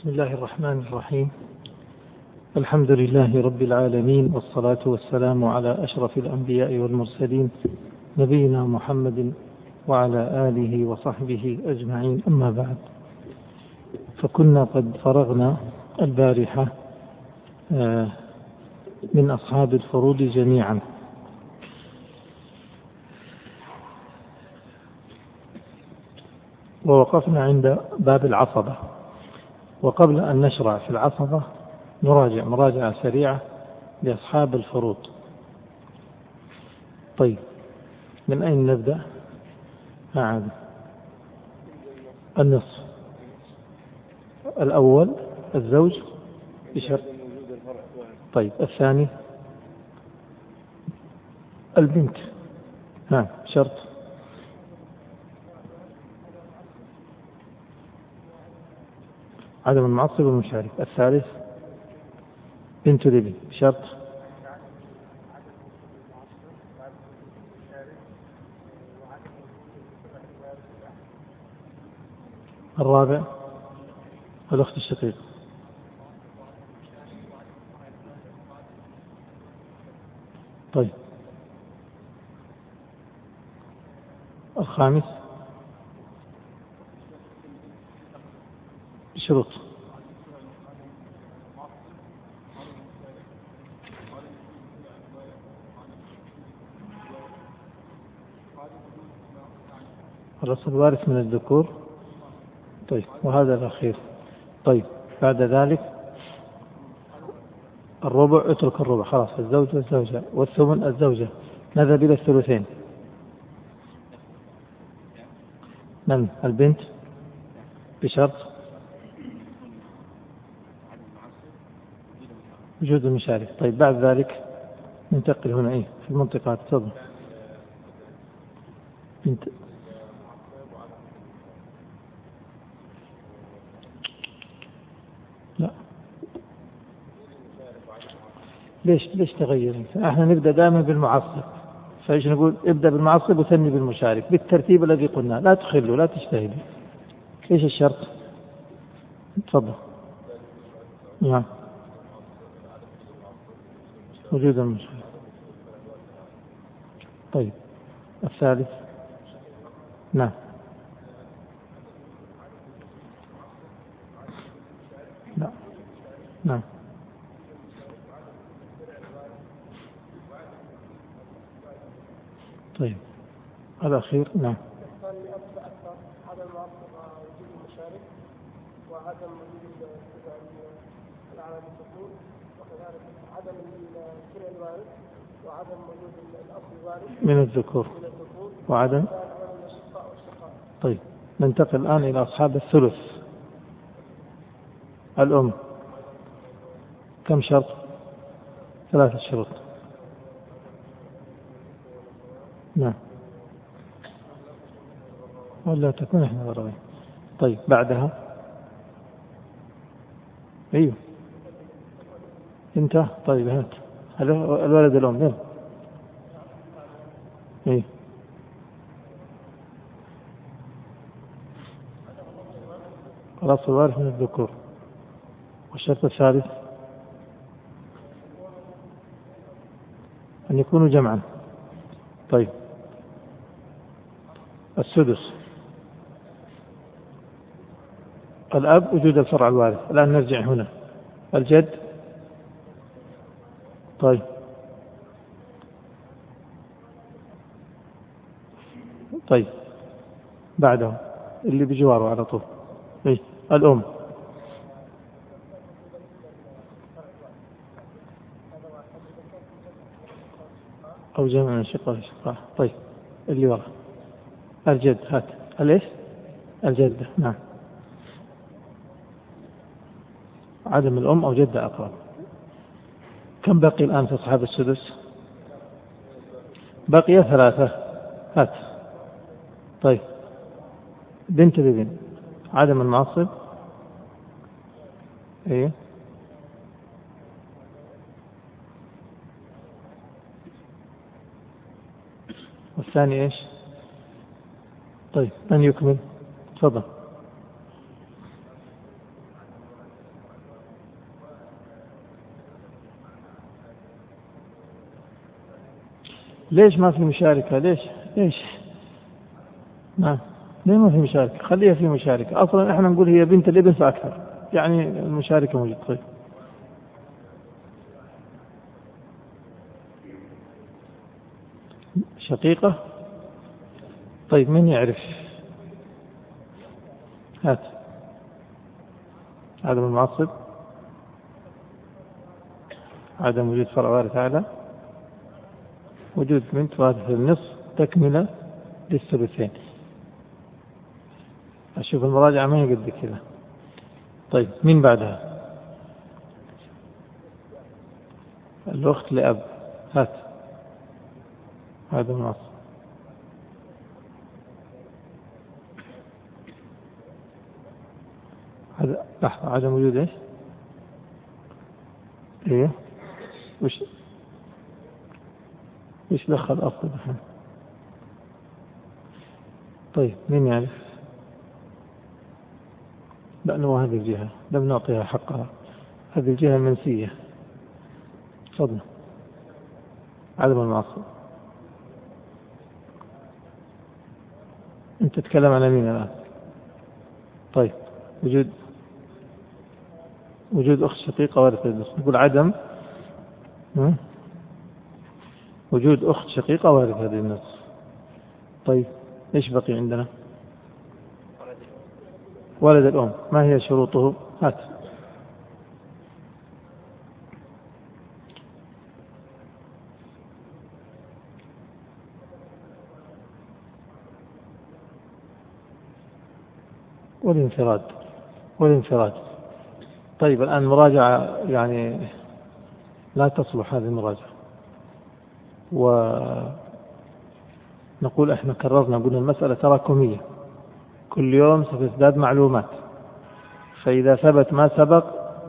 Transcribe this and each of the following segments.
بسم الله الرحمن الرحيم. الحمد لله رب العالمين، والصلاة والسلام على أشرف الأنبياء والمرسلين نبينا محمد وعلى آله وصحبه أجمعين، أما بعد. فكنا قد فرغنا البارحة من أصحاب الفروض جميعا، ووقفنا عند باب العصبة. وقبل أن نشرع في العصبة نراجع مراجعة سريعة لأصحاب الفروض. طيب، من أين نبدأ؟ النصف الأول الزوج بشرط. طيب، الثاني البنت شرط. عدم المعصب والمشارك. الثالث بنت الابن بشرط. الرابع الأخت الشقيقة. طيب، الخامس بشروط. الرث الوارث من الذكور. طيب، وهذا الأخير. طيب، بعد ذلك الربع، اترك الربع خلاص. الزوج والزوجة، والثمن الزوجة. نذهب إلى الثلثين. من البنت بشرط وجود المشارك. طيب، بعد ذلك ننتقل هنا في المنطقات. تفضل. بنت لا، ليش تغير؟ احنا نبدأ دائما بالمعصب، فايش نقول؟ ابدأ بالمعصب وثني بالمشارك بالترتيب الذي قلنا، لا تخلوا لا تجتهدوا. ايش الشرط؟ تفضل. نعم، وجود المشارك. طيب، الثالث. نعم. لا. نعم. طيب، الأخير. نعم. عدم وجود المشارك، وعدم وجود العمل الدخول، وكذلك عدم الكلى الوارث، وعدم وجود الأصل الوارث من الذكور، وعدم. طيب، ننتقل الآن إلى أصحاب الثلث. الأم كم شرط؟ 3 شروط. نعم، ولا تكون احنا ضربين. طيب، بعدها ايوه انت. طيب، هات الولد الأم. يلا. ايه خلاص، الوارث من الذكور. والشرط الثالث أن يكونوا جمعا. طيب، السدس. الأب وجود الفرع الوارث. الآن نرجع هنا. الجد. طيب، بعده اللي بجواره على طول. إيه؟ الأم. أو جمع من شقة لشقة. طيب، اللي وراء الجد. هات الإيش؟ الجدة. نعم. عدم الأم أو جدة أقرب. كم بقي الآن في أصحاب السدس؟ بقي 3. هات. طيب، بنت الابن. عدم المعصب. ايه والثاني ايش؟ طيب، من يكمل؟ تفضل. ليش ما في مشاركة؟ ليش؟ نعم، ليه ما في مشاركة؟ خليها في مشاركة. أصلا إحنا نقول هي بنت الابن فأكثر، يعني المشاركة موجودة. طيب شقيقة. طيب من يعرف؟ هات. عدم المعصب، عدم وجود فرع وارث أعلى، وجود بنت وارثة النصف، تكملة للثلثين. أشوف المراجعة ما هي قد كذا. طيب مين بعدها؟ الأخت لأب. هات. عدم المعصب. لحظة، عدم وجود ايش؟ ايه، وش دخل أصل الحين؟ طيب مين يعرف؟ لأنه هذه الجهة لم نعطيها حقها، هذه الجهة المنسية. تفضل. عدم المعصب. أنت تتكلم على مين الآن؟ طيب وجود أخت شقيقة وارثة النصف، نقول عدم وجود أخت شقيقة وارثة النصف. طيب إيش بقي عندنا؟ ولد الأم، ما هي شروطه؟ هات. والانفراد. طيب الآن مراجعة يعني لا تصلح هذه المراجعة، ونقول احنا قلنا المسألة تراكمية، كل يوم ستزداد معلومات، فإذا ثبت ما سبق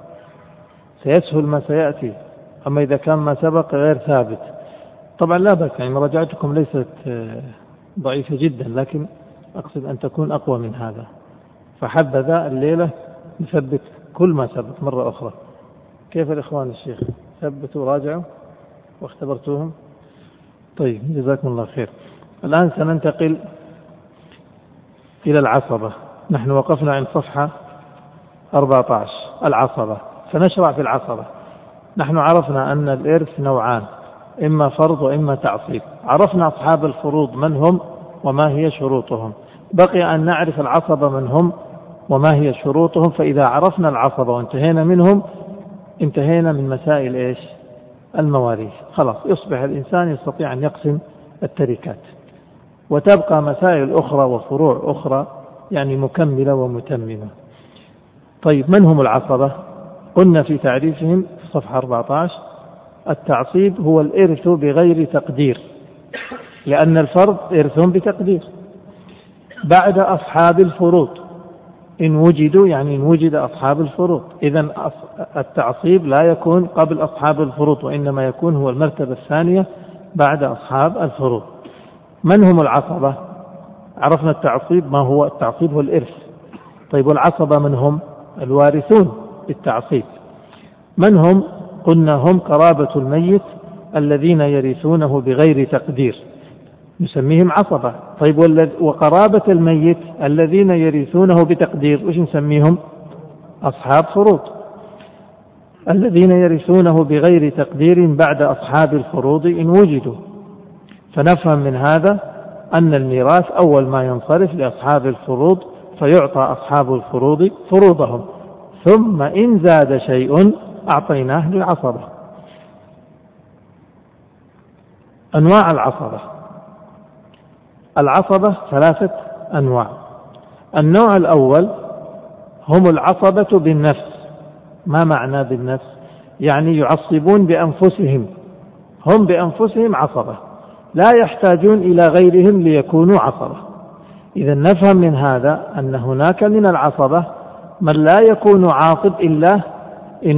سيسهل ما سيأتي، أما إذا كان ما سبق غير ثابت. طبعا لا بأس، يعني مراجعتكم ليست ضعيفة جدا، لكن أقصد أن تكون أقوى من هذا. فحبذا الليلة نثبت كل ما سبق مرة أخرى. كيف الإخوان الشيخ؟ ثبتوا راجعوا واختبرتوهم؟ طيب جزاكم الله خير. الآن سننتقل إلى العصبة. نحن وقفنا عند صفحة 14 العصبة، سنشرع في العصبة. نحن عرفنا أن الإرث نوعان، إما فرض وإما تعصيب. عرفنا أصحاب الفروض من هم وما هي شروطهم، بقي أن نعرف العصبة من هم وما هي شروطهم. فإذا عرفنا العصبة وانتهينا منهم انتهينا من مسائل إيش؟ المواريث. خلاص يصبح الإنسان يستطيع أن يقسم التركات، وتبقى مسائل أخرى وفروع أخرى يعني مكملة ومتممة. طيب من هم العصبة؟ قلنا في تعريفهم في صفحة 14 التعصيب هو الإرث بغير تقدير، لأن الفرض إرث بتقدير بعد أصحاب الفروض إن وجدوا، يعني إن وجد أصحاب الفروض. إذن التعصيب لا يكون قبل أصحاب الفروض، وإنما يكون هو المرتبة الثانية بعد أصحاب الفروض. من هم العصبة؟ عرفنا التعصيب ما هو؟ التعصيب هو الإرث. طيب والعصبة من هم؟ الوارثون بالتعصيب. من هم؟ قلنا هم قرابة الميت الذين يرثونه بغير تقدير، نسميهم عصبة. طيب وقرابة الميت الذين يرثونه بتقدير وش نسميهم؟ أصحاب فروض. الذين يرثونه بغير تقدير بعد أصحاب الفروض إن وجدوا. فنفهم من هذا أن الميراث أول ما ينصرف لأصحاب الفروض، فيعطى أصحاب الفروض فروضهم، ثم إن زاد شيء أعطيناه للعصبة. أنواع العصبة 3 أنواع. النوع الأول هم العصبة بالنفس. ما معنى بالنفس؟ يعني يعصبون بأنفسهم، هم بأنفسهم عصبة، لا يحتاجون إلى غيرهم ليكونوا عصبة. إذا نفهم من هذا أن هناك من العصبة من لا يكون عاصب إلا إن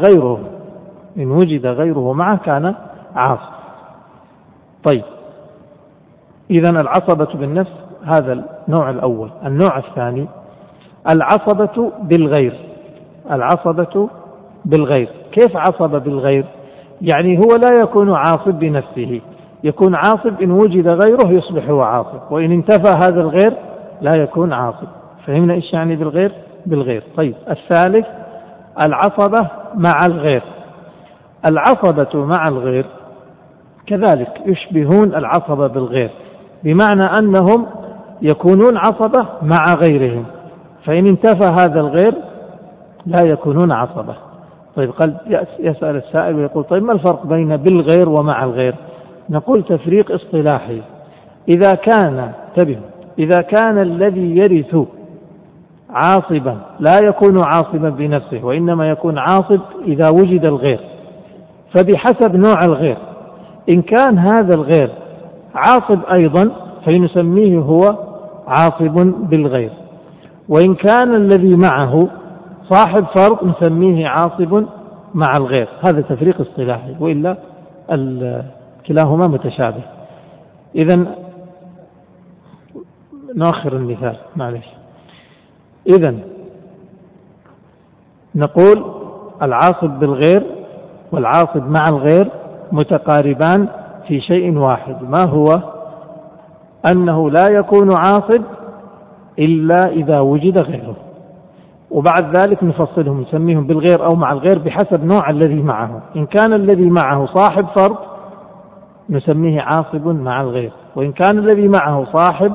وجد غيره معه كان عاصب. طيب إذن العصبة بالنفس هذا النوع الأول. النوع الثاني العصبة بالغير. كيف عصبة بالغير؟ يعني هو لا يكون عاصب بنفسه، يكون عاصب إن وجد غيره يصبح هو عاصب، وإن انتفى هذا الغير لا يكون عاصب. فهمنا إيش يعني بالغير؟ بالغير. طيب الثالث العصبة مع الغير. العصبة مع الغير كذلك يشبهون العصبة بالغير، بمعنى أنهم يكونون عصبة مع غيرهم، فإن انتفى هذا الغير لا يكونون عصبة. طيب قال يسأل السائل ويقول طيب ما الفرق بين بالغير ومع الغير؟ نقول تفريق اصطلاحي. إذا كان الذي يرث عاصبا لا يكون عاصبا بنفسه، وإنما يكون عاصب إذا وجد الغير، فبحسب نوع الغير، إن كان هذا الغير عاصب أيضا فنسميه هو عاصب بالغير، وإن كان الذي معه صاحب فرض نسميه عاصب مع الغير. هذا تفريق اصطلاحي، وإلا كلاهما متشابه. إذن نؤخر المثال معلش. إذن نقول العاصب بالغير والعاصب مع الغير متقاربان في شيء واحد، ما هو؟ أنه لا يكون عاصب إلا إذا وجد غيره، وبعد ذلك نفصلهم نسميهم بالغير أو مع الغير بحسب نوع الذي معه. إن كان الذي معه صاحب فرض نسميه عاصب مع الغير، وإن كان الذي معه صاحب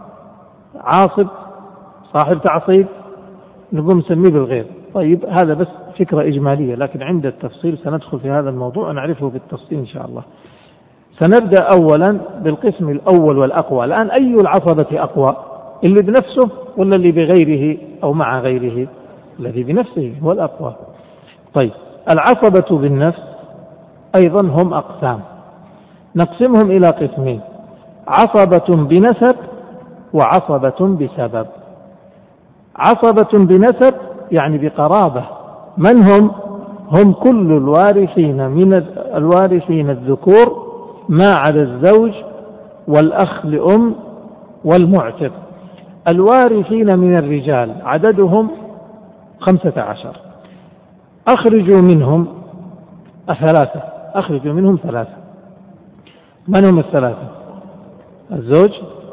تعصيب نقوم نسميه بالغير. طيب هذا بس فكرة إجمالية، لكن عند التفصيل سندخل في هذا الموضوع ونعرفه بالتفصيل إن شاء الله. سنبدأ أولا بالقسم الأول والأقوى. الآن أي العصبة أقوى؟ اللي بنفسه ولا اللي بغيره أو مع غيره؟ الذي بنفسه هو الأقوى. طيب العصبة بالنفس أيضا هم أقسام، نقسمهم إلى قسمين: عصبة بنسب وعصبة بسبب. عصبة بنسب يعني بقرابة، من هم؟ هم كل الوارثين الذكور ما عدا الزوج والأخ لأم والمعتق. الوارثين من الرجال عددهم 15، أخرجوا منهم 3. من هم 3؟ الزوج،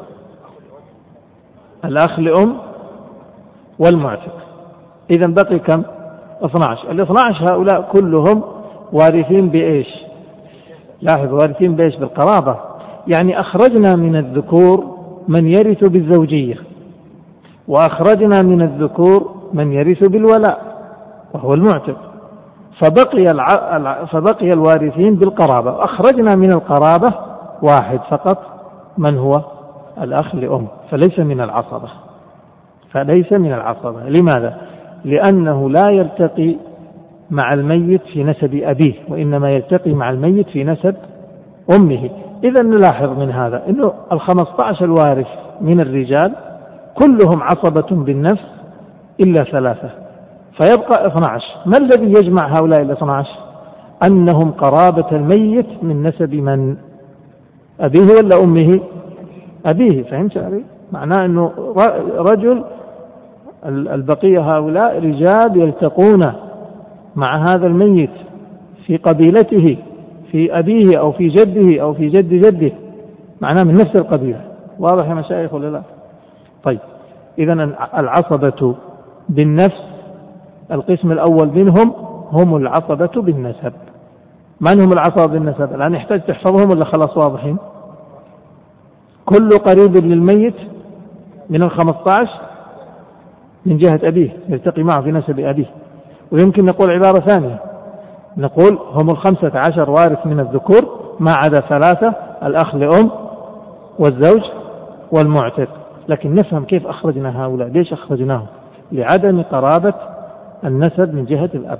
الأخ لأم والمعتق. إذن بقي كم؟ 12. 12 هؤلاء كلهم وارثين بإيش؟ لاحظ، وارثين بإيش؟ بالقرابة. يعني أخرجنا من الذكور من يرث بالزوجية، وأخرجنا من الذكور من يرث بالولاء وهو المعتق، فبقي الوارثين بالقرابة. أخرجنا من القرابة واحد فقط، من هو؟ الأخ لأم، فليس من العصبة. لماذا؟ لأنه لا يلتقي مع الميت في نسب أبيه، وإنما يلتقي مع الميت في نسب أمه. إذا نلاحظ من هذا أنه 15 الوارث من الرجال كلهم عصبة بالنفس إلا 3، فيبقى 12. ما الذي يجمع هؤلاء 12؟ أنهم قرابة الميت من نسب من؟ أبيه ولا أمه؟ أبيه. فهمت علي؟ معناه أنه رجل، البقية هؤلاء رجال يلتقون مع هذا الميت في قبيلته، في أبيه أو في جده أو في جد جده، معناه من نفس القبيلة. واضح يا مشايخ ولا لا؟ طيب إذن العصبة بالنفس القسم الأول منهم هم العصبة بالنسب. من هم العصبة بالنسب؟ الآن يحتاج تحفظهم ولا خلاص واضحين؟ كل قريب للميت من 15 من جهة أبيه يلتقي معه في نسب أبيه. ويمكن نقول عبارة ثانية، نقول هم 15 وارث من الذكور ما عدا 3: الأخ لأم والزوج والمعتق. لكن نفهم كيف أخرجنا هؤلاء. ليش أخرجناهم؟ لعدم قرابة النسب من جهة الأب.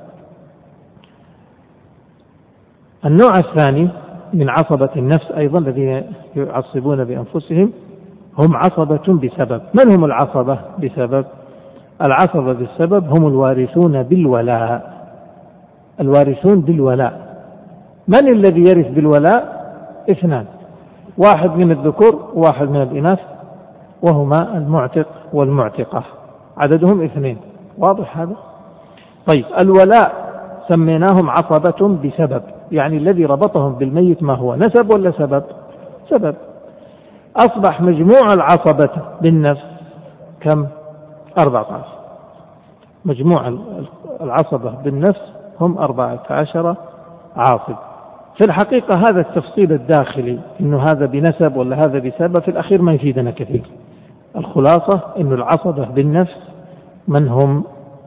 النوع الثاني من عصبة النفس أيضا الذين يعصبون بأنفسهم هم عصبة بسبب. من هم العصبة بسبب؟ العصبة بالسبب هم الوارثون بالولاء. الوارثون بالولاء. من الذي يرث بالولاء؟ 2، واحد من الذكور وواحد من الإناث، وهما المعتق والمعتقة، عددهم 2. واضح هذا؟ طيب الولاء سميناهم عصبة بسبب، يعني الذي ربطهم بالميت ما هو؟ نسب ولا سبب؟ سبب. أصبح مجموع العصبة بالنفس كم؟ 14. مجموع العصبة بالنفس هم 14 عاصب. في الحقيقة هذا التفصيل الداخلي إنه هذا بنسب ولا هذا بسبب في الأخير ما يفيدنا كثير. الخلاصة إنه العصبة بالنفس من هم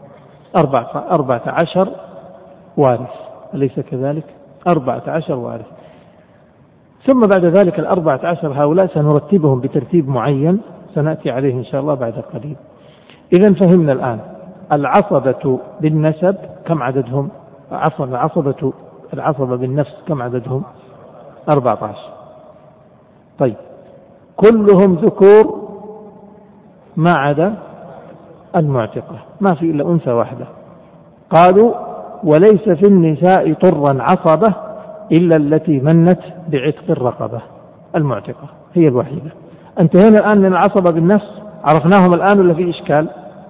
14 وارث، أليس كذلك؟ 14 وارث. ثم بعد ذلك 14 هؤلاء سنرتبهم بترتيب معين سنأتي عليه إن شاء الله بعد قليل. إذن فهمنا الآن العصبة بالنسب كم عددهم؟ العصبة بالنفس كم عددهم؟ 14. طيب كلهم ذكور ما عدا المعتقة، ما في إلا أنثى واحدة. قالوا وليس في النساء طرا عصبة إلا التي منت بعتق الرقبة، المعتقة هي الوحيدة. انتهينا الآن من العصبة بالنفس، عرفناهم الآن ولا في إشكال؟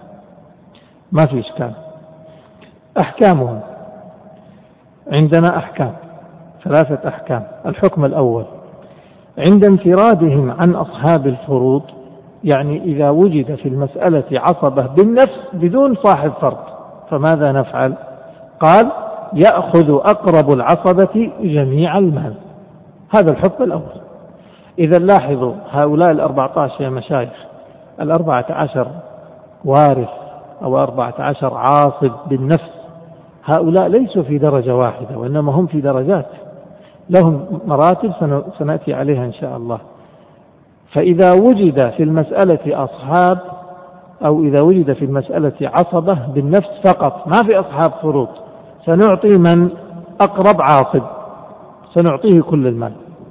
ما في إشكال. أحكامهم عندنا أحكام، 3 أحكام. الحكم الأول عند انفرادهم عن أصحاب الفروض، يعني إذا وجد في المسألة عصبة بالنفس بدون صاحب فرض فماذا نفعل؟ قال يأخذ أقرب العصبة جميع المال. هذا الحكم الأول. إذا لاحظوا هؤلاء 14 يا مشايخ، 14 وارث أو 14 عاصب بالنفس، هؤلاء ليسوا في درجة واحدة وإنما هم في درجات، لهم مراتب سنأتي عليها إن شاء الله. فإذا وجد في المسألة أصحاب أو إذا وجد في المسألة عصبة بالنفس فقط ما في أصحاب فروض، سنعطي من أقرب عاصب، سنعطيه كل المال.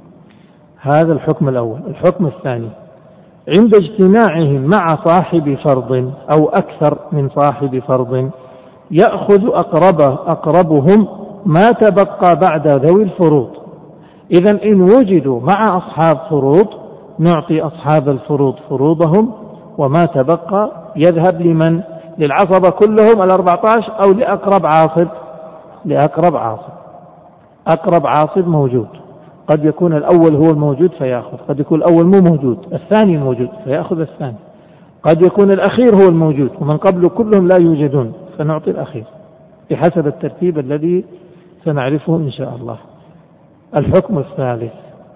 هذا الحكم الأول. الحكم الثاني عند اجتماعهم مع صاحب فرض أو أكثر من صاحب فرض يأخذ أقربهم ما تبقى بعد ذوي الفروض. إذن إن وجدوا مع أصحاب فروض نعطي أصحاب الفروض فروضهم، وما تبقى يذهب لمن؟ للعصبة كلهم 14 أو لأقرب عاصب؟ لأقرب عاصب. أقرب عاصب موجود، قد يكون الأول هو الموجود فيأخذ، قد يكون الأول مو موجود الثاني موجود فيأخذ الثاني، قد يكون الأخير هو الموجود ومن قبله كلهم لا يوجدون فنعطي الأخير بحسب الترتيب الذي سنعرفه إن شاء الله. الحكم الثالث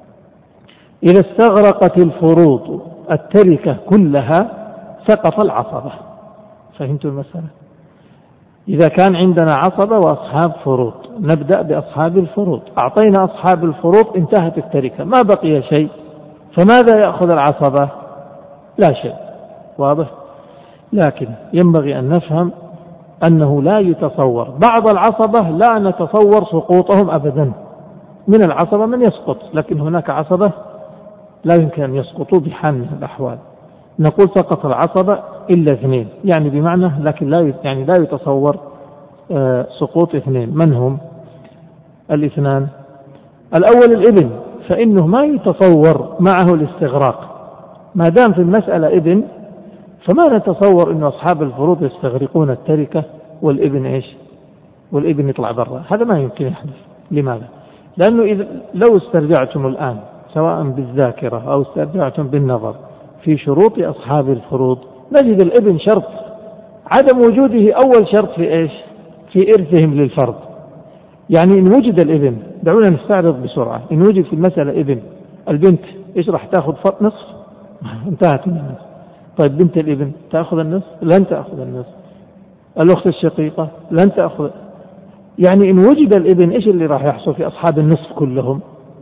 إذا استغرقت الفروض التركة كلها سقط العصبة. فهمتوا المسألة؟ إذا كان عندنا عصبة وأصحاب فروض نبدأ بأصحاب الفروض، أعطينا أصحاب الفروض انتهت التركة ما بقي شيء، فماذا يأخذ العصبة؟ لا شيء. واضح؟ لكن ينبغي أن نفهم أنه لا يتصور بعض العصبة لا نتصور سقوطهم أبدا. من العصبة من يسقط، لكن هناك عصبة لا يمكن أن يسقطوا بحال من الأحوال. نقول سقط العصبة إلا 2، يعني بمعنى لكن لا يتصور سقوط 2. من هم الاثنان؟ الأول الابن، فإنه ما يتصور معه الاستغراق، ما دام في المسألة ابن فما نتصور أن أصحاب الفروض يستغرقون التركة والابن إيش؟ والابن يطلع برا، هذا ما يمكن يحدث. لماذا؟ لأنه لو استرجعتم الآن سواء بالذاكرة أو استرجعتم بالنظر في شروط أصحاب الفروض نجد الابن شرط، عدم وجوده أول شرط في إيش؟ في إرثهم للفرض. يعني إن وجد الابن، دعونا نستعرض بسرعة، إن وجد في المسألة ابن، البنت إيش راح تأخذ؟ نصف، انتهت من النصف. طيب بنت الابن تأخذ النصف؟ لن تأخذ النصف. الأخت الشقيقة لن تأخذ. يعني إن وجد الابن إيش اللي راح يحصل في أصحاب النصف كلهم؟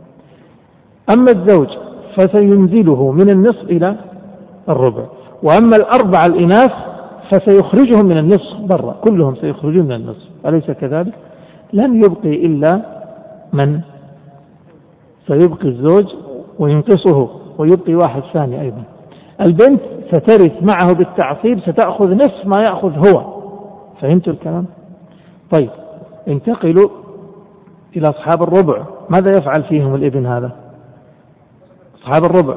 أما الزوج فسينزله من النصف إلى الربع، وأما 4 الإناث فسيخرجهم من النصف برا، كلهم سيخرجون من النصف، أليس كذلك؟ لن يبقي إلا من سيبقي الزوج وينقصه ويبقي واحد ثاني أيضا. البنت سترث معه بالتعصيب، ستأخذ نصف ما يأخذ هو. فهمتوا الكلام؟ طيب انتقلوا إلى أصحاب الربع، ماذا يفعل فيهم الابن هذا؟ أصحاب الربع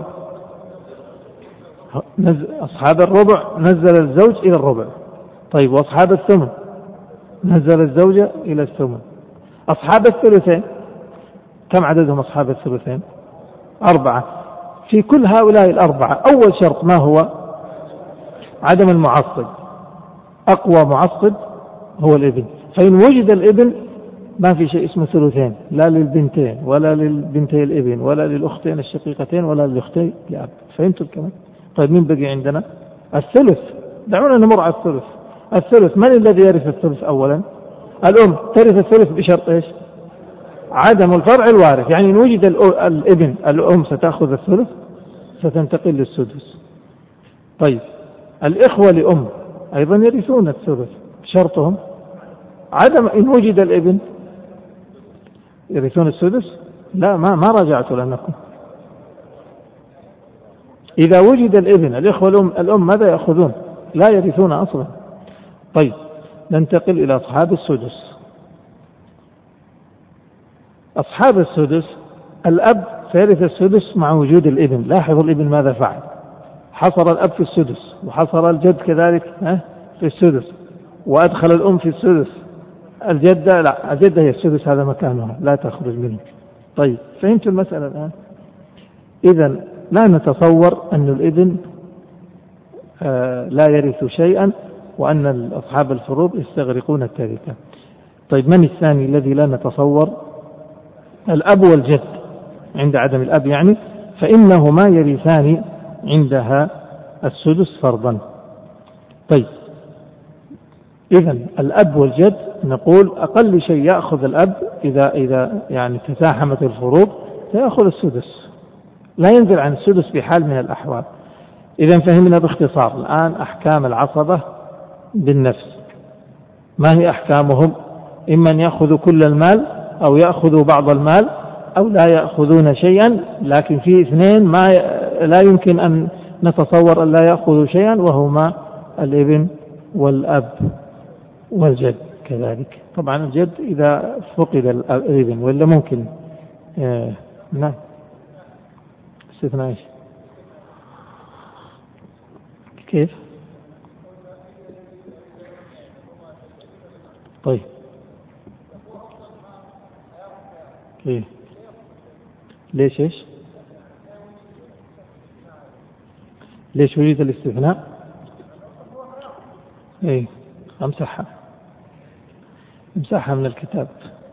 أصحاب الربع نزل الزوج إلى الربع. طيب وأصحاب الثمن نزل الزوجة إلى الثمن. أصحاب الثلثين كم عددهم؟ أصحاب الثلثين 4. في كل هؤلاء الأربعة أول شرط ما هو؟ عدم المعصب. أقوى معصب هو الابن، فإن وجد الابن ما في شيء اسمه ثلثين، لا للبنتين ولا للبنتي الابن ولا للأختين الشقيقتين ولا للأختين لأب. فهمتوا الكلام؟ طيب مين بقي عندنا؟ الثلث. دعونا نمر على الثلث. الثلث من الذي يرث الثلث أولا؟ الأم ترث الثلث بشرط إيش؟ عدم الفرع الوارث. يعني إن وجد الابن الأم ستأخذ الثلث، ستنتقل للسدس. طيب الإخوة لأم أيضا يرثون الثلث، شرطهم عدم. إن وجد الابن يرثون السدس؟ لا، ما رجعت لأنكم. إذا وجد الابن الإخوة الأم ماذا يأخذون؟ لا يرثون أصلا. طيب ننتقل إلى أصحاب السدس. أصحاب السدس الأب سيرث السدس مع وجود الابن. لاحظوا الابن ماذا فعل؟ حصر الأب في السدس، وحصر الجد كذلك في السدس، وأدخل الأم في السدس. الجدة لا، الجدة هي السدس، هذا مكانها لا تخرج منه. طيب فهمتوا المسألة الآن؟ إذن لا نتصور أن الابن لا يرث شيئا وأن أصحاب الفروض يستغرقون التركة. طيب من الثاني الذي لا نتصور؟ الأب والجد عند عدم الأب يعني، فإنهما يرثان عندها السدس فرضا. طيب إذن الأب والجد نقول أقل شيء يأخذ الأب إذا يعني تزاحمت الفروض سيأخذ السدس، لا ينزل عن السدس بحال من الأحوال. إذن فهمنا باختصار الآن أحكام العصبة بالنفس. ما هي أحكامهم؟ إما أن يأخذوا كل المال أو يأخذوا بعض المال أو لا يأخذون شيئا، لكن في اثنين ما لا يمكن أن نتصور أن لا يأخذوا شيئا، وهما الابن والأب والجد كذلك. طبعا الجد إذا فقد الابن ولا ممكن نعم استثناء. كيف؟ طيب كيف؟ ليش إيش؟ ليش وجد الاستثناء؟ إيه امسحها من الكتاب،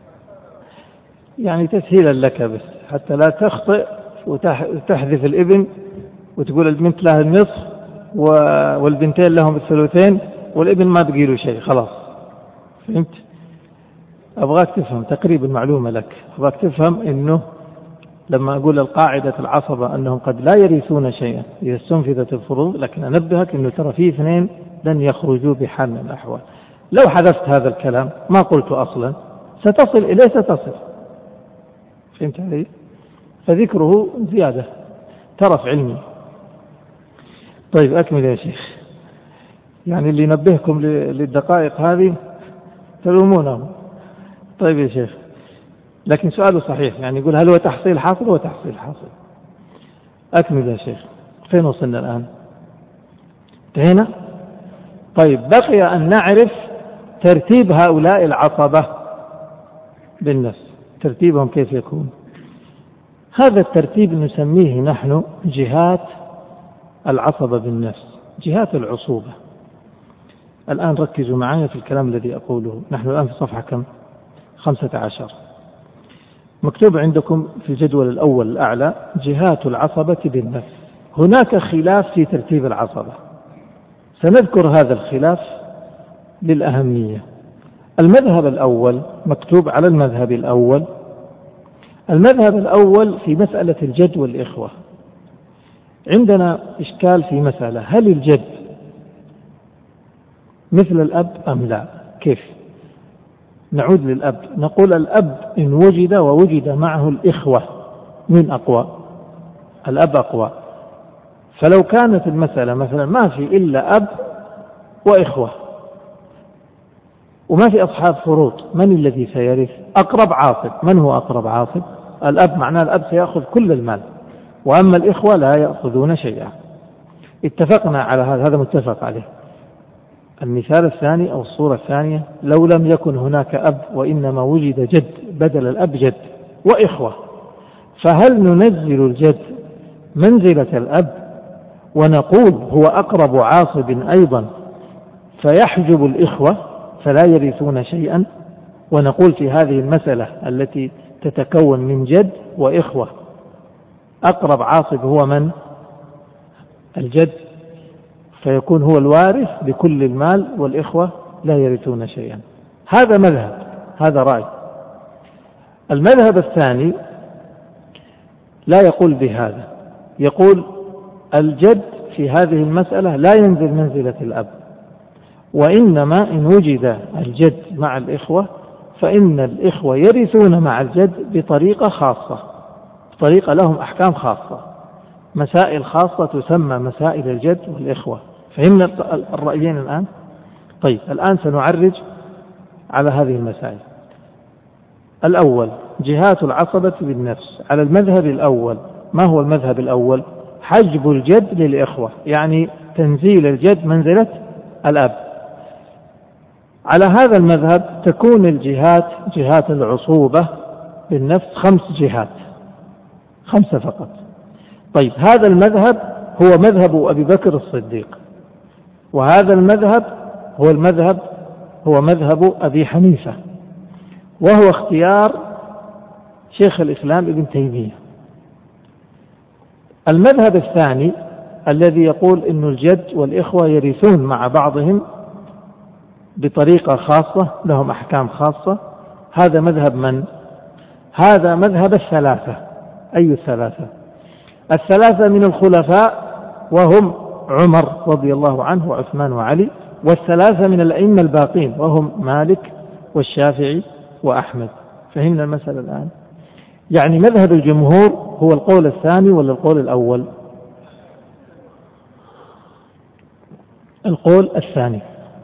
يعني تسهيلا لك بس حتى لا تخطئ وتحذف الابن وتقول البنت لها النصف والبنتين لهم الثلثين والابن ما بقي له شيء. خلاص فهمت؟ أبغاك تفهم تقريب المعلومة لك. أبغاك تفهم إنه لما أقول القاعدة العصبة أنهم قد لا يرثون شيئا إذا استنفذت الفروض، لكن أنبهك إنه ترى فيه اثنين لن يخرجوا بحال من الأحوال. لو حذفت هذا الكلام ما قلت أصلا ستصل إليه ستصل. فهمت علي؟ فذكره زيادة ترف علمي. طيب أكمل يا شيخ. يعني اللي ينبهكم للدقائق هذه تلومونه. طيب يا شيخ، لكن سؤاله صحيح، يعني يقول هل هو تحصيل حاصل؟ هو تحصيل حاصل. أكمل يا شيخ. فين وصلنا الآن؟ انتهينا؟ طيب بقي أن نعرف ترتيب هؤلاء العصبة بالنفس. ترتيبهم كيف يكون؟ هذا الترتيب نسميه نحن جهات العصبة بالنفس، جهات العصوبة. الآن ركزوا معي في الكلام الذي أقوله. نحن الآن في صفحة كم؟ 15. مكتوب عندكم في الجدول الأول الأعلى جهات العصبة بالنفس. هناك خلاف في ترتيب العصبة، سنذكر هذا الخلاف للأهمية. المذهب الأول مكتوب على المذهب الأول. المذهب الأول في مسألة الجد والإخوة. عندنا إشكال في مسألة، هل الجد مثل الأب أم لا؟ كيف؟ نعود للأب، نقول الأب إن وجد ووجد معه الإخوة من أقوى؟ الأب أقوى. فلو كانت المسألة مثلا ما في إلا أب وإخوة وما في أصحاب فروض، من الذي سيرث؟ أقرب عاصب. من هو أقرب عاصب؟ الأب. معناه الأب سيأخذ كل المال، وأما الإخوة لا يأخذون شيئا. اتفقنا على هذا متفق عليه. المثال الثاني أو الصورة الثانية، لو لم يكن هناك أب وإنما وجد جد بدل الأب جد وإخوة، فهل ننزل الجد منزلة الأب ونقول هو أقرب عاصب أيضا فيحجب الإخوة فلا يرثون شيئا، ونقول في هذه المسألة التي تتكون من جد وإخوة أقرب عاصب هو من؟ الجد، فيكون هو الوارث بكل المال والإخوة لا يرثون شيئا. هذا مذهب، هذا رأي. المذهب الثاني لا يقول بهذا، يقول الجد في هذه المسألة لا ينزل منزلة الأب، وإنما إن وجد الجد مع الإخوة فإن الإخوة يرثون مع الجد بطريقة خاصة، طريقة لهم أحكام خاصة، مسائل خاصة تسمى مسائل الجد والإخوة. فهمنا الرأيين الآن؟ طيب الآن سنعرج على هذه المسائل. الأول جهات العصبة بالنفس. على المذهب الأول، ما هو المذهب الأول؟ حجب الجد للإخوة، يعني تنزيل الجد منزلة الأب. على هذا المذهب تكون الجهات جهات العصوبة بالنفس 5 جهات، 5 فقط. طيب هذا المذهب هو مذهب أبي بكر الصديق، وهذا المذهب هو مذهب أبي حنيفة، وهو اختيار شيخ الإسلام ابن تيمية. المذهب الثاني الذي يقول إن الجد والإخوة يرثون مع بعضهم بطريقة خاصة لهم أحكام خاصة، هذا مذهب من؟ هذا مذهب الثلاثة. أي الثلاثة؟ الثلاثة من الخلفاء وهم عمر رضي الله عنه وعثمان وعلي، والثلاثة من الأئمة الباقين وهم مالك والشافعي وأحمد. فهمنا المسألة الآن؟ يعني مذهب الجمهور هو القول الثاني ولا القول الأول؟ القول الثاني.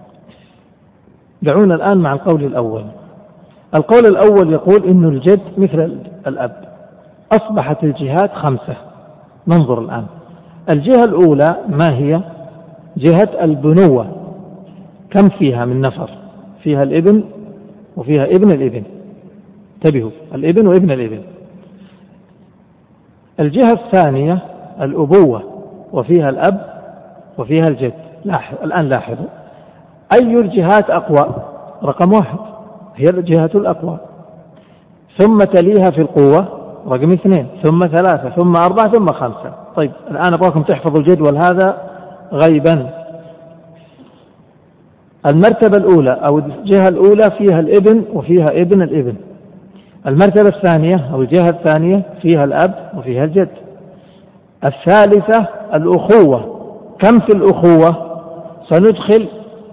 دعونا الآن مع القول الأول. القول الأول يقول إن الجد مثل الأب. أصبحت الجهات 5. ننظر الآن. الجهة الأولى ما هي؟ جهة البنوة. كم فيها من نفر؟ فيها الابن وفيها ابن الابن. انتبهوا، الابن وابن الابن. الجهة الثانية الأبوة، وفيها الأب وفيها الجد. الآن لاحظوا أي الجهات أقوى؟ رقم 1 هي الجهة الأقوى، ثم تليها في القوة رقم 2، ثم 3، ثم 4، ثم 5. طيب الآن أبغاكم تحفظوا الجدول هذا غيبا. المرتبة الأولى أو الجهة الأولى فيها الابن وفيها ابن الابن. المرتبة الثانية أو الجهة الثانية فيها الأب وفيها الجد. الثالثة الأخوة. كم في الأخوة؟ سندخل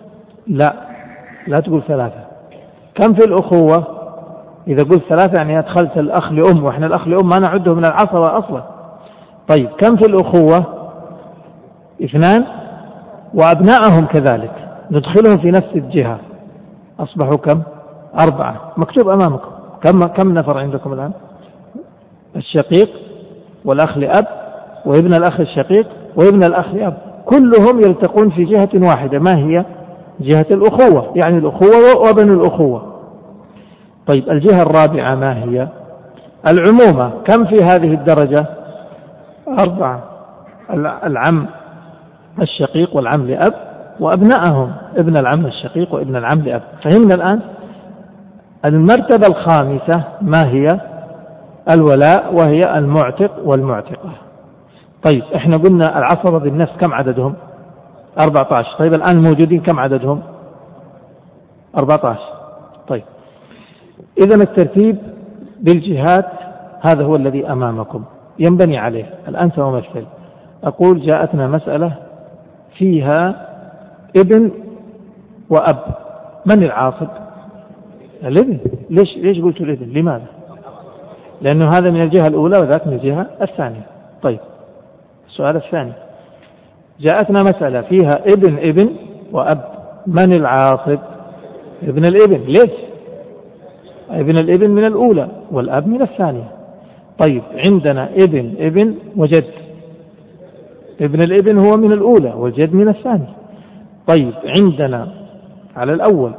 لا تقول 3. كم في الأخوة؟ إذا قلت 3 يعني أدخلت الأخ لأم، وإحنا الأخ لأم ما نعده من العصبة أصلا. طيب كم في الأخوة؟ 2، وأبنائهم كذلك ندخلهم في نفس الجهة، أصبحوا كم؟ 4. مكتوب أمامكم. كم نفر عندكم الآن؟ الشقيق والأخ لأب وابن الأخ الشقيق وابن الأخ لأب، كلهم يلتقون في جهة واحدة. ما هي؟ جهة الأخوة، يعني الأخوة وابن الأخوة. طيب الجهة الرابعة ما هي؟ العمومة. كم في هذه الدرجة؟ 4. العم الشقيق والعم لأب وأبنائهم، ابن العم الشقيق وابن العم لأب. فهمنا الآن؟ المرتبة الخامسة ما هي؟ الولاء، وهي المعتق والمعتقة. طيب احنا قلنا العصبة بالنفس كم عددهم؟ 14. طيب الآن الموجودين كم عددهم؟ 14. طيب إذن الترتيب بالجهات هذا هو الذي أمامكم ينبني عليه. الآن سأمثل، أقول جاءتنا مسألة فيها ابن وأب، من العاصب؟ الابن. ليش قلت الابن؟ لماذا؟ لأنه هذا من الجهة الأولى وذاك من الجهة الثانية. طيب السؤال الثاني، جاءتنا مسألة فيها ابن وأب، من العاصب؟ ابن الابن. ليش؟ ابن الابن من الأولى والأب من الثانية. طيب عندنا ابن وجد، ابن الابن هو من الأولى والجد من الثانية. طيب عندنا على الأول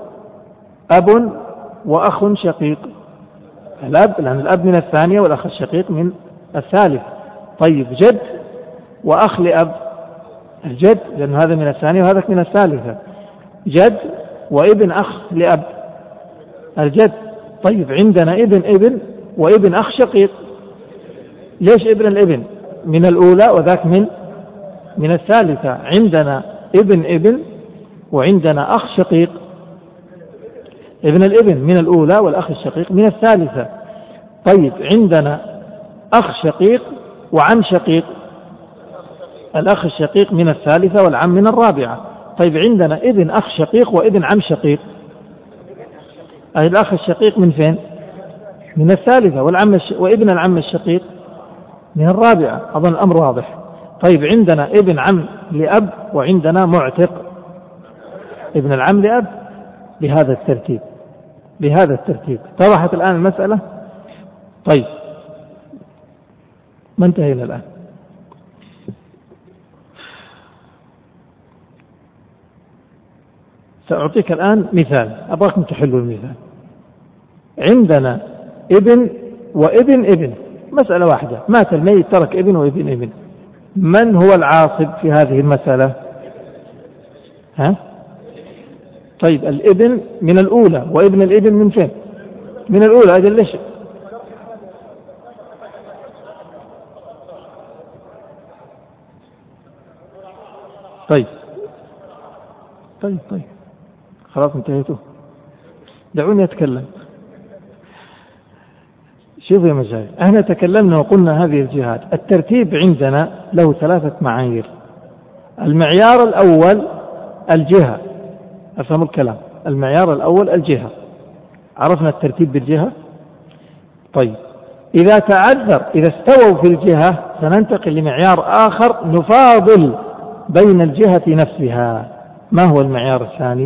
أب وأخ شقيق، الأب لأن الأب من الثانية والأخ الشقيق من الثالث. طيب جد وأخ لأب، الجد لأن هذا من الثانية وهذا من الثالثة. جد وابن أخ لأب، الجد. طيب عندنا ابن وابن أخ شقيق. ليش ابن الابن من الأولى وذاك من الثالثة؟ عندنا ابن وعندنا أخ شقيق. ابن الابن من الأولى والأخ الشقيق من الثالثة. طيب عندنا أخ شقيق وعم شقيق، الأخ الشقيق من الثالثة والعم من الرابعة. طيب عندنا ابن أخ شقيق وابن عم شقيق، أي الأخ الشقيق من فين؟ من الثالثة، وابن العم الشقيق من الرابعة. أظن الأمر واضح. طيب عندنا ابن عم لأب وعندنا معتق ابن العم لأب بهذا الترتيب. اتضحت الآن المسألة؟ طيب ما انتهينا الآن. سأعطيك الآن مثال، أبغاكم تحلوا المثال. عندنا ابن وابن، مسألة واحدة، مات الميت ترك ابن وابن. من هو العاصب في هذه المسألة؟ طيب الابن من الأولى وابن الابن من فين؟ من الأولى. أجل ليش؟ طيب خلاص انتهيتوا، دعوني أتكلم. شوفوا يا مشايخ، احنا تكلمنا وقلنا هذه الجهات. الترتيب عندنا له 3 معايير. المعيار الأول الجهة، أفهم الكلام. المعيار الأول الجهة، عرفنا الترتيب بالجهة. طيب إذا تعذر، إذا استووا في الجهة سننتقل لمعيار آخر نفاضل بين الجهة نفسها. ما هو المعيار الثاني؟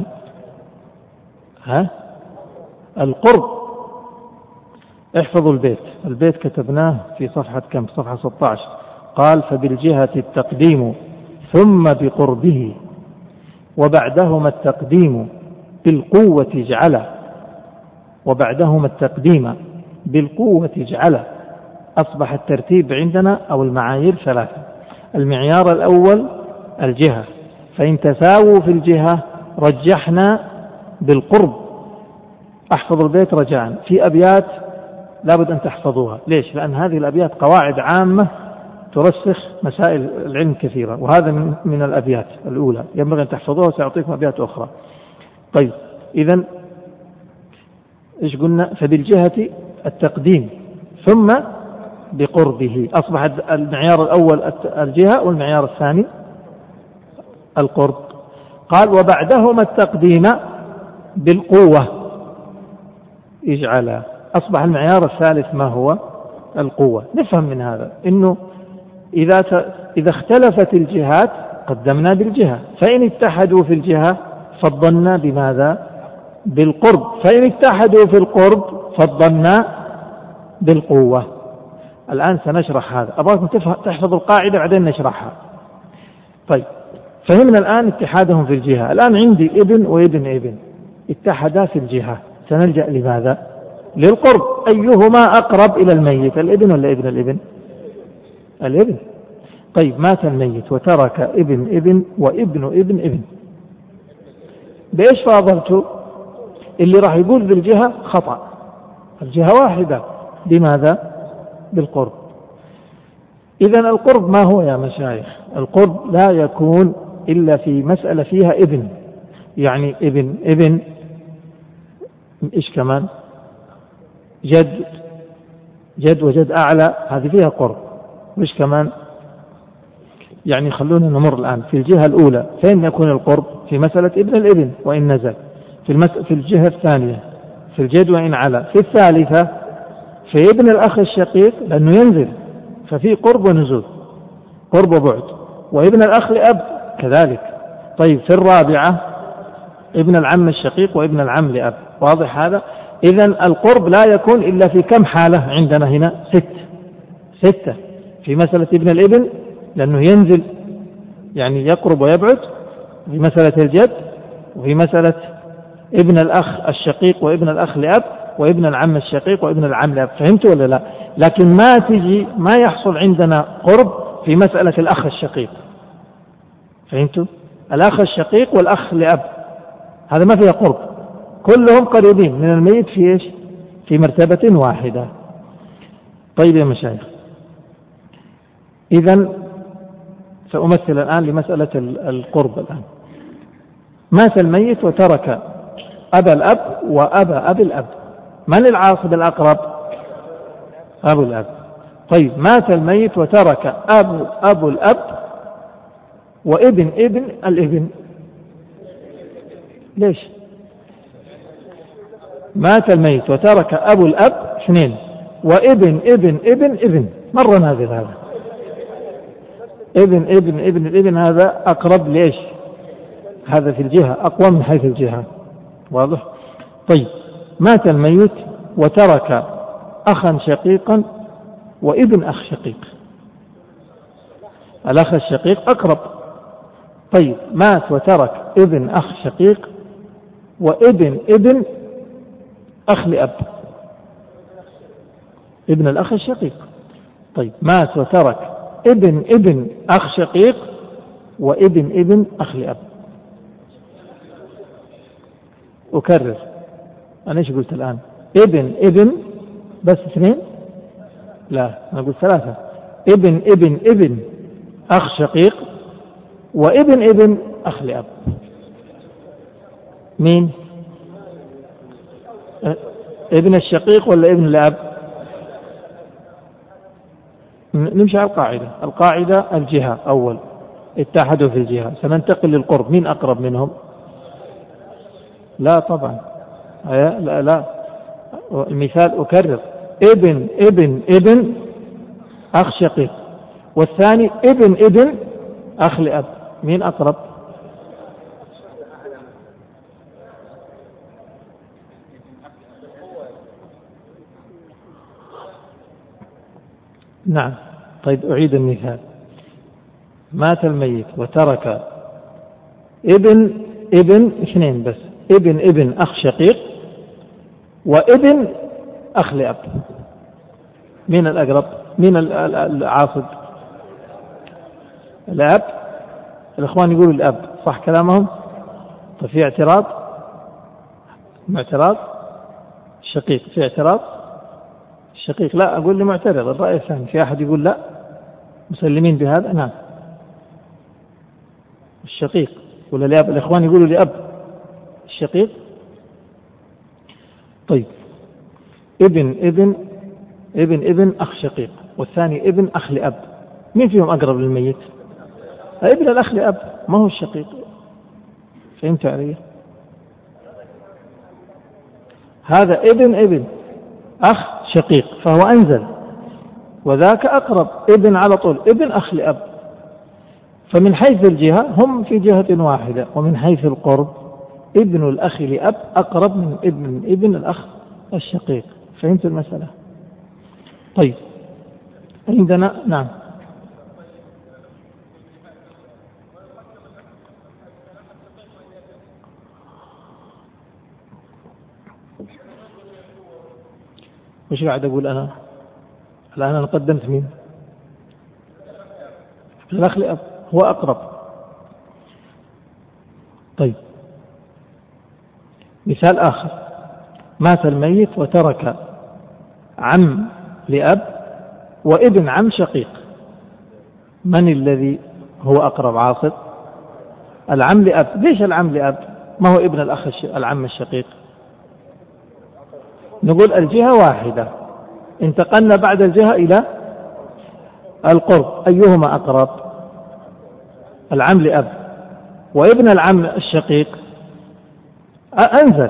القرب. احفظوا البيت كتبناه في صفحة كم؟ صفحة 16. قال فبالجهة التقديم ثم بقربه وبعدهما التقديم بالقوة اجعله، وبعدهما التقديم بالقوة اجعله. أصبح الترتيب عندنا أو المعايير 3. المعيار الأول الجهة، فإن تساووا في الجهة رجحنا بالقرب. احفظوا البيت رجاء. في أبيات لابد أن تحفظوها. ليش؟ لأن هذه الأبيات قواعد عامة ترسخ مسائل العلم كثيرة، وهذا من الأبيات الأولى ينبغي أن تحفظوها، وسأعطيكم أبيات أخرى. طيب إذن إيش قلنا؟ فبالجهة التقديم ثم بقربه. أصبح المعيار الأول الجهة والمعيار الثاني القرب. قال وبعدهما التقديم بالقوة اجعل. أصبح المعيار الثالث ما هو؟ القوة. نفهم من هذا إنه إذا اختلفت الجهات قدمنا بالجهة، فإن اتحدوا في الجهة فضلنا بماذا؟ بالقرب، فإن اتحدوا في القرب فضلنا بالقوة. الآن سنشرح هذا، أبغاكم تحفظوا القاعدة بعدين نشرحها. طيب فهمنا الآن اتحادهم في الجهة. الآن عندي ابن وابن اتحدا في الجهة، سنلجأ لماذا؟ للقرب. أيهما أقرب إلى الميت، الابن ولا ابن الابن. طيب مات الميت وترك ابن وابن. بإيش فاضلته؟ اللي راح يقول بالجهة خطأ، الجهة واحدة. بماذا؟ بالقرب. إذن القرب ما هو يا مشايخ؟ القرب لا يكون إلا في مسألة فيها ابن، يعني ابن إيش كمان؟ جد وجد أعلى، هذه فيها قرب. مش كمان؟ يعني خلونا نمر الآن في الجهة الأولى فين يكون القرب؟ في مسألة ابن الابن وإن نزل، في الجهة الثانية في الجد وإن علا، في الثالثة في ابن الأخ الشقيق لأنه ينزل ففي قرب ونزول، قرب وبعد، وابن الأخ لأب كذلك. طيب في الرابعة ابن العم الشقيق وابن العم لأب. واضح هذا؟ إذن القرب لا يكون إلا في كم حالة عندنا هنا؟ 6. في مسألة ابن الابن لأنه ينزل يعني يقرب ويبعد، في مسألة الجد، وفي مسألة ابن الأخ الشقيق وابن الأخ لأب، وابن العم الشقيق وابن العم لأب. فهمت ولا لا؟ لكن ما يحصل عندنا قرب في مسألة الأخ الشقيق. فهمتوا؟ الأخ الشقيق والأخ لأب هذا ما فيها قرب، كلهم قريبين من الميت في إيش؟ في مرتبة واحدة. طيب يا مشايخ، إذن سأمثل الآن لمسألة القرب. الآن مات الميت وترك أبا الأب وأبا أبي الأب، من العاصب الأقرب؟ أبو الأب. طيب مات الميت وترك أبو الأب وابن الابن. ليش؟ مات الميت وترك أبو الأب 2 وابن مرة نازل هذا ابن الابن هذا أقرب. ليش؟ هذا في الجهة أقوى من حيث الجهة. واضح؟ طيب مات الميت وترك أخا شقيقا وابن أخ شقيق، الأخ الشقيق أقرب. طيب مات وترك ابن أخ شقيق وابن أخ لأب، ابن الأخ الشقيق. طيب مات وترك ابن أخ شقيق وابن أخ لأب. أكرر، أنا إيش قلت الآن؟ ابن بس 2؟ لا، أنا قلت 3. ابن أخ شقيق وابن أخ لأب. مين؟ ابن الشقيق ولا ابن الأب؟ نمشي على القاعدة الجهة أول، اتحدوا في الجهة. سننتقل للقرب، مين أقرب منهم؟ لا طبعا، لا المثال أكرر، ابن أخ شقيق والثاني ابن أخ لأب، مين أقرب؟ نعم. طيب أعيد المثال. مات الميت وترك ابن 2 بس، ابن أخ شقيق وابن أخ لأب، مين الأقرب؟ مين العاصب؟ الأب. الإخوان يقولوا الأب، صح كلامهم؟ طيب في اعتراض؟ معتراض؟ الشقيق في اعتراض؟ الشقيق لا، أقول لي معترض، الرأي الثاني. في أحد يقول لا؟ مسلمين بهذا؟ نعم. الشقيق ولا الأب؟ الإخوان يقولوا لأب الشقيق. طيب ابن أخ شقيق والثاني ابن أخ لأب، مين فيهم أقرب للميت؟ ابن الأخ لأب، ما هو الشقيق. فهمت علي؟ هذا ابن أخ شقيق فهو أنزل، وذاك أقرب ابن على طول، ابن أخ لأب. فمن حيث الجهة هم في جهة واحدة، ومن حيث القرب ابن الأخ لأب أقرب من ابن الأخ الشقيق. فهمت المسألة؟ طيب عندنا نعم. وش قاعد أقول أنا الآن؟ أنا قدمت مين؟ الأخ لأب هو أقرب. طيب مثال آخر، مات الميت وترك عم لأب وابن عم شقيق، من الذي هو أقرب عاصب؟ العم لأب. ليش العم لأب؟ ما هو ابن الأخ العم الشقيق؟ نقول الجهة واحدة، انتقلنا بعد الجهة إلى القرب، أيهما أقرب؟ العم لأب. وابن العم الشقيق أنزل.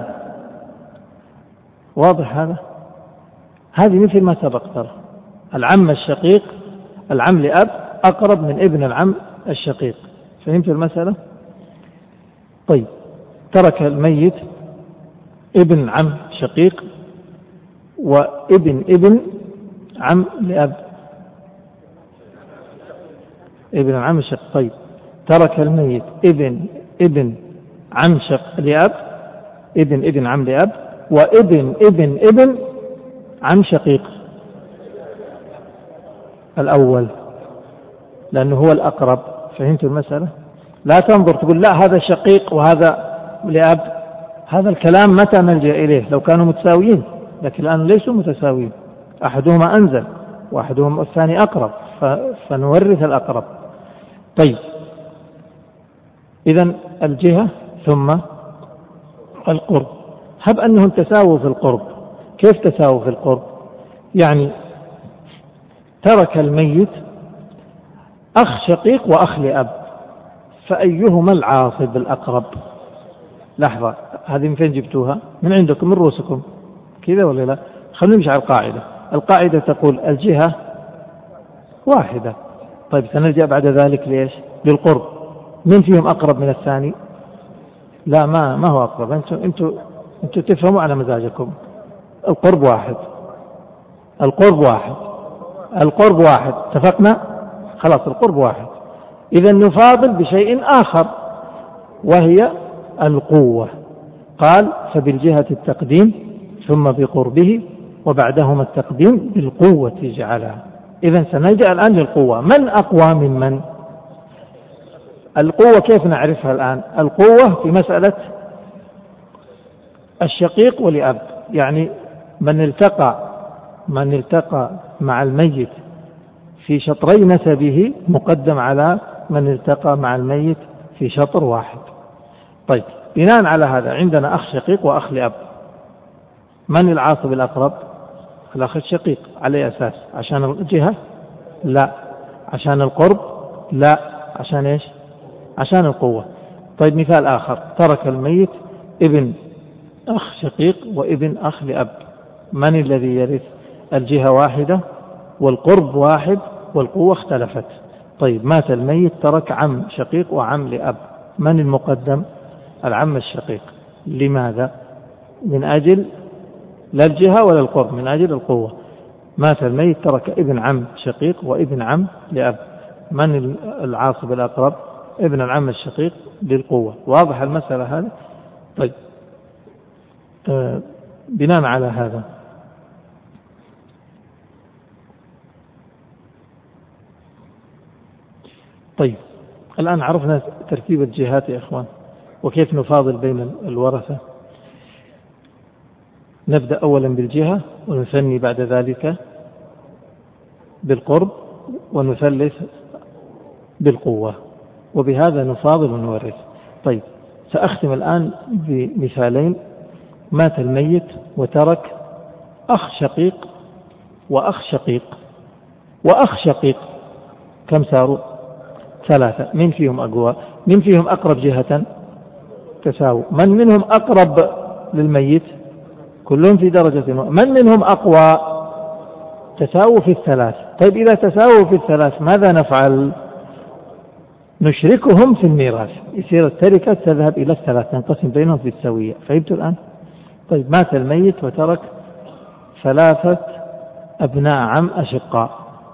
واضح هذا؟ هذه مثل ما سبق ترى، العم الشقيق العم لأب أقرب من ابن العم الشقيق. فهمت المسألة؟ طيب ترك الميت ابن عم شقيق وابن عم لأب، ابن عم شقيق. طيب ترك الميت ابن عم شق لأب، ابن عم لأب وابن ابن ابن عم شقيق الأول، لأنه هو الأقرب. فهمت المسألة؟ لا تنظر تقول لا هذا شقيق وهذا لأب، هذا الكلام متى نلجأ إليه؟ لو كانوا متساويين، لكن الآن ليسوا متساويين، أحدهما أنزل وأحدهما الثاني أقرب، فنورث الأقرب. طيب، إذن الجهة ثم القرب. هب أنهم تساووا في القرب. كيف تساووا في القرب؟ يعني ترك الميت أخ شقيق وأخ لأب، فأيهما العاصب الأقرب؟ لحظة، هذه من فين جبتوها؟ من عندكم، من رؤوسكم كذا ولا لا؟ خلينا نمشي على القاعدة. القاعدة تقول الجهة واحدة. طيب سنرجع بعد ذلك ليش؟ للقرب. من فيهم أقرب من الثاني؟ لا، ما هو أقرب. أنتوا تفهموا على مزاجكم. القرب واحد، القرب واحد، القرب واحد. اتفقنا؟ خلاص القرب واحد. إذا نفاضل بشيء آخر وهي القوة. قال فبالجهة التقديم ثم بقربه وبعدهما التقديم بالقوة جعلها. إذا سنلجأ الآن للقوة. من أقوى من؟ القوة كيف نعرفها الآن؟ القوة في مسألة الشقيق ولأب، يعني من التقى مع الميت في شطري نسبه مقدم على من التقى مع الميت في شطر واحد. طيب، بناء على هذا عندنا أخ شقيق وأخ لأب. من العاصب الأقرب؟ الأخ الشقيق. على أساس عشان الجهة؟ لا. عشان القرب؟ لا. عشان إيش؟ عشان القوة. طيب مثال آخر، ترك الميت ابن أخ شقيق وابن أخ لأب، من الذي يرث؟ الجهة واحدة والقرب واحد والقوة اختلفت. طيب مات الميت ترك عم شقيق وعم لأب، من المقدم؟ العم الشقيق. لماذا؟ من أجل لا الجهة ولا القرب، من أجل القوة. مات الميت ترك ابن عم شقيق وابن عم لأب، من العاصب الأقرب؟ ابن العم الشقيق للقوة. واضح المسألة هذه؟ طيب، بناء على هذا طيب الآن عرفنا ترتيب الجهات يا إخوان وكيف نفاضل بين الورثة. نبدأ أولا بالجهة ونثني بعد ذلك بالقرب ونثلث بالقوة، وبهذا نفاضل ونورث. طيب سأختم الآن بمثالين. مات الميت وترك أخ شقيق وأخ شقيق وأخ شقيق، كم صاروا؟ 3. من فيهم أقوى؟ من فيهم أقرب جهة؟ تساووا. من منهم أقرب للميت؟ كلهم في درجة. من منهم أقوى؟ تساووا في 3. طيب إذا تساووا في 3 ماذا نفعل؟ نشركهم في الميراث، يصير التركة تذهب إلى 3، تنقسم بينهم في السوية. فهمتوا الآن؟ طيب مات الميت وترك 3 أبناء عم أشقاء،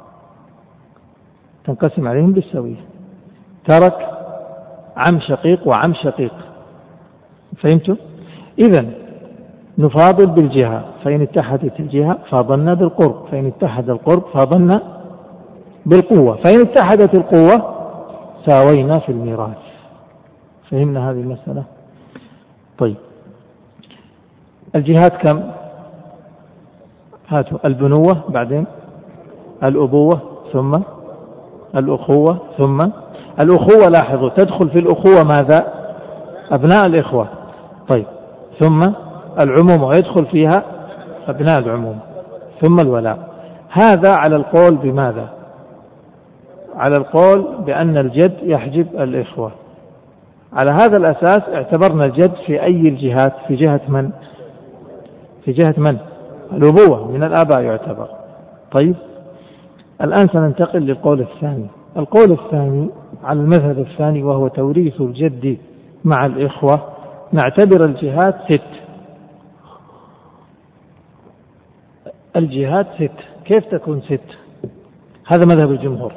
تنقسم عليهم بالسوية. ترك عم شقيق وعم شقيق. فهمتوا؟ إذن نفاضل بالجهة، فإن اتحدت الجهة فاضلنا بالقرب، فإن اتحد القرب فاضلنا بالقوة، فإن اتحدت القوة ساوينا في الميراث. فهمنا هذه المسألة؟ طيب الجهات كم؟ هاتوا البنوة، بعدين الأبوة، ثم الأخوة، ثم الأخوة. لاحظوا تدخل في الأخوة ماذا؟ أبناء الإخوة. طيب ثم العموم ويدخل فيها أبناء العموم، ثم الولاء. هذا على القول بماذا؟ على القول بأن الجد يحجب الإخوة. على هذا الأساس اعتبرنا الجد في أي الجهات؟ في جهة من؟ في جهة من؟ الأبوة، من الآباء يعتبر. طيب الآن سننتقل للقول الثاني. القول الثاني على المذهب الثاني وهو توريث الجد مع الإخوة. نعتبر الجهات 6. الجهات 6. كيف تكون 6؟ هذا مذهب الجمهور.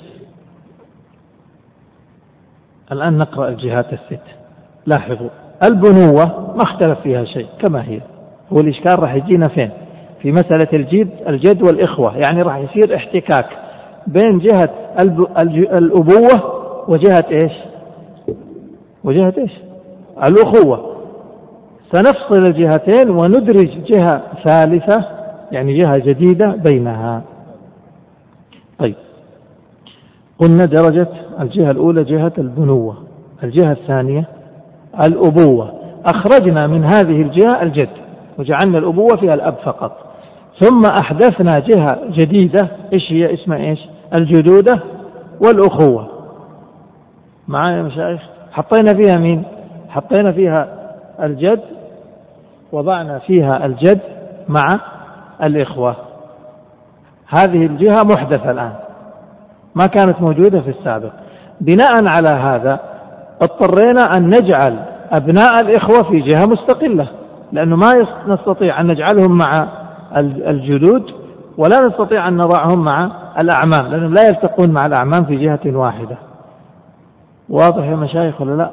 الآن نقرأ الجهات 6. لاحظوا البنوة ما اختلف فيها شيء كما هي، هو الإشكال راح يجينا فين؟ في مسألة الجد والإخوة، يعني راح يصير احتكاك بين جهة الأبوة وجهة إيش؟ وجهة إيش؟ الأخوة. سنفصل الجهتين وندرج جهة ثالثة، يعني جهة جديدة بينها. طيب، قلنا درجة الجهة الأولى جهة البنوة، الجهة الثانية الأبوة. أخرجنا من هذه الجهة الجد وجعلنا الأبوة فيها الأب فقط، ثم أحدثنا جهة جديدة، إيش هي؟ اسمها إيش؟ الجدودة والأخوة. معايا يا مشايخ؟ حطينا فيها مين؟ حطينا فيها الجد، وضعنا فيها الجد مع الإخوة. هذه الجهة محدثة الآن، ما كانت موجودة في السابق. بناء على هذا اضطرينا أن نجعل أبناء الإخوة في جهة مستقلة، لأنه ما نستطيع أن نجعلهم مع الجدود، ولا نستطيع أن نضعهم مع الأعمام، لأنهم لا يلتقون مع الأعمام في جهة واحدة. واضح يا مشايخ ولا لا؟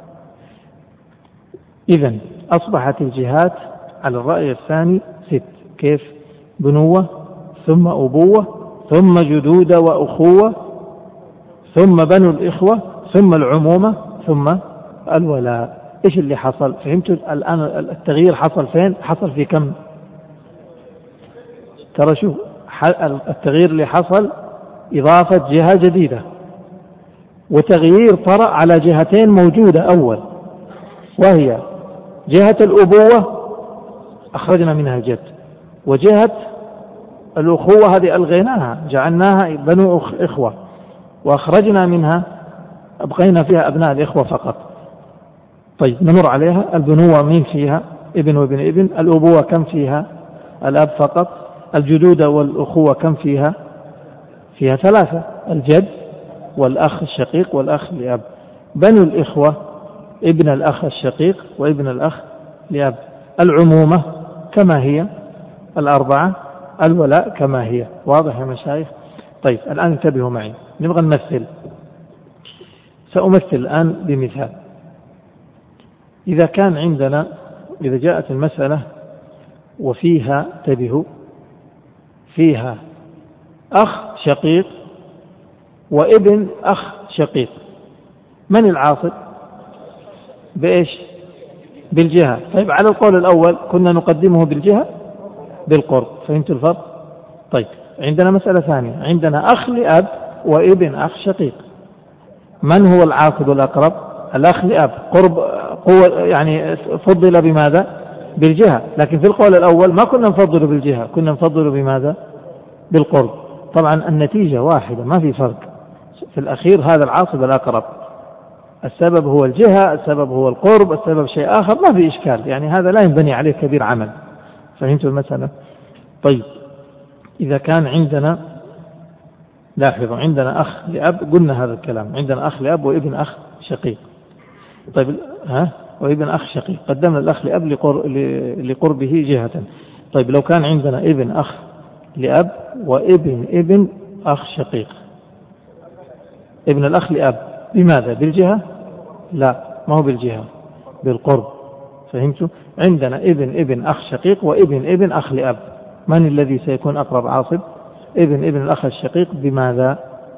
إذن أصبحت الجهات على الرأي الثاني 6. كيف؟ بنوة، ثم أبوة، ثم جدودة وأخوة، ثم بنو الإخوة، ثم العمومة، ثم الولاء. إيش اللي حصل؟ فهمتوا الآن التغيير حصل فين؟ حصل في كم؟ ترى شوف التغيير اللي حصل إضافة جهة جديدة، وتغيير طرأ على جهتين موجودة أول، وهي جهة الأبوة أخرجنا منها الجد، وجهة الأخوة هذه ألغيناها جعلناها بنو إخوة، وأخرجنا منها أبقينا فيها أبناء الإخوة فقط. طيب نمر عليها. البنوة مين فيها؟ ابن وابن ابن. الأبوة كم فيها؟ الأب فقط. الجدودة والأخوة كم فيها؟ فيها 3، الجد والأخ الشقيق والأخ لأب. بنو الإخوة ابن الأخ الشقيق وابن الأخ لأب. العمومة كما هي 4. الولاء كما هي. واضح يا مشايخ؟ طيب الآن انتبهوا معي، نبغى نمثل. سأمثل الآن بمثال. إذا كان عندنا، إذا جاءت المسألة وفيها، انتبهوا، فيها أخ شقيق وابن أخ شقيق، من العاصب؟ بإيش؟ بالجهة. طيب على القول الأول كنا نقدمه بالجهة بالقرب. فهمت الفرق؟ طيب عندنا مسألة ثانية، عندنا أخ لأب وابن أخ شقيق، من هو العاصب والأقرب؟ الأخ لأب، قرب قوة، يعني فضل بماذا؟ بالجهة. لكن في القول الأول ما كنا نفضل بالجهة، كنا نفضل بماذا؟ بالقرب. طبعا النتيجة واحدة، ما في فرق في الأخير، هذا العاصب الأقرب. السبب هو الجهة، السبب هو القرب، السبب شيء آخر، ما في إشكال، يعني هذا لا ينبني عليه كبير عمل. فهمتوا المسألة؟ طيب إذا كان عندنا، لاحظوا، عندنا أخ لأب، قلنا هذا الكلام، عندنا أخ لأب وابن أخ شقيق. طيب وابن أخ شقيق، قدمنا الأخ لأب لقربه جهة. طيب لو كان عندنا ابن أخ لأب وابن أخ شقيق، ابن الأخ لأب بماذا؟ بالجهة؟ لا، ما هو بالجهة، بالقرب. فهمتوا؟ عندنا ابن أخ شقيق وابن أخ لأب، من الذي سيكون أقرب عاصب؟ ابن الأخ الشقيق. بماذا؟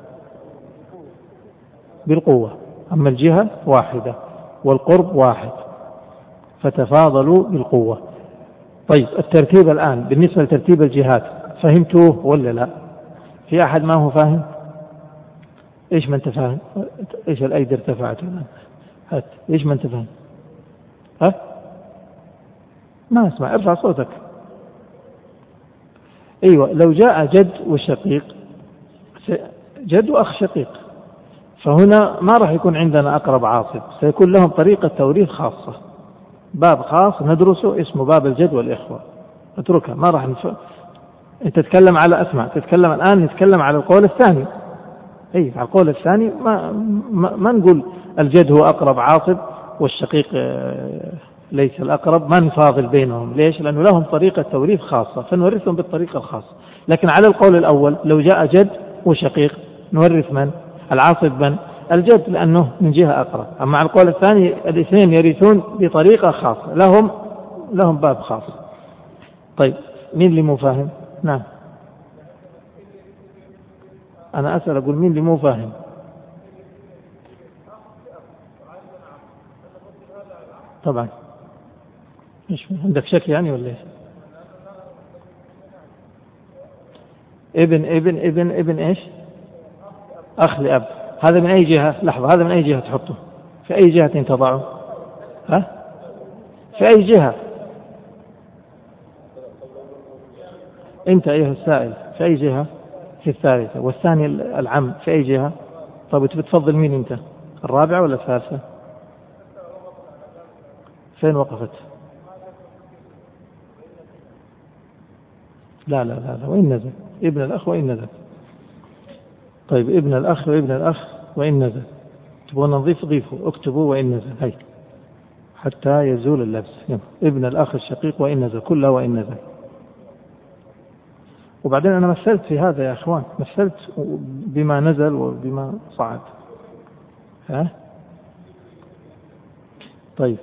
بالقوة. أما الجهة واحدة والقرب واحد، فتفاضلوا بالقوة. طيب الترتيب الآن بالنسبة لترتيب الجهات فهمتوه ولا لا؟ في أحد ما هو فاهم؟ إيش ما أنت فاهم؟ إيش الأيدي ارتفعت الآن؟ هات، إيش ما أنت فاهم؟ ما أسمع، ارفع صوتك. أيوة، لو جاء جد وشقيق، جد وأخ شقيق، فهنا ما راح يكون عندنا أقرب عاصب، سيكون لهم طريقة توريث خاصة، باب خاص ندرسه اسمه باب الجد والإخوة. اتركها، ما راح أنت تتكلم على، أسمع، تتكلم الآن، نتكلم على القول الثاني. على القول الثاني ما نقول الجد هو أقرب عاصب والشقيق ليس الأقرب، ما نفاضل بينهم. ليش؟ لأنه لهم طريقة توريث خاصة، فنورثهم بالطريقة الخاصة. لكن على القول الأول لو جاء جد وشقيق نورث من؟ العاصب من؟ الجد، لأنه من جهة أقرب. أما على القول الثاني الاثنين يرثون بطريقة خاصة، لهم باب خاص. طيب مين اللي مو فاهم؟ نعم أنا أسأل أقول مين اللي مو فاهم؟ طبعا مش عندك شك يعني ولا إيش؟ ابن إيش؟ أخ لأب. هذا من أي جهة؟ لحظة، هذا من أي جهة تحطه؟ في أي جهة تضعه؟ ها؟ في أي جهة؟ أنت أيها السائل في أي جهة؟ في الثالثة. والثاني العم في أي جهة؟ طيب بتفضل مين أنت؟ الرابعة ولا الثالثة؟ فين وقفت؟ لا وإن نزل ابن الأخ وإن نزل. طيب ابن الأخ وابن الأخ وإن نزل، تبغون نضيف ضيفوا، اكتبوا وإن نزل هاي حتى يزول اللبس. ابن الأخ الشقيق وإن نزل، كلها وإن نزل. وبعدين أنا مثلت في هذا يا أخوان، مثلت بما نزل وبما صعد. ها؟ طيب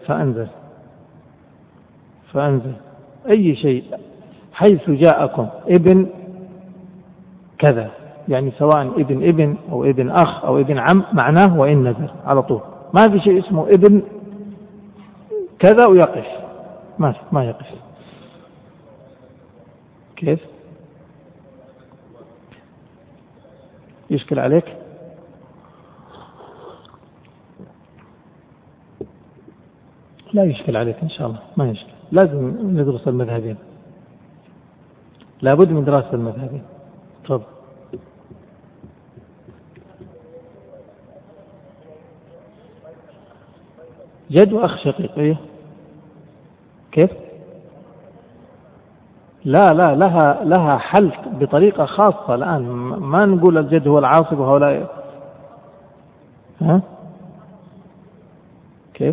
فأنزل أي شيء حيث جاءكم ابن كذا، يعني سواء ابن أو ابن أخ أو ابن عم معناه وإن نزل على طول. ما في شيء اسمه ابن كذا ويقف، ما يقف. كيف يشكل عليك؟ لا يشكل عليك إن شاء الله، ما يشكل. لازم ندرس المذهبين، لابد من دراسة المذهبين. تفضل. جد وأخ شقيق إيه؟ كيف؟ لا لها حل بطريقة خاصة. الآن ما نقول الجد هو العاصب وهؤلاء. ها؟ كيف؟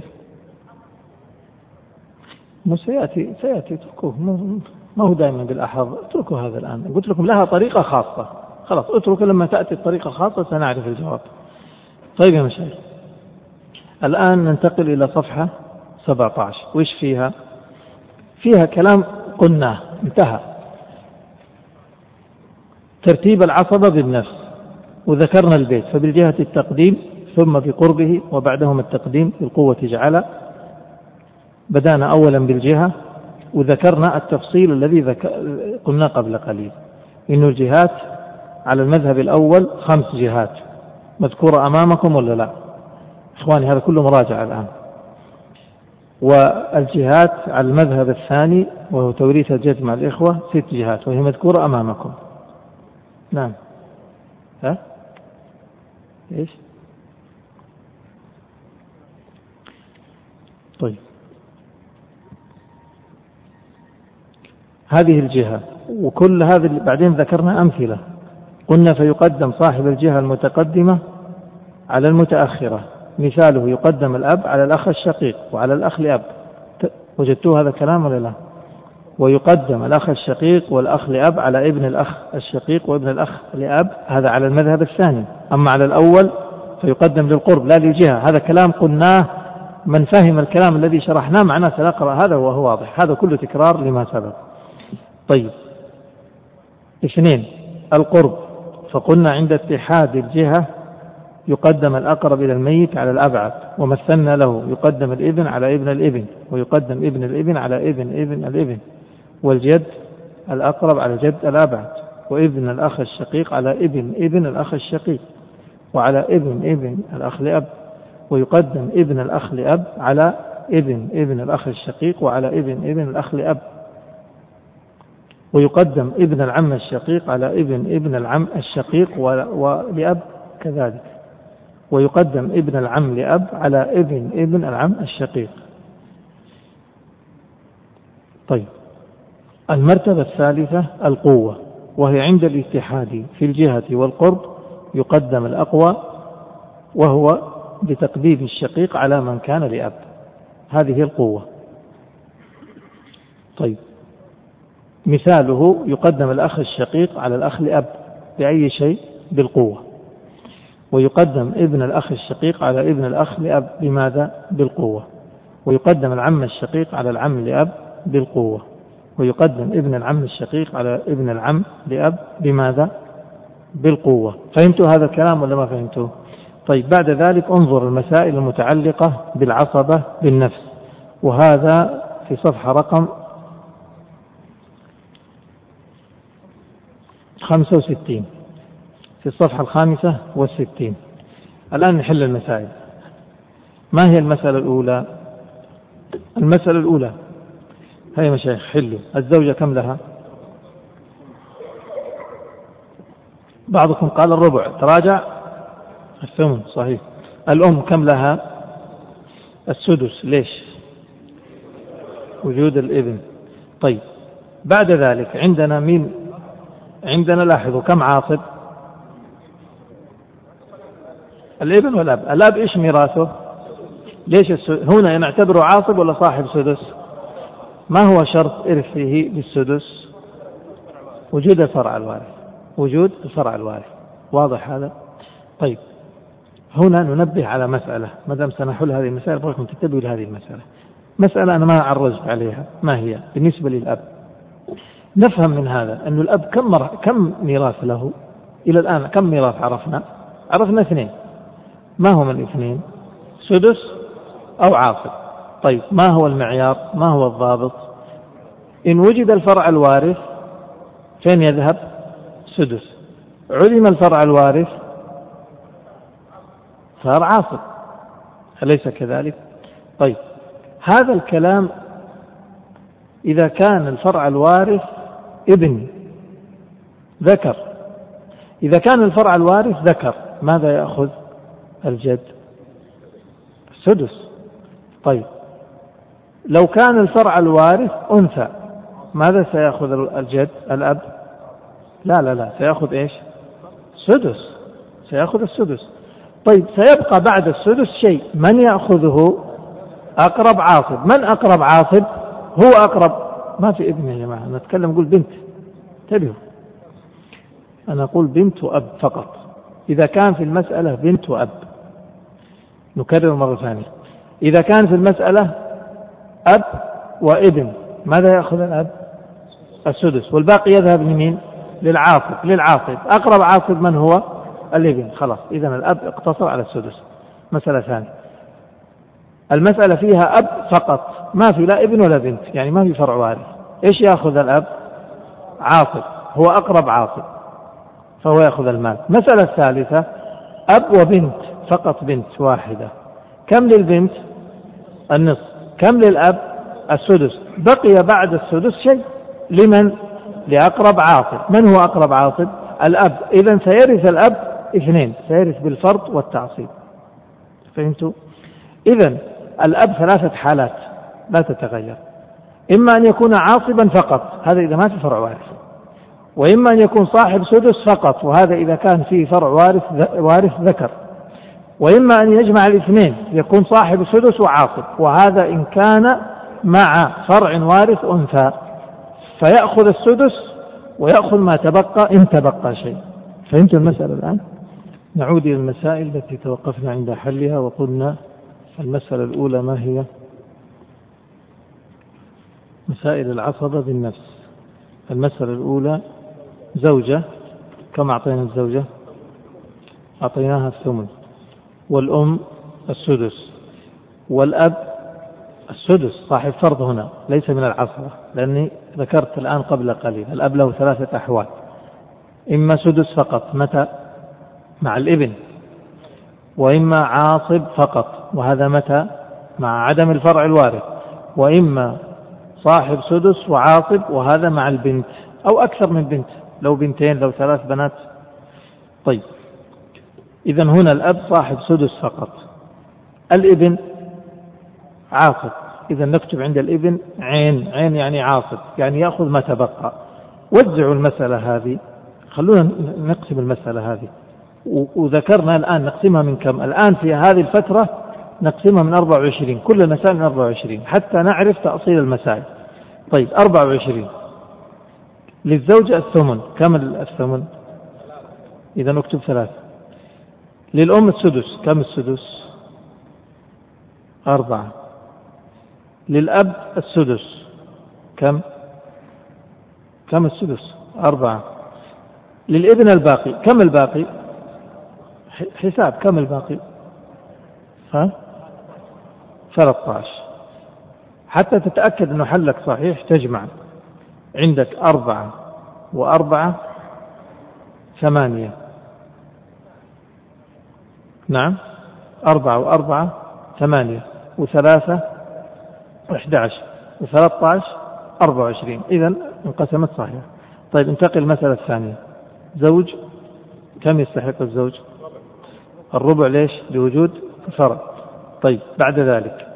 سيأتي اتركوه، ما هو دائما بالأحظ. اتركوا هذا الآن، قلت لكم لها طريقة خاصة، خلاص اتركوا، لما تأتي الطريقة الخاصة سنعرف الجواب. طيب يا مشايخ، الآن ننتقل إلى صفحة 17. وش فيها؟ فيها كلام قلناه انتهى. ترتيب العصبة بالنفس، وذكرنا البيت فبالجهة التقديم ثم بقربه وبعدهم التقديم بالقوة جعل. بدأنا أولا بالجهة، وذكرنا التفصيل الذي قلنا قبل قليل، إن الجهات على المذهب الأول 5 جهات مذكورة أمامكم ولا لا؟ إخواني هذا كله مراجعة الآن. والجهات على المذهب الثاني وهو توريث الجد مع الإخوة 6 جهات وهي مذكورة أمامكم. نعم. ها؟ إيش؟ طيب هذه الجهة وكل هذه. بعدين ذكرنا أمثلة، قلنا فيقدم صاحب الجهة المتقدمة على المتأخرة. مثاله يقدم الأب على الأخ الشقيق وعلى الأخ لأب. وجدتوا هذا الكلام ولا لا؟ ويقدم الأخ الشقيق والأخ لأب على ابن الأخ الشقيق وابن الأخ لأب، هذا على المذهب الثاني. أما على الأول فيقدم للقرب لا للجهة. هذا كلام قلناه، من فهم الكلام الذي شرحناه معنا سنقرأ هذا وهو واضح. هذا كله تكرار لما سبق. طيب 2 القرب، فقلنا عند اتحاد الجهة يقدم الأقرب إلى الميت على الأبعد، ومثلنا له يقدم الابن على ابن الابن، ويقدم ابن الابن على ابن الابن، والجد الأقرب على الجد الأبعد، وابن الأخ الشقيق على ابن الأخ الشقيق، وعلى ابن الأخ لأب، ويقدم ابن الأخ لأب على ابن الأخ الشقيق وعلى ابن الأخ لأب، ويقدم ابن العم الشقيق على ابن العم الشقيق ولأب كذلك، ويقدم ابن العم لأب على ابن العم الشقيق. طيب المرتبة الثالثة القوة، وهي عند الاتحاد في الجهة والقرب يقدم الأقوى، وهو بتقديم الشقيق على من كان لأب. هذه القوة. طيب مثاله يقدم الأخ الشقيق على الأخ لأب بأي شيء؟ بالقوة. ويقدم ابن الأخ الشقيق على ابن الأخ لأب بماذا؟ بالقوة. ويقدم العم الشقيق على العم لأب بالقوة. ويقدم ابن العم الشقيق على ابن العم لأب. بماذا؟ بالقوة. فهمتوا هذا الكلام ولا ما فهمتوا؟ طيب، بعد ذلك انظر المسائل المتعلقة بالعصبة بالنفس، وهذا في صفحة رقم 65، في الصفحة 65. الآن نحل المسائل. ما هي المسألة الأولى؟ المسألة الأولى هيا مشايخ حلوا. الزوجة كم لها؟ بعضكم قال الربع، تراجع. الثمن صحيح. الأم كم لها؟ السدس. ليش؟ وجود الابن. طيب، بعد ذلك عندنا مين؟ عندنا لاحظوا كم عاصب؟ الابن والأب. الأب إيش ميراثه؟ ليش هنا نعتبره عاصب ولا صاحب سدس؟ ما هو شرط إرثه بالسدس؟ وجود الفرع الوارث. وجود الفرع الوارث. واضح هذا؟ طيب، هنا ننبه على مسألة، ما دام سنحل هذه المسألة أبغاكم تنتبهوا لهذه المسألة. مسألة أنا ما عرجت عليها. ما هي؟ بالنسبة للأب نفهم من هذا أن الأب كم ميراث له إلى الآن؟ كم ميراث عرفنا 2. ما هم الاثنين؟ سدس أو عاصب. طيب، ما هو المعيار؟ ما هو الضابط؟ إن وجد الفرع الوارث فين يذهب؟ سدس. علم الفرع الوارث صار عاصب، أليس كذلك؟ طيب، هذا الكلام إذا كان الفرع الوارث ابن ذكر. إذا كان الفرع الوارث ذكر ماذا يأخذ الجد؟ السدس. طيب، لو كان الفرع الوارث أنثى ماذا سيأخذ الجد الأب؟ لا سيأخذ إيش؟ سدس. سيأخذ السدس. طيب، سيبقى بعد السدس شيء، من يأخذه؟ أقرب عاصب. من أقرب عاصب؟ هو أقرب. ما في ابن يا جماعة، نتكلم نقول بنت. انتبهوا، أنا أقول بنت وأب فقط. إذا كان في المسألة بنت وأب، نكرر مرة ثانية، إذا كان في المسألة أب وابن ماذا يأخذ الأب؟ السدس، والباقي يذهب لمين؟ للعاصب. أقرب عاصب من هو؟ الابن. خلاص، إذن الأب اقتصر على السدس. مسألة ثانية، المسألة فيها أب فقط، ما في لا ابن ولا بنت، يعني ما في فرع وارث. إيش يأخذ الأب؟ عاصب، هو أقرب عاصب، فهو يأخذ المال. مسألة الثالثة أب وبنت فقط، بنت واحدة. كم للبنت؟ النصف. كم للأب؟ السدس. بقي بعد السدس شيء، لمن؟ لأقرب عاصب. من هو أقرب عاصب؟ الأب. إذن سيرث الأب 2، سيرث بالفرض والتعصيب. فهمتوا؟ إذن الأب 3 حالات لا تتغير، إما أن يكون عاصبا فقط، هذا إذا ما في فرع وارث، وإما أن يكون صاحب سدس فقط، وهذا إذا كان فيه فرع وارث ذكر، وإما أن يجمع الاثنين يكون صاحب سدس وعاصب، وهذا إن كان مع فرع وارث أنثى فيأخذ السدس ويأخذ ما تبقى إن تبقى شيء. فهمت المسألة الآن؟ نعود إلى المسائل التي توقفنا عند حلها، وقلنا المسألة الأولى ما هي؟ مسائل العصبة بالنفس. المسألة الأولى زوجة، كم أعطينا الزوجة؟ أعطيناها 8، والأم السدس، والأب السدس صاحب فرض هنا ليس من العصبة، لأني ذكرت الآن قبل قليل الأب له 3 أحوال، إما سدس فقط متى؟ مع الابن، وإما عاصب فقط، وهذا متى؟ مع عدم الفرع الوارث، وإما صاحب سدس وعاصب، وهذا مع البنت أو أكثر من بنت، لو بنتين لو 3 بنات. طيب، إذن هنا الأب صاحب سدس فقط، الابن عاصب، إذن نكتب عند الابن عين يعني عاصب، يعني يأخذ ما تبقى. وزعوا المسألة هذه، خلونا نقسم المسألة هذه، وذكرنا الآن نقسمها من كم؟ الآن في هذه الفترة نقسمها من 24، كل المسائل من 24 حتى نعرف تأصيل المسائل. طيب، 24 للزوجة 8، كم الثمن؟ إذا نكتب 3. للأم السدس، كم السدس؟ 4. للأب السدس كم؟ كم السدس؟ 4. للابن الباقي كم الباقي؟ حساب كم الباقي؟ 13. حتى تتأكد أنه حلك صحيح تجمع عندك 4 و4 8. نعم 4 و4 8 و3 11 و13 24. إذن انقسمت صحيح. طيب انتقل المسألة الثانية. زوج كم يستحق الزوج؟ الربع. ليش؟ لوجود فرع. طيب بعد ذلك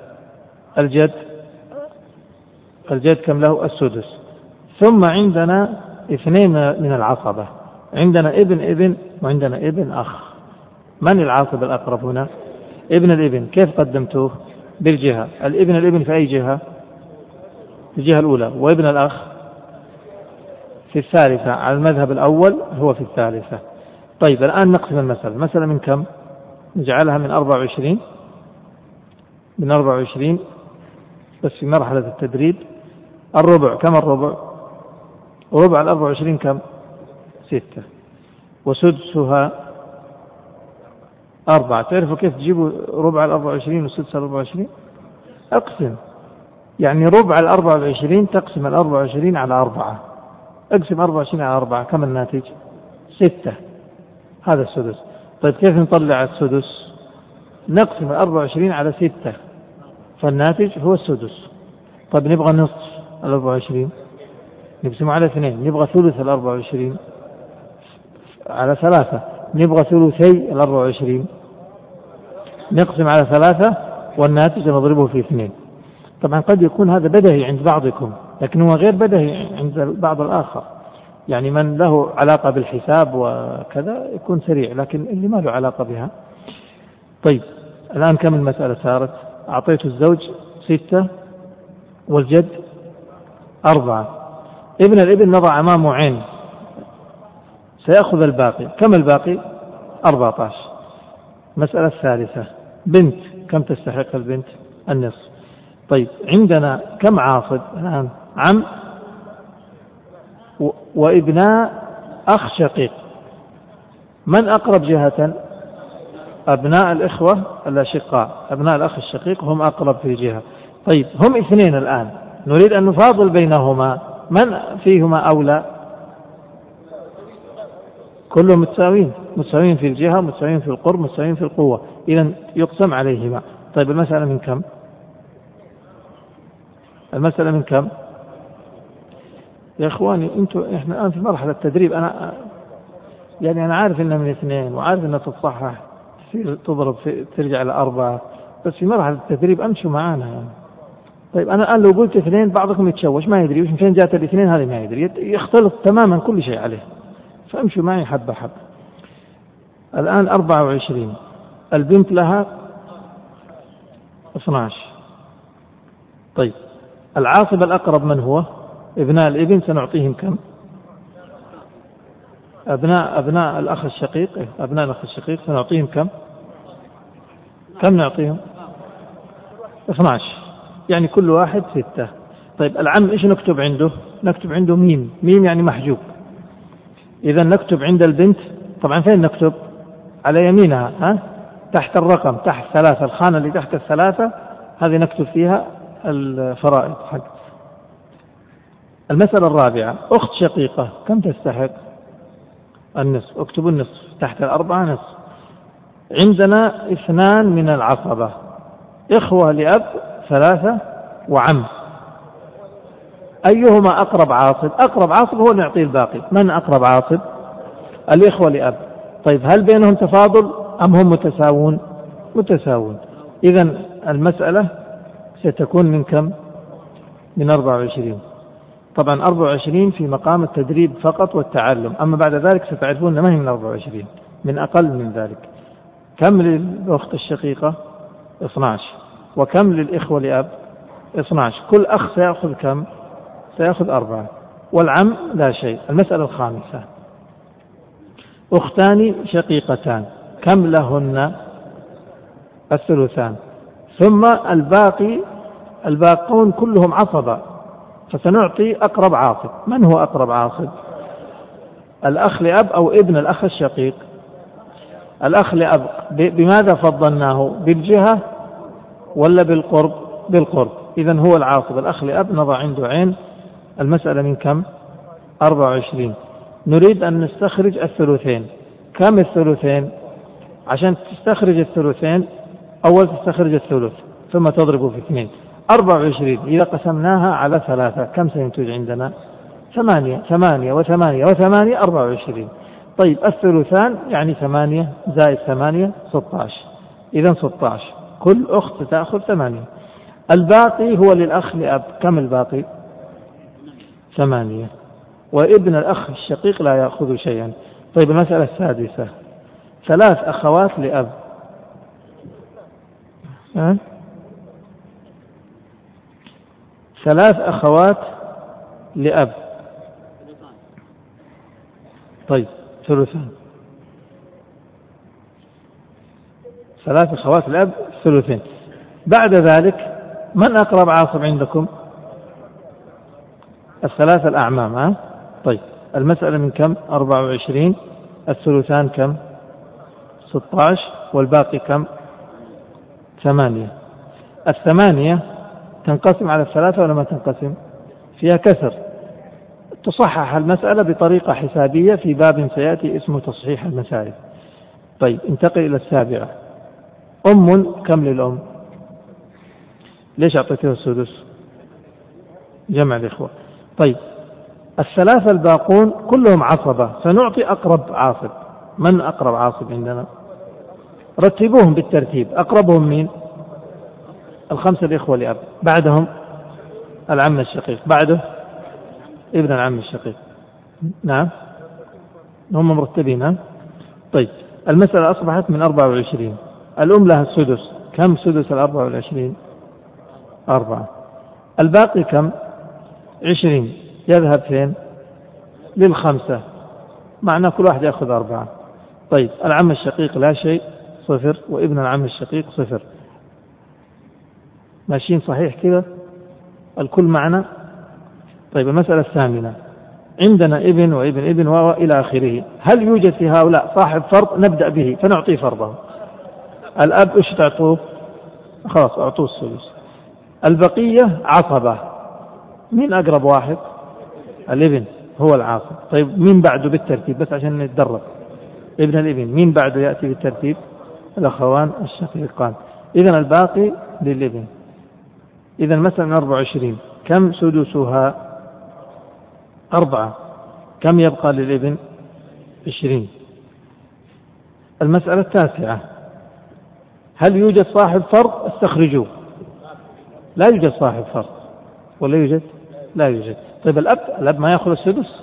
الجد كم له؟ السدس. ثم عندنا 2 من العصبة، عندنا ابن وعندنا ابن أخ. من العاصب الأقرب هنا؟ ابن الابن. كيف قدمتوه؟ بالجهة. الابن في أي جهة؟ في الجهة الأولى. وابن الأخ في الثالثة. على المذهب الأول هو في الثالثة. طيب الآن نقسم المسألة من كم؟ نجعلها من 24. من 24 بس في مرحلة التدريب. الربع كم الربع؟ ربع 24 كم؟ 6. وسدسها 4. تعرفوا كيف تجيبوا ربع 24 وسدس 24؟ اقسم. يعني ربع 24 تقسم 24 على 4. اقسم 24 على 4 كم الناتج؟ 6. هذا السدس. طيب كيف نطلع السدس؟ نقسم 24 على 6 فالناتج هو السدس. طيب نبغى نصف 24 نقسمه على 2، نبغى ثلث 24 على 3، نبغى ثلثي 24 نقسم على 3 والناتج نضربه في 2. طبعا قد يكون هذا بدهي عند بعضكم لكن هو غير بدهي عند البعض الآخر. يعني من له علاقة بالحساب وكذا يكون سريع، لكن اللي ما له علاقة بها. طيب الآن كم المسألة صارت؟ أعطيت الزوج 6 والجد 4. ابن الابن نضع أمامه عين سيأخذ الباقي. كم الباقي؟ 14. مسألة الثالثة. بنت كم تستحق البنت؟ النصف. طيب عندنا كم عاصب الآن؟ عم وابناء أخ شقيق. من أقرب جهة؟ أبناء الإخوة الأشقاء. أبناء الأخ الشقيق هم أقرب في جهة. طيب هم 2 الآن، نريد أن نفاضل بينهما. من فيهما أولى؟ كلهم متساوين في الجهة، متساوين في القرب، متساوين في القوة، إذن يقسم عليهما. طيب المسألة من كم؟ المسألة من كم؟ يا إخواني إحنا الآن في مرحلة التدريب. أنا عارف إنها من 2 وعارف إنها تتصحح تضرب ترجع إلى 4، بس في مرحلة التدريب أمشوا معانا يعني. طيب أنا الآن لو قلت 2 بعضكم يتشوش ما يدري من فين جاءت 2 هذه، ما يدري، يختلط تماما كل شيء عليه. فأمشوا معي حبة حبة. الآن 24 البنت لها 12. طيب العاصب الأقرب من هو؟ ابناء الابن. سنعطيهم كم؟ أبناء الأخ الشقيق. أبناء الأخ الشقيق سنعطيهم كم نعطيهم؟ 12. يعني كل واحد 6. طيب العم إيش نكتب عنده؟ نكتب عنده ميم يعني محجوب. إذا نكتب عند البنت. طبعا فين نكتب؟ على يمينها تحت الرقم، تحت 3، الخانة اللي تحت 3 هذه نكتب فيها الفرائض حق. المسألة الرابعة. أخت شقيقة كم تستحق؟ النصف. اكتبوا النصف تحت 4 نصف. عندنا 2 من العصبة، إخوة لأب 3 وعم. أيهما أقرب عاصب؟ أقرب عاصب هو اللي يعطيه الباقي. من أقرب عاصب؟ الإخوة لأب. طيب هل بينهم تفاضل أم هم متساوون؟ إذن المسألة ستكون من كم؟ من 24. طبعا 24 في مقام التدريب فقط والتعلم، أما بعد ذلك ستعرفون ما هي من 24، من أقل من ذلك. كم للأخت الشقيقة؟ 12. وكم للإخوة لأب؟ 12. كل أخ سيأخذ كم؟ سيأخذ 4. والعم لا شيء. المسألة الخامسة. أختان شقيقتان كم لهن؟ الثلثان. ثم الباقون كلهم عصبة، فسنعطي أقرب عاصب. من هو أقرب عاصب؟ الأخ لأب أو ابن الأخ الشقيق؟ الأخ لأب. بماذا فضلناه؟ بالجهة ولا بالقرب؟ بالقرب. إذن هو العاصب. الأخ لأب نضع عنده عين. المسألة من كم؟ 24. نريد أن نستخرج الثلثين. كم الثلثين؟ عشان تستخرج الثلثين أول تستخرج الثلث ثم تضربه في 2. 24 إذا قسمناها على 3 كم سينتج عندنا؟ 8. 8 و8 و8 24. طيب الثلثان يعني 8 زائد 8 16. إذن 16. كل أخت تأخذ 8. الباقي هو للأخ لأب. كم الباقي؟ 8. وابن الأخ الشقيق لا يأخذ شيئا. طيب المسألة السادسة. 3 أخوات لأب. 3 أخوات لأب. طيب ثلثان. 3 أخوات لأب ثلثين. بعد ذلك من أقرب عاصب عندكم؟ 3 الأعمام. طيب المسألة من كم؟ 24. الثلثان كم؟ 16. والباقي كم؟ 8. 8 تنقسم على 3 ولا ما تنقسم؟ فيها كسر. تصحح المسألة بطريقة حسابية في باب سيأتي اسمه تصحيح المسائل. طيب انتقل إلى 7. كم للأم؟ ليش أعطيته السدس؟ جمع الإخوة. طيب 3 الباقون كلهم عصبة. سنعطي أقرب عاصب. من أقرب عاصب عندنا؟ رتبوهم بالترتيب. أقربهم مين؟ 5 الإخوة لأب. بعدهم العم الشقيق. بعده ابن العم الشقيق. نعم هم مرتبين. طيب المسألة أصبحت من 24. الأم لها السدس. كم سدس 24؟ 4. الباقي كم؟ 20. يذهب فين؟ لل5. معنى كل واحد يأخذ 4. طيب العم الشقيق لا شيء 0. وابن العم الشقيق 0. ماشيين صحيح كذا الكل معنا؟ طيب المسألة الثامنة. عندنا ابن وابن ابن وإلى آخره. هل يوجد في هؤلاء صاحب فرض؟ نبدأ به فنعطي فرضه. الأب إيش تعطوه؟ خلاص أعطوه السدس. البقية عصبة. مين أقرب واحد؟ الابن هو العاصب. طيب مين بعده بالترتيب بس عشان نتدرب؟ ابن الابن. مين بعده يأتي بالترتيب؟ الأخوان الشقيقان. إذن الباقي للابن. إذن مثلا 24 كم سدسها؟ 4. كم يبقى للابن؟ 20. المسألة التاسعة. هل يوجد صاحب فرض؟ استخرجوه. لا يوجد صاحب فرض. ولا يوجد؟ لا يوجد. طيب الأب ما يأخذ السدس؟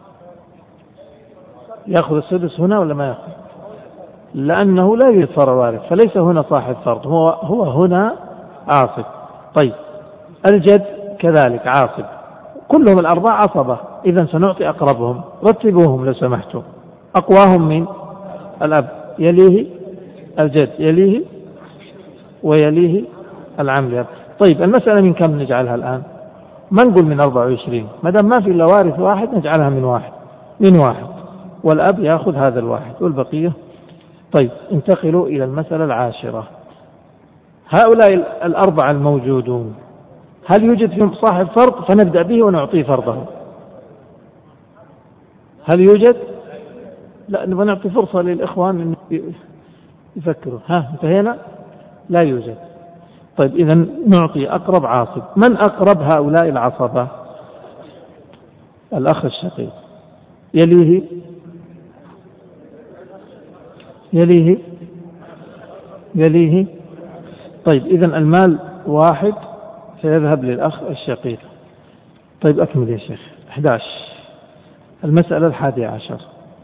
يأخذ السدس هنا ولا ما يأخذ؟ لأنه لا يوجد فرع وارث فليس هنا صاحب فرض. هو هنا عاصب. طيب الجد كذلك عاصب. كلهم ال4 عصبة. إذن سنعطي أقربهم. رتبوهم لو سمحتم. أقواهم من الأب. يليه الجد. يليه ويليه العم لأب. طيب المسألة من كم نجعلها الآن؟ ما نقول من 24. ما دام ما في إلا وارث واحد نجعلها من واحد. والأب يأخذ هذا الواحد والبقية. طيب انتقلوا إلى المسألة العاشرة. هؤلاء ال4 الموجودون هل يوجد فيهم صاحب فرض؟ فنبدأ به ونعطيه فرضه. هل يوجد؟ لا نبغى نعطي فرصة للإخوان أن يفكروا. انتهينا؟ لا يوجد. طيب إذن نعطي أقرب عاصب. من أقرب هؤلاء العصبة؟ الأخ الشقيق. يليه. طيب إذن المال 1 سيذهب للأخ الشقيق. طيب أكمل يا شيخ. 11. المسألة 11.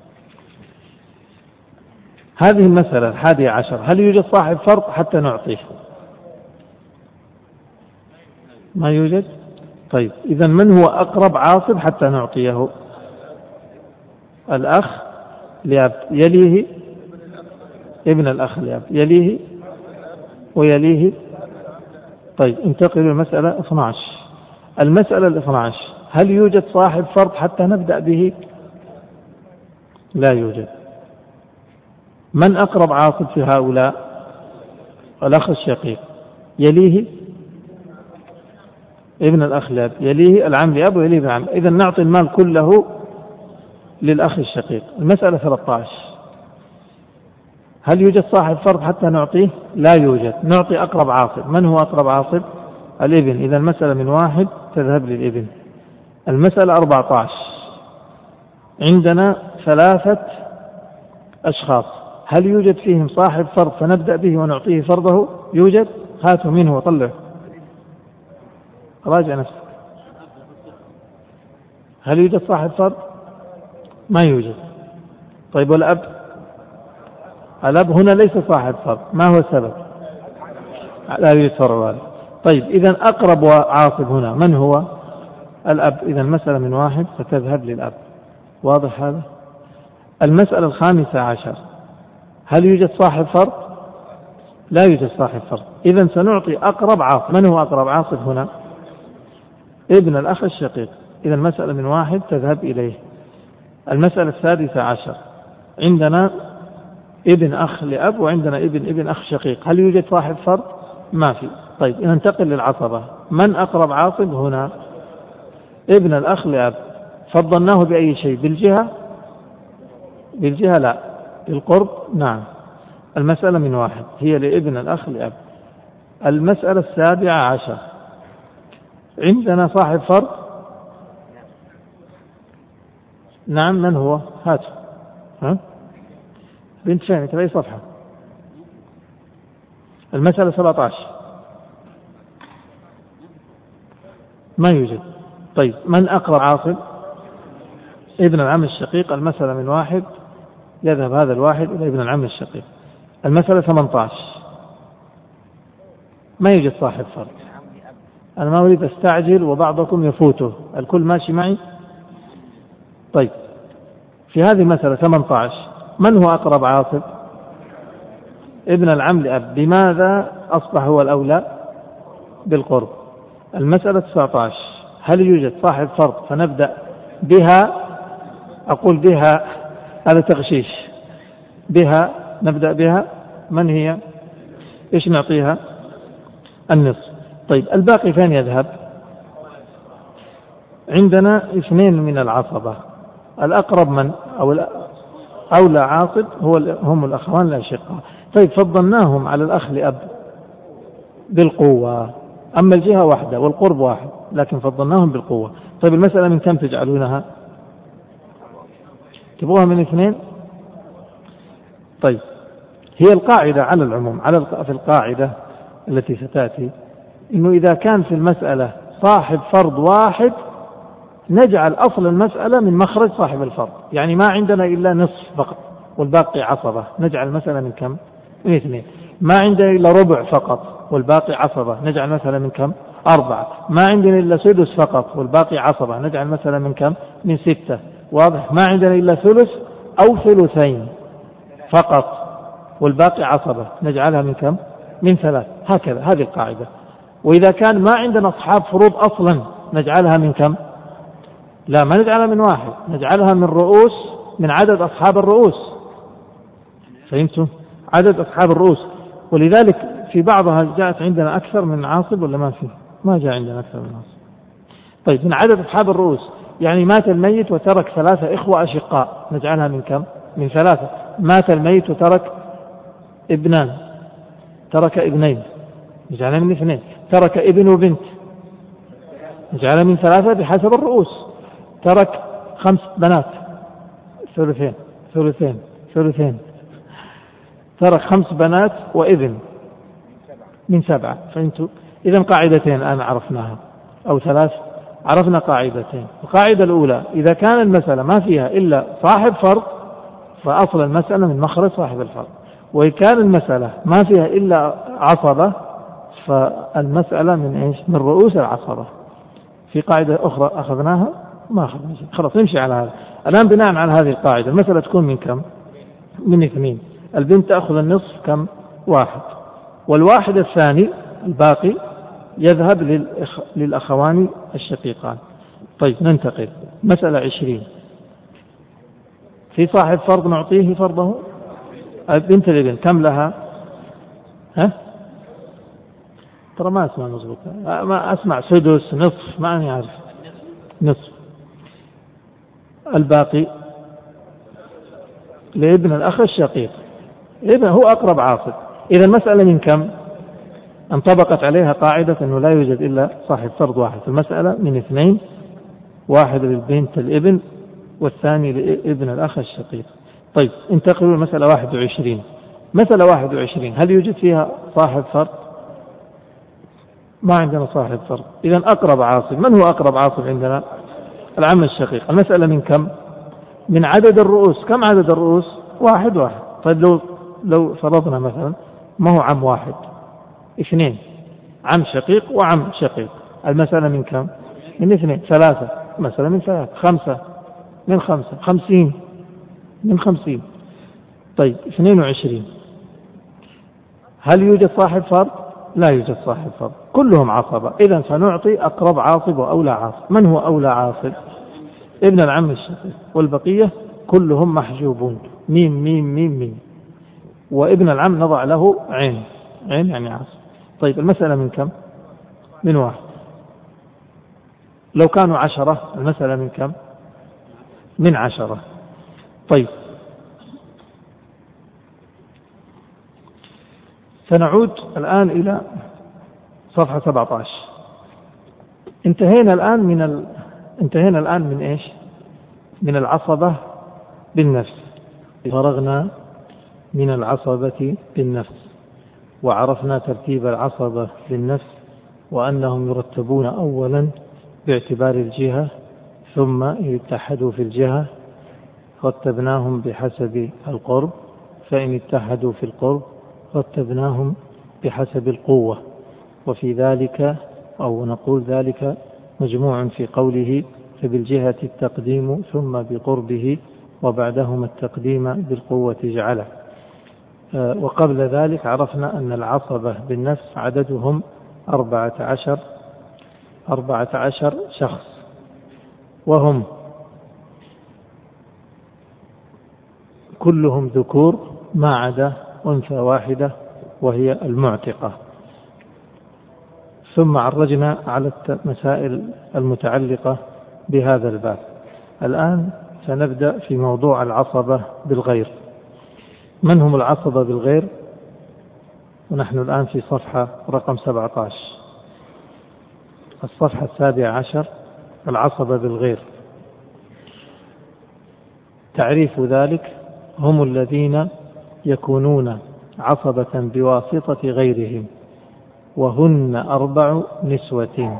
هذه المسألة 11 هل يوجد صاحب فرض حتى نعطيه؟ ما يوجد. طيب إذن من هو أقرب عاصب حتى نعطيه؟ الأخ لأب. يليه ابن الأخ لأب. يليه ويليه. طيب انتقل إلى المسألة 12. المسألة 12: هل يوجد صاحب فرض حتى نبدأ به؟ لا يوجد. من أقرب عاصب في هؤلاء؟ الأخ الشقيق، يليه ابن الأخ لأب، يليه العم لأب، ويليه ابن العم. إذا نعطي المال كله للأخ الشقيق. المسألة 13: هل يوجد صاحب فرض حتى نعطيه؟ لا يوجد. نعطي أقرب عاصب. من هو أقرب عاصب؟ الابن. إذا المسألة من 1 تذهب للابن. المسألة 14: عندنا 3 أشخاص، هل يوجد فيهم صاحب فرض فنبدأ به ونعطيه فرضه؟ يوجد. هاتوا منه وطلع، راجع نفسك. هل يوجد صاحب فرض؟ ما يوجد. طيب والأب؟ الأب هنا ليس صاحب فرض. ما هو السبب؟ لا يوجد فرض. طيب إذا أقرب عاصب هنا من هو؟ الأب. إذا المسألة من 1 فتذهب للأب. واضح هذا؟ المسألة 15: هل يوجد صاحب فرض؟ لا يوجد صاحب فرض. إذا سنعطي أقرب عاصب. من هو أقرب عاصب هنا؟ ابن الأخ الشقيق. إذا المسألة من 1 تذهب إليه. المسألة 16: عندنا ابن أخ لأب وعندنا ابن أخ شقيق، هل يوجد صاحب فرض؟ ما في. طيب ننتقل للعصبة. من أقرب عاصب هنا؟ ابن الأخ لأب. فضلناه بأي شيء؟ بالجهة لا، بالقرب نعم. المسألة من 1 هي لابن الأخ لأب. المسألة 17: عندنا صاحب فرض؟ نعم. من هو؟ هات. بنت فين؟ تبعي صفحة. المسألة 17 ما يوجد. طيب من أقرب عاصب؟ ابن العم الشقيق. المسألة من 1 يذهب هذا الواحد إلى ابن العم الشقيق. المسألة 18 ما يوجد صاحب فرض. أنا ما أريد أستعجل وبعضكم يفوته. الكل ماشي معي؟ طيب في هذه المسألة 18 من هو أقرب عاصب؟ ابن العم لأب. بماذا أصبح هو الأولى؟ بالقرب. المسألة 19: هل يوجد صاحب فرض فنبدأ بها؟ أقول بها، هذا تغشيش. بها نبدأ بها. من هي؟ إيش نعطيها؟ النصف. طيب الباقي فين يذهب؟ عندنا 2 من العصبة. الأقرب من أولى عاصب هم الأخوان الأشقاء. طيب فضلناهم على الأخ لأب بالقوة. أما الجهة واحدة والقرب واحد، لكن فضلناهم بالقوة. طيب المسألة من كم تجعلونها؟ تبغوها من 2؟ طيب هي القاعدة على العموم في القاعدة التي ستأتي إنه إذا كان في المسألة صاحب فرض واحد نجعل أصل المسألة من مخرج صاحب الفرض. يعني ما عندنا إلا نصف فقط والباقي عصبة، نجعل المسألة من كم؟ من 2. ما عندنا إلا ربع فقط والباقي عصبة، نجعل المسألة من كم؟ 4. ما عندنا إلا سدس فقط والباقي عصبة، نجعل المسألة من كم؟ من 6. واضح؟ ما عندنا إلا ثلث أو ثلثين فقط والباقي عصبة، نجعلها من كم؟ من 3. هكذا، هذه القاعدة. وإذا كان ما عندنا أصحاب فروض أصلا نجعلها من كم؟ لا، ما نجعلها من 1، نجعلها من رؤوس، من عدد أصحاب الرؤوس. فهمتم؟ عدد أصحاب الرؤوس. ولذلك في بعضها جاءت عندنا أكثر من عاصب ولا ما فيه؟ ما جاء عندنا أكثر من عاصب. طيب من عدد أصحاب الرؤوس، يعني مات الميت وترك 3 إخوة أشقاء، نجعلها من كم؟ من 3. مات الميت وترك ابنان، ترك ابنين، نجعلها من 2. ترك ابن وبنت، نجعلها من 3 بحسب الرؤوس. ترك 5 بنات، ثلثين ثلثين ثلثين. ترك 5 بنات وابن من 7. فهمتوا؟ إذن قاعدتين الآن عرفناها أو 3. عرفنا قاعدتين. القاعدة الأولى: إذا كان المسألة ما فيها إلا صاحب فرض فأصل المسألة من مخرج صاحب الفرض. وإن كان المسألة ما فيها إلا عصبة فالمسألة من إيش؟ من رؤوس العصبة. في قاعدة أخرى أخذناها؟ ما أخذنا شيء. خلاص نمشي على هذا. الآن بناء على هذه القاعدة المسألة تكون من كم؟ من 2. البنت تأخذ النصف كم؟ 1. والواحد الثاني الباقي يذهب للأخوان الشقيقان. طيب ننتقل مسألة 20. في صاحب فرض نعطيه فرضه. بنت الابن كم لها؟ ترى ما أسمع مضبوط، ما أسمع سدس نصف، ما أنا عارف. نصف. الباقي لابن الأخ الشقيق. إذن هو أقرب عاصب. إذا المسألة من كم؟ انطبقت عليها قاعدة أنه لا يوجد إلا صاحب فرض واحد. المسألة من 2، واحد للبنت الابن والثاني لابن الأخ الشقيق. طيب انتقلوا المسألة 21. مسألة 21 هل يوجد فيها صاحب فرض؟ ما عندنا صاحب فرض. إذا أقرب عاصب. من هو أقرب عاصب عندنا؟ العم الشقيق. المسألة من كم؟ من عدد الرؤوس. كم عدد الرؤوس؟ واحد. طيب لو فرضنا مثلا ما هو عم واحد، 2 عم شقيق وعم شقيق. المسألة من كم؟ من 2. 3 مسألة من 3. 5 من 5. 50 من 50. طيب 22 هل يوجد صاحب فرض؟ لا يوجد صاحب فرض، كلهم عصبة. إذا سنعطي أقرب عاصب وأولى عاصب. من هو أولى عاصب؟ ابن العم الشقيق، والبقية كلهم محجوبون. ميم ميم ميم ميم. وابن العم نضع له عين يعني عاصب. طيب المسألة من كم؟ من 1. لو كانوا 10 المسألة من كم؟ من 10. طيب سنعود الآن إلى صفحة 17. انتهينا الآن من إيش؟ من العصبة بالنفس. فرغنا من العصبة بالنفس وعرفنا ترتيب العصبة بالنفس وأنهم يرتبون أولا باعتبار الجهة ثم يتحدوا في الجهة، رتبناهم بحسب القرب، فإن اتحدوا في القرب رتبناهم بحسب القوة. وفي ذلك أو نقول ذلك مجموع في قوله فبالجهة التقديم ثم بقربه وبعدهما التقديم بالقوة جعله. وقبل ذلك عرفنا أن العصبة بالنفس عددهم 14 شخص، وهم كلهم ذكور ما عدا أنثى واحدة وهي المعتقة. ثم عرجنا على المسائل المتعلقة بهذا الباب. الآن سنبدأ في موضوع العصبة بالغير. من هم العصبة بالغير؟ ونحن الآن في صفحة رقم 17. الصفحة 17 العصبة بالغير. تعريف ذلك هم الذين يكونون عصبة بواسطة غيرهم وهن 4 نسوة.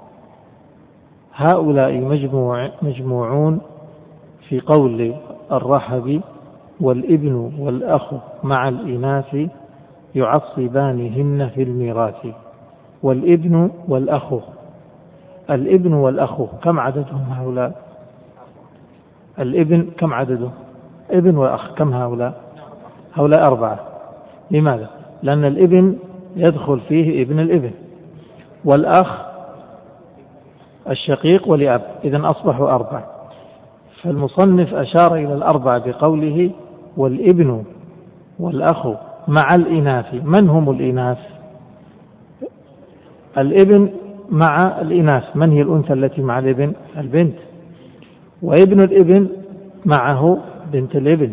هؤلاء مجموعون في قول الرحب والابن والأخ مع الإناث يعصبانهن في الميراث. والابن والأخ، الابن والأخ كم عددهم هؤلاء؟ الابن كم عدده؟ ابن وأخ كم هؤلاء؟ هؤلاء 4. لماذا؟ لأن الابن يدخل فيه ابن الابن والأخ الشقيق ولأب، إذن أصبحوا 4. فالمصنف أشار إلى 4 بقوله والابن والأخ مع الإناث. من هم الإناث؟ الابن مع الإناث. من هي الأنثى التي مع الابن؟ البنت. وابن الابن معه بنت الابن،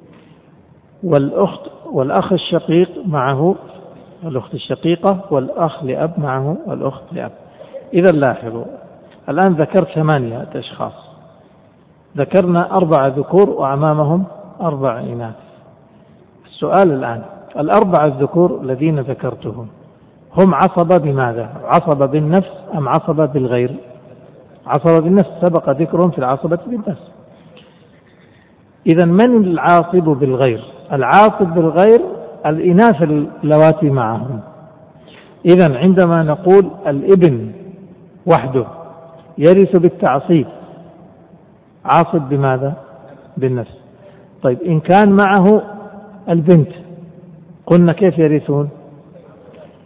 والأخ الشقيق معه الأخت الشقيقة، والأخ لأب معه الأخت لأب. إذا لاحظوا الآن ذكرت 8 أشخاص، ذكرنا 4 ذكور وأمامهم 4 إناث. السؤال الآن 4 الذكور الذين ذكرتهم هم عصبة بماذا؟ عصبة بالنفس أم عصبة بالغير؟ عصبة بالنفس، سبق ذكرهم في العصبة بالنفس. إذا من العاصب بالغير؟ العاصب بالغير الإناث اللواتي معهم. إذا عندما نقول الابن وحده يرث بالتعصيب عاصب بماذا؟ بالنفس. طيب إن كان معه البنت قلنا كيف يرثون؟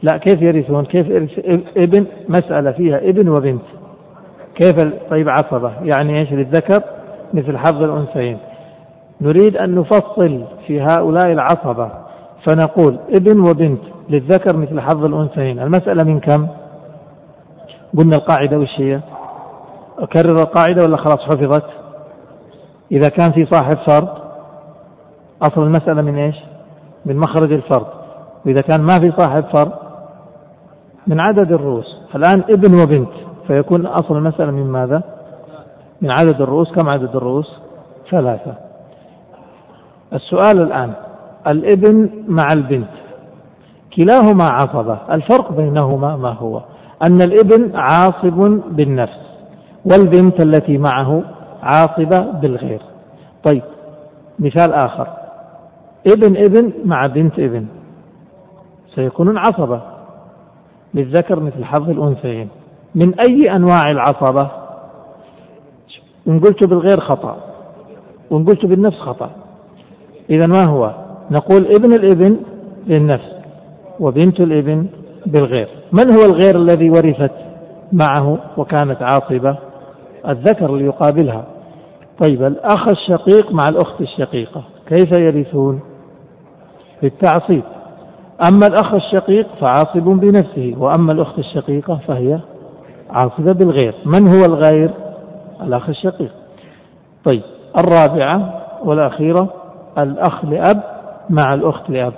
لا، كيف يرثون؟ كيف ابن؟ مسألة فيها ابن وبنت، كيف؟ طيب عصبة يعني ايش؟ للذكر مثل حظ الأنثيين. نريد أن نفصل في هؤلاء العصبة فنقول ابن وبنت للذكر مثل حظ الأنثيين. المسألة من كم؟ قلنا القاعدة وش هي؟ أكرر القاعدة ولا خلاص حفظت؟ إذا كان في صاحب فرد أصل المسألة من إيش؟ من مخرج الفرد. وإذا كان ما في صاحب فرد من عدد الرؤوس. الآن ابن وبنت فيكون أصل المسألة من ماذا؟ من عدد الرؤوس. كم عدد الرؤوس؟ 3. السؤال الآن الابن مع البنت كلاهما عصبة، الفرق بينهما ما هو؟ أن الابن عاصب بالنفس والبنت التي معه عاصبة بالغير. طيب مثال آخر، ابن مع بنت ابن سيكونون عصبة للذكر مثل حظ الأنثيين. من أي أنواع العصبة؟ إن قلت بالغير خطأ وإن قلت بالنفس خطأ. إذا ما هو؟ نقول ابن الابن للنفس وبنت الابن بالغير. من هو الغير الذي ورثت معه وكانت عاصبة؟ الذكر اللي يقابلها. طيب الأخ الشقيق مع الأخت الشقيقة كيف يرثون؟ بالتعصيب. أما الأخ الشقيق فعاصب بنفسه، وأما الأخت الشقيقة فهي عاصبة بالغير. من هو الغير؟ الأخ الشقيق. طيب الرابعة والأخيرة الأخ لأب مع الأخت لأب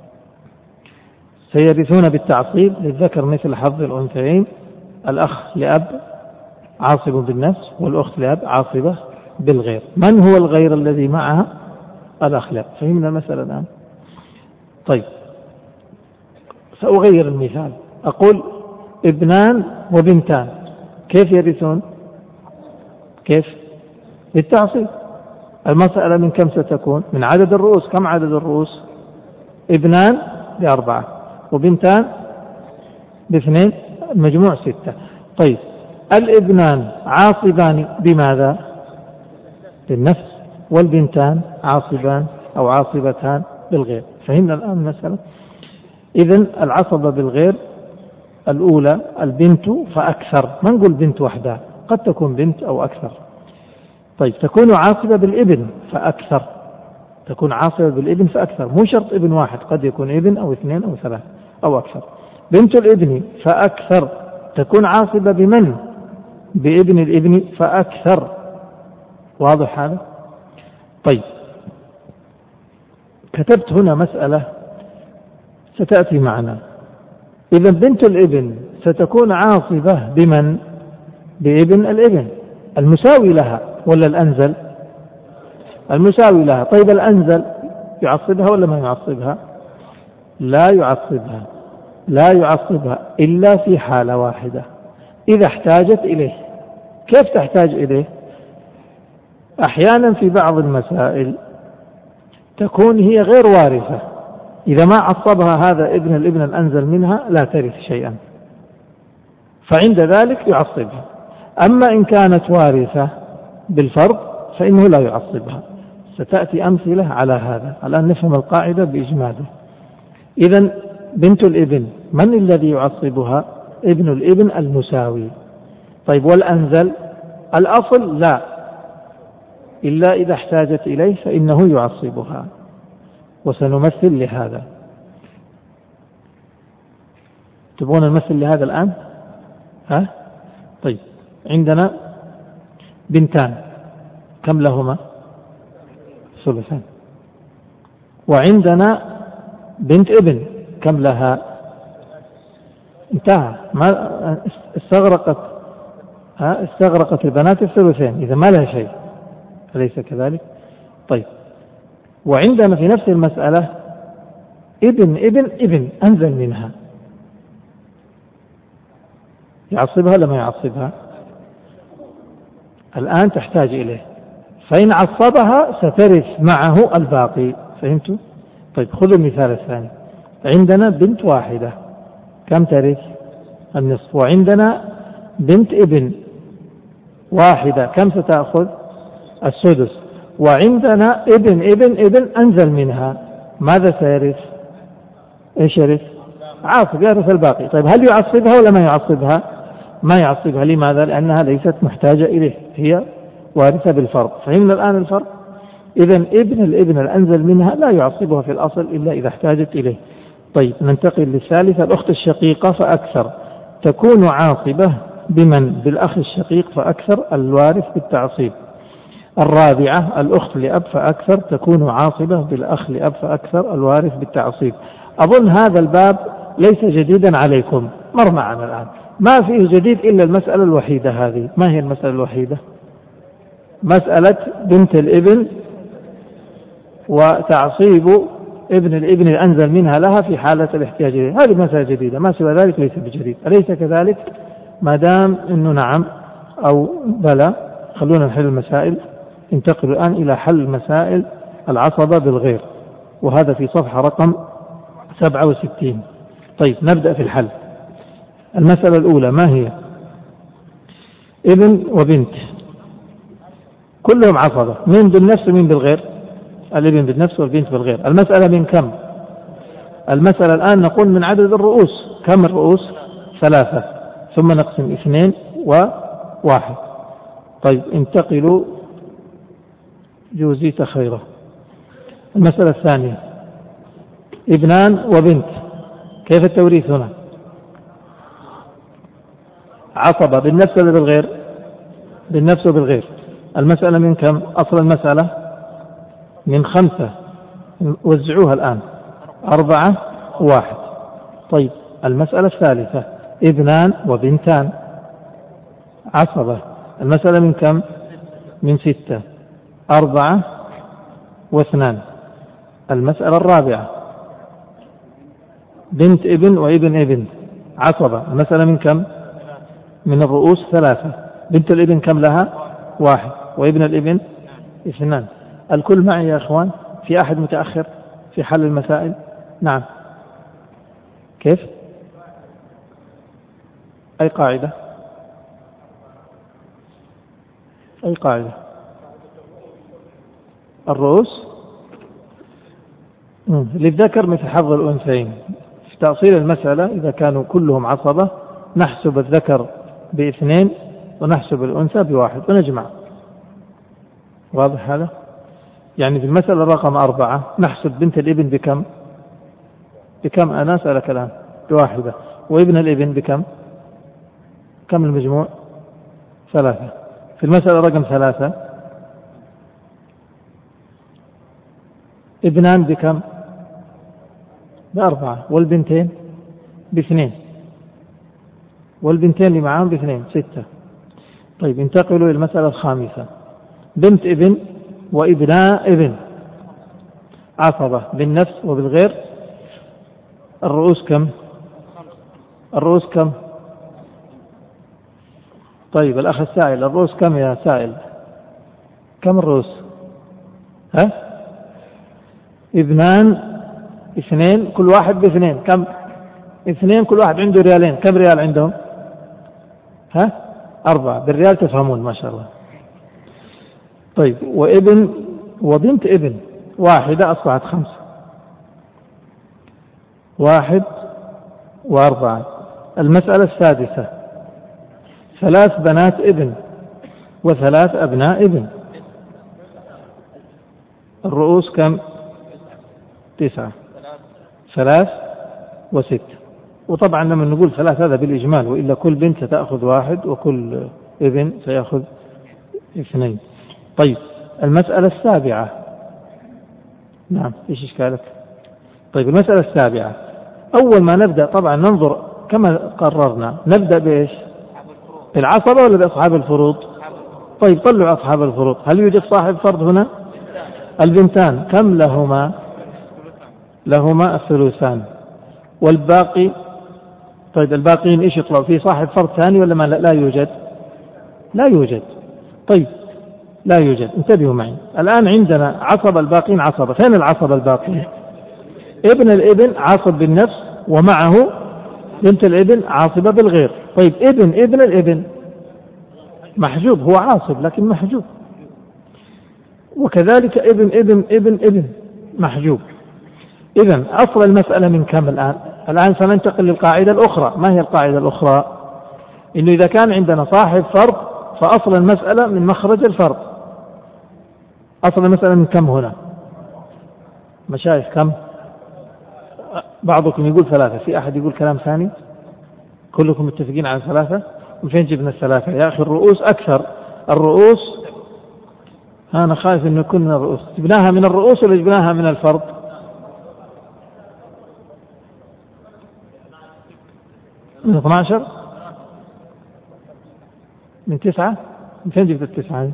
سيرثون بالتعصيب للذكر مثل حظ الأنثيين. الأخ لأب عاصب بالنفس والأخت لأب عاصبة بالغير. من هو الغير الذي معها؟ الأخ لأب. فهمنا المسألة الآن؟ طيب سأغير المثال، أقول ابنان وبنتان كيف يرثون؟ كيف؟ بالتعصيب. المسألة من كم ستكون؟ من عدد الرؤوس. كم عدد الرؤوس؟ ابنان ب4 وبنتان ب2، المجموع 6. طيب الابنان عاصبان بماذا؟ بالنفس، والبنتان عاصبان أو عاصبتان بالغير. فهمنا الآن المسألة؟ إذن العصبة بالغير الأولى البنت فأكثر، ما نقول بنت وحدها، قد تكون بنت أو أكثر. طيب تكون عاصبة بالابن فأكثر، تكون عاصبة بالابن فأكثر، مو شرط ابن واحد، قد يكون ابن أو 2 أو 3 أو أكثر. بنت الابن فأكثر تكون عاصبة بمن؟ بابن الابن فأكثر. واضح هذا؟ طيب كتبت هنا مسألة ستأتي معنا. إذا بنت الابن ستكون عاصبة بمن؟ بابن الابن المساوي لها ولا الأنزل؟ المساوي لها. طيب الأنزل يعصبها ولا ما يعصبها؟ لا يعصبها، لا يعصبها إلا في حالة واحدة، إذا احتاجت إليه. كيف تحتاج إليه؟ أحيانا في بعض المسائل تكون هي غير وارثة، إذا ما عصبها هذا ابن الابن الأنزل منها لا ترث شيئا، فعند ذلك يعصبها. أما إن كانت وارثة بالفرض فإنه لا يعصبها. ستأتي أمثلة على هذا. الآن نفهم القاعدة بإجماله. إذن بنت الابن من الذي يعصبها؟ ابن الابن المساوي. طيب والأنزل؟ الأصل لا، إلا إذا احتاجت إليه فإنه يعصبها، وسنمثل لهذا. تبغون نمثل لهذا الآن؟ ها؟ طيب عندنا بنتان كم لهما؟ ثلثان. وعندنا بنت ابن كم لها؟ انتهى، ما استغرقت البنات الثلثين، إذا ما لها شيء، أليس كذلك؟ طيب وعندنا في نفس المسألة ابن أنزل منها، يعصبها ولا ما يعصبها؟ الآن تحتاج إليه، فإن عصبها سترث معه الباقي. فهمتوا؟ طيب خذوا المثال الثاني. عندنا بنت واحدة كم ترث؟ النصف. وعندنا بنت ابن واحدة كم ستأخذ؟ السدس. وعندنا ابن أنزل منها، ماذا سيرث؟ إيش يرث؟ عاصب يرث الباقي. طيب هل يعصبها ولا ما يعصبها؟ ما يعصبها. لماذا؟ لأنها ليست محتاجة إليه، هي وارثة بالفرض. فهمنا الآن الفرق؟ إذن ابن الابن الأنزل منها لا يعصبها في الأصل إلا إذا احتاجت إليه. طيب ننتقل للثالثة، الأخت الشقيقة فأكثر، تكون عاصبة بمن؟ بالأخ الشقيق فأكثر الوارث بالتعصيب. الرابعة الأخت لأب فأكثر، تكون عاصبة بالأخ لأب فأكثر الوارث بالتعصيب. أظن هذا الباب ليس جديدا عليكم، مر معنا الآن، ما فيه جديد إلا المسألة الوحيدة هذه. ما هي المسألة الوحيدة؟ مسألة بنت الابن وتعصيب ابن الابن الأنزل منها لها في حالة الاحتياج إليه. هذه مسألة جديدة، ما سوى ذلك ليس بجديد. أليس كذلك؟ ما دام أنه نعم أو بلى، خلونا نحل المسائل. انتقل الآن إلى حل مسائل العصبة بالغير، وهذا في صفحة رقم 67. طيب نبدأ في الحل. المسألة الأولى ما هي؟ ابن وبنت كلهم عصبة، من بالنفس ومن بالغير؟ الابن بالنفس والبنت بالغير. المسألة من كم؟ المسألة الآن نقول من عدد الرؤوس. كم الرؤوس؟ 3، ثم نقسم 2 و1. طيب انتقلوا، جوزيت خيرا. المسألة الثانية ابنان وبنت، كيف التوريث هنا؟ عصبة بالنفس ولا بالغير؟ بالنفس وبالغير. المسألة من كم؟ أصل المسألة من 5، وزعوها الآن 4 و1. طيب المسألة الثالثة ابنان وبنتان عصبة، المسألة من كم؟ من 6، 4 و2. المسألة الرابعة بنت ابن وابن ابن عصبة، المسألة من كم؟ من الرؤوس 3. بنت الابن كم لها؟ 1، وابن الابن 2. الكل معي يا أخوان؟ في أحد متأخر في حل المسائل؟ نعم. كيف؟ أي قاعدة؟ أي قاعدة؟ الرؤوس للذكر مثل حظ الأنثيين. في تأصيل المسألة إذا كانوا كلهم عصبة نحسب الذكر ب2 ونحسب الأنثى ب1 ونجمع. واضح هذا؟ يعني في المسألة رقم 4 نحسب بنت الابن بكم؟ بكم أنا أسألك الآن؟ ب1. وابن الابن بكم؟ كم المجموع؟ 3. في المسألة رقم 3 ابنان بكم؟ ب4، والبنتين ب2، والبنتين اللي معاهم ب2، 6. طيب انتقلوا إلى المسألة الخامسة، بنت ابن وابناء ابن عصبة بالنفس وبالغير. الرؤوس كم؟ الرؤوس كم؟ طيب الأخ السائل، الرؤوس كم يا سائل؟ كم الرؤوس؟ ها؟ ابنان 2، كل واحد ب2، كم؟ 2، كل واحد عنده ريالين، كم ريال عندهم؟ ها؟ 4 بالريال، تفهمون ما شاء الله. طيب وابن وبنت ابن 1 أصبحت 5، 1 و4. المسألة السادسة 3 بنات ابن و3 أبناء ابن. الرؤوس كم؟ 9، 3 و6. وطبعا لما نقول 3 هذا بالإجمال، وإلا كل بنت ستأخذ 1 وكل ابن سيأخذ 2. طيب المسألة السابعة، نعم إيش إشكالك؟ طيب المسألة السابعة أول ما نبدأ طبعا ننظر كما قررنا، نبدأ بإيش؟ بالعصبة ولا بأصحاب الفروض؟ طيب طلعوا أصحاب الفروض. هل يوجد صاحب فرض هنا؟ البنتان كم لهما؟ لهما الثلثان. والباقي؟ طيب الباقين إيش يطلعوا؟ في صاحب فرض ثاني ولا ما؟ لا يوجد؟ لا يوجد. طيب لا يوجد. انتبهوا معي الآن، عندنا عصب الباقين عصبة. فين العصب الباقين؟ ابن الابن عاصب بالنفس ومعه بنت الابن عاصبة بالغير. طيب ابن الابن محجوب، هو عاصب لكن محجوب، وكذلك ابن محجوب. إذن أصل المسألة من كم الآن؟ الآن سننتقل للقاعدة الأخرى. ما هي القاعدة الأخرى؟ إنه إذا كان عندنا صاحب فرض فأصل المسألة من مخرج الفرض. أصل المسألة من كم هنا؟ مشايخ كم؟ بعضكم يقول 3، في أحد يقول كلام ثاني؟ كلكم متفقين على 3؟ من فين جبنا 3 يا أخي؟ الرؤوس أكثر. الرؤوس أنا خايف إنه يكون من الرؤوس. جبناها من الرؤوس ولا جبناها من الفرض؟ من 12؟ من 9؟ من فين جبت 9؟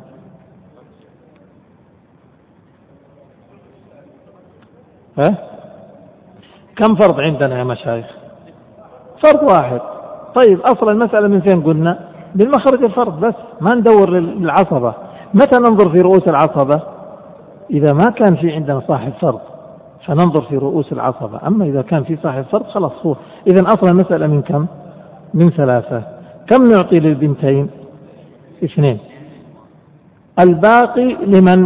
ها؟ كم فرض عندنا يا مشايخ؟ فرض واحد. طيب أصل المسألة من فين قلنا؟ بالمخرج الفرض بس، ما ندور للعصبة. متى ننظر في رؤوس العصبة؟ إذا ما كان في عندنا صاحب فرض فننظر في رؤوس العصبة، أما إذا كان في صاحب فرض خلاص هو. إذن أصل المسألة من كم؟ من 3. كم نعطي للبنتين؟ 2. الباقي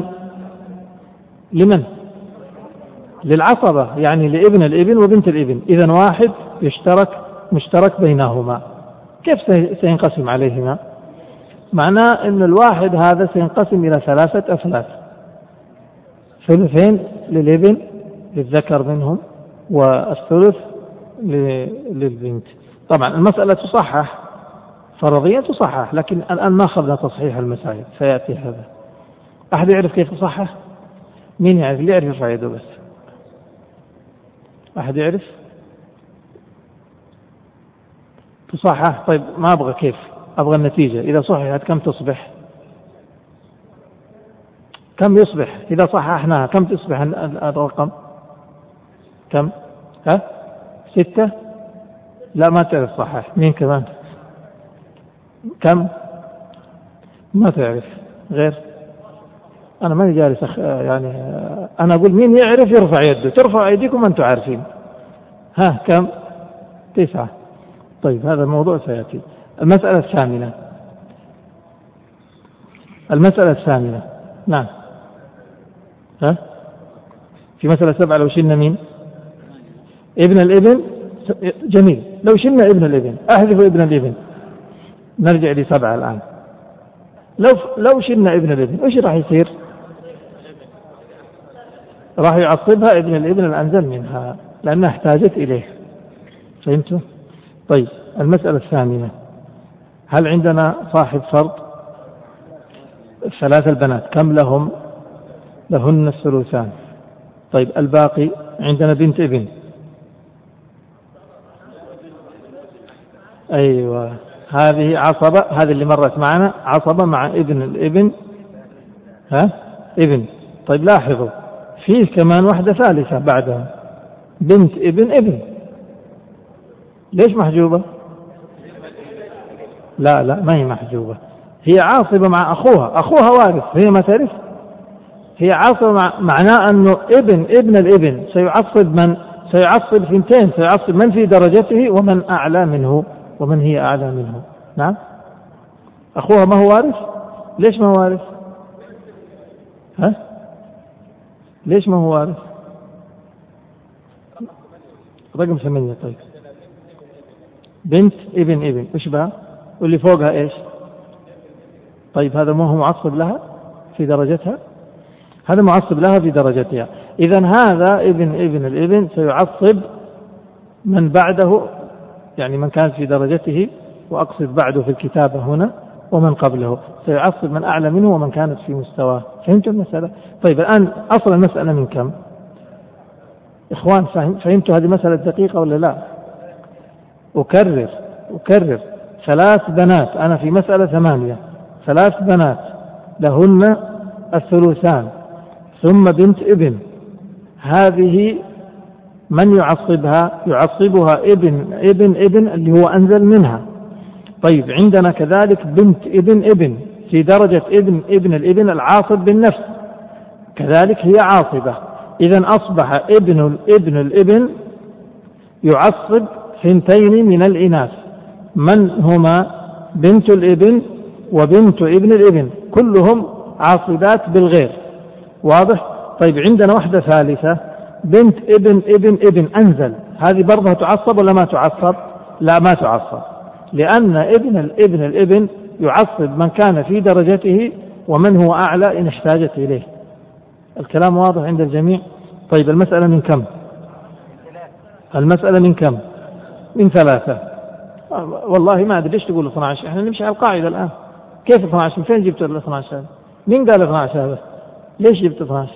لمن؟ للعصبة، يعني لابن الابن وبنت الابن. إذن واحد مشترك بينهما. كيف سينقسم عليهما؟ معناه أن الواحد هذا سينقسم إلى 3 أثلاث: ثلثين للابن للذكر منهم، والثلث للبنت. طبعا المسألة تصحح فرضيا، تصحح، لكن الآن ما أخذنا تصحيح المسائل، سيأتي هذا. أحد يعرف كيف تصحح؟ مين يعرف؟ اللي يعرف يرفع يده بس. أحد يعرف؟ تصحح. طيب ما أبغى كيف، أبغى النتيجة. إذا صححت كم تصبح؟ كم يصبح إذا صححناها؟ كم تصبح الرقم؟ كم؟ 6؟ لا ما تعرف صحح. مين كمان؟ كم؟ ما تعرف غير؟ أنا ماني جالس يعني أنا أقول مين يعرف يرفع يده. ترفع أيديكم أنتم عارفين. كم؟ 9. طيب هذا الموضوع سيأتي. المسألة الثامنة. نعم. في مسألة 7 لو شلنا مين؟ ابن الابن. جميل. لو شلنا ابن الابن، أحذف ابن الابن، نرجع ل7 الآن. لو شلنا ابن الابن وش راح يصير؟ راح يعصبها ابن الابن الأنزل منها لأنها احتاجت إليه. فهمتوا؟ طيب المسألة الثامنة: هل عندنا صاحب فرض؟ 3 البنات كم لهن الثلثان. طيب الباقي عندنا بنت ابن. أيوة، هذه عصبة، هذه اللي مرت معنا عصبة مع ابن الابن. ابن. طيب لاحظوا فيه كمان واحدة ثالثة بعدها، بنت ابن. ليش محجوبة؟ لا ما هي محجوبة، هي عاصبة مع أخوها وارث، هي ما تعرف. هي عاصبة معناه أنه ابن الابن سيعصب من؟ سيعصب 2، سيعصب من في درجته ومن أعلى منه ومن هي أعلى منه. نعم. أخوها ما هو وارث؟ ليش ما هو وارث؟ ليش ما هو وارث؟ رقم 8. طيب بنت ابن وش بقى؟ واللي فوقها ايش؟ طيب هذا ما هو معصب لها في درجتها؟ هذا معصب لها في درجتها. إذن هذا ابن الابن سيعصب من بعده، يعني من كان في درجته، وأقصد بعده في الكتابة هنا، ومن قبله سيعصب من أعلى منه ومن كانت في مستواه. فهمتوا المسألة؟ طيب الآن أصل المسألة من كم؟ إخوان فهمتوا هذه مسألة دقيقة ولا لا؟ أكرر 3 بنات، أنا في مسألة 8. 3 بنات لهن الثلثان، ثم بنت ابن. هذه من يعصبها؟ يعصبها ابن اللي هو أنزل منها. طيب عندنا كذلك بنت ابن في درجة ابن الابن العاصب بالنفس، كذلك هي عاصبة. إذن أصبح ابن الابن يعصب 2 من الإناث، من هما؟ بنت الابن وبنت ابن الابن، كلهم عاصبات بالغير. واضح؟ طيب عندنا واحدة ثالثة بنت ابن ابن ابن أنزل، هذه برضه تعصب ولا ما تعصب؟ لا ما تعصب، لأن ابن الابن الابن يعصب من كان في درجته ومن هو أعلى إن احتاجت إليه. الكلام واضح عند الجميع؟ طيب المسألة من كم؟ المسألة من كم؟ من 3. والله ما أدري ليش تقول 12، احنا نمشي على القاعدة الآن. كيف 12؟ من فين جبت ال 12 هذا؟ مين قال 12 هذا؟ ليش جبت 12؟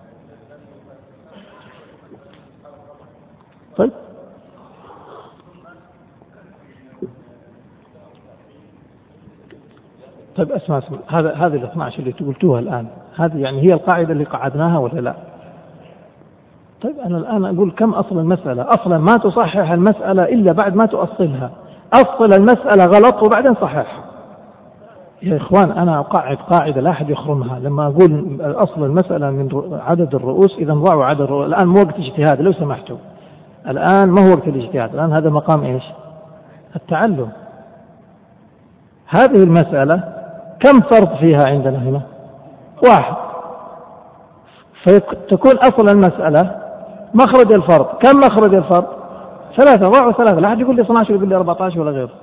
طيب اسمع هذه ال 12 اللي قلتوها الآن، هذه يعني هي القاعدة اللي قعدناها ولا لا؟ طيب أنا الآن أقول كم أصل المسألة؟ أصلا ما تصحح المسألة إلا بعد ما تؤصلها. أصل المسألة غلط وبعدين صححها. يا إخوان أنا أقعد قاعدة لا أحد يخرمها. لما أقول أصل المسألة من عدد الرؤوس، إذا ضعوا عدد الرؤوس. الآن مو وقت اجتهاد لو سمحتوا، الآن ما هو وقت الاجتهاد، الآن هذا مقام إيش؟ التعلم. هذه المسألة كم فرض فيها عندنا هنا؟ 1. فتكون أصل المسألة مخرج الفرض. كم مخرج الفرض؟ 3. ضعوا 3. لا أحد يقول لي 12 يقول لي 14 ولا غيره.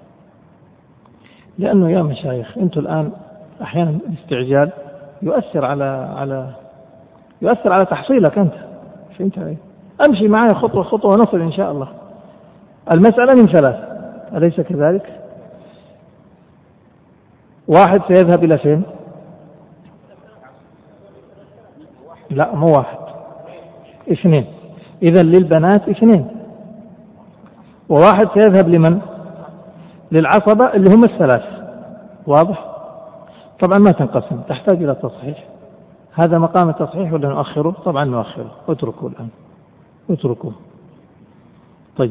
لأنه يا مشايخ أنتم الآن أحيانا الاستعجال يؤثر على تحصيلك أنت. فهمت علي؟ أمشي معي خطوة خطوة ونصل إن شاء الله. المسألة من 3 أليس كذلك؟ 1 سيذهب إلى فين؟ لا مو 1، 2. إذا للبنات 2، و1 سيذهب لمن؟ للعصبة اللي هم 3. واضح؟ طبعا ما تنقسم، تحتاج إلى تصحيح. هذا مقام التصحيح ولا نؤخره؟ طبعا نؤخره، اتركوا الآن، اتركوا. طيب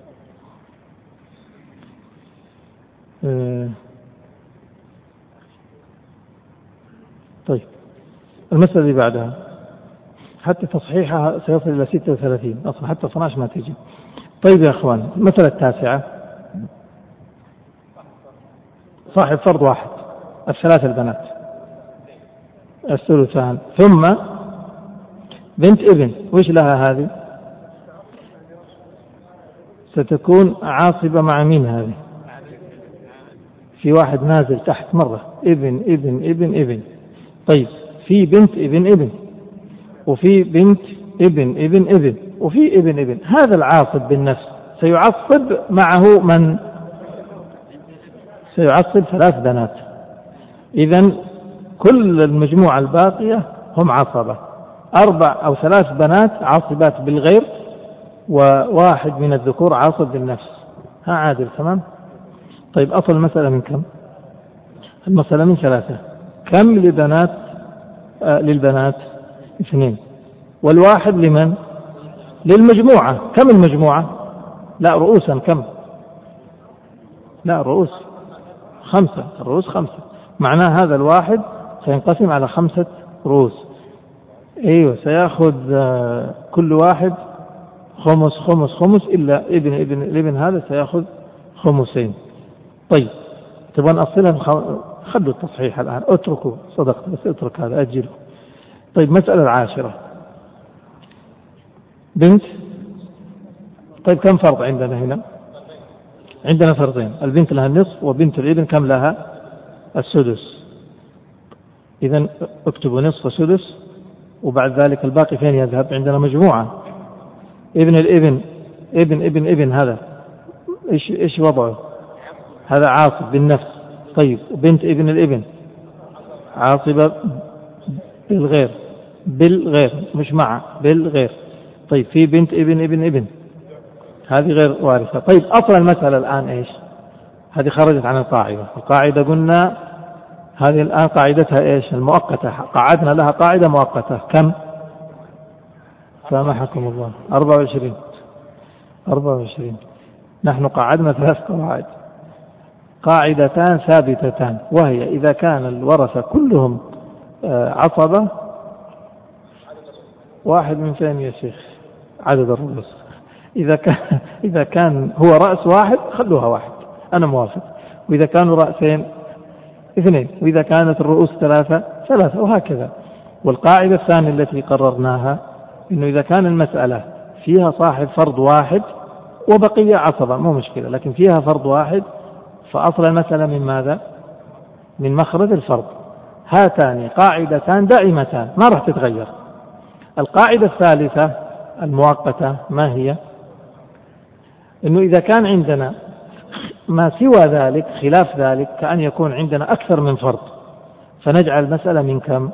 طيب المسألة اللي بعدها حتى تصحيحها سيصل إلى 36 أصلا، حتى 12 ما تجي. طيب يا أخوان المسألة 9 صاحب فرض 1 ال3 البنات الثلثان، ثم بنت ابن وش لها هذه؟ ستكون عاصبة مع مين هذه؟ في واحد نازل تحت مرة، ابن ابن ابن ابن. طيب في بنت ابن ابن، وفي بنت ابن ابن ابن، وفي ابن ابن. هذا العاصب بالنفس سيعصب معه من؟ سيعصب 3 بنات. إذن كل المجموعة الباقية هم عصبة، 4 أو 3 بنات عاصبات بالغير، و1 من الذكور عاصب بالنفس. ها عادل تمام؟ طيب أصل المسألة من كم؟ المسألة من 3. كم للبنات 2، والواحد لمن؟ للمجموعة. كم المجموعة؟ لا رؤوسا كم؟ لا رؤوس 5. الرؤوس 5، معناه هذا الواحد سينقسم على 5 رؤوس. ايوه سيأخذ كل واحد خمس خمس خمس، إلا ابن هذا سيأخذ 5. طيب تبغى نأصلها؟ خلوا التصحيح الآن، اتركوا صدقت، بس اترك هذا أجله. طيب مسألة 10 بنت. طيب كم فرض عندنا هنا؟ عندنا فرضين، البنت لها النصف وبنت الابن كم لها؟ السدس. إذن اكتبوا نصف سدس، وبعد ذلك الباقي فين يذهب؟ عندنا مجموعة. ابن الابن ابن هذا ايش وضعه؟ هذا عاصب بالنفس. طيب بنت ابن الابن عاصبة بالغير مش مع بالغير. طيب في بنت ابن هذه غير وارثة. طيب أصل المسألة الآن إيش؟ هذه خرجت عن القاعدة قلنا هذه الآن قاعدتها إيش؟ المؤقتة. قعدنا لها قاعدة مؤقتة كم؟ سامحكم الله 24. نحن قعدنا 3 قواعد، قاعدتان ثابتتان، وهي إذا كان الورثة كلهم عصبة. 1 من فين يا شيخ؟ عدد الرؤوس. إذا كان هو رأس 1 خلوها 1، أنا موافق. وإذا كانوا رأسين 2، وإذا كانت الرؤوس 3 وهكذا. والقاعدة الثانية التي قررناها إنه إذا كان المسألة فيها صاحب فرض واحد وبقية عصبة مو مشكلة، لكن فيها فرض واحد فأصل المسألة من ماذا؟ من مخرج الفرض. هاتان قاعدتان دائمتان ما راح تتغير. القاعدة الثالثة المؤقتة ما هي؟ إنه إذا كان عندنا ما سوى ذلك خلاف ذلك كأن يكون عندنا أكثر من فرض فنجعل المسألة من كم؟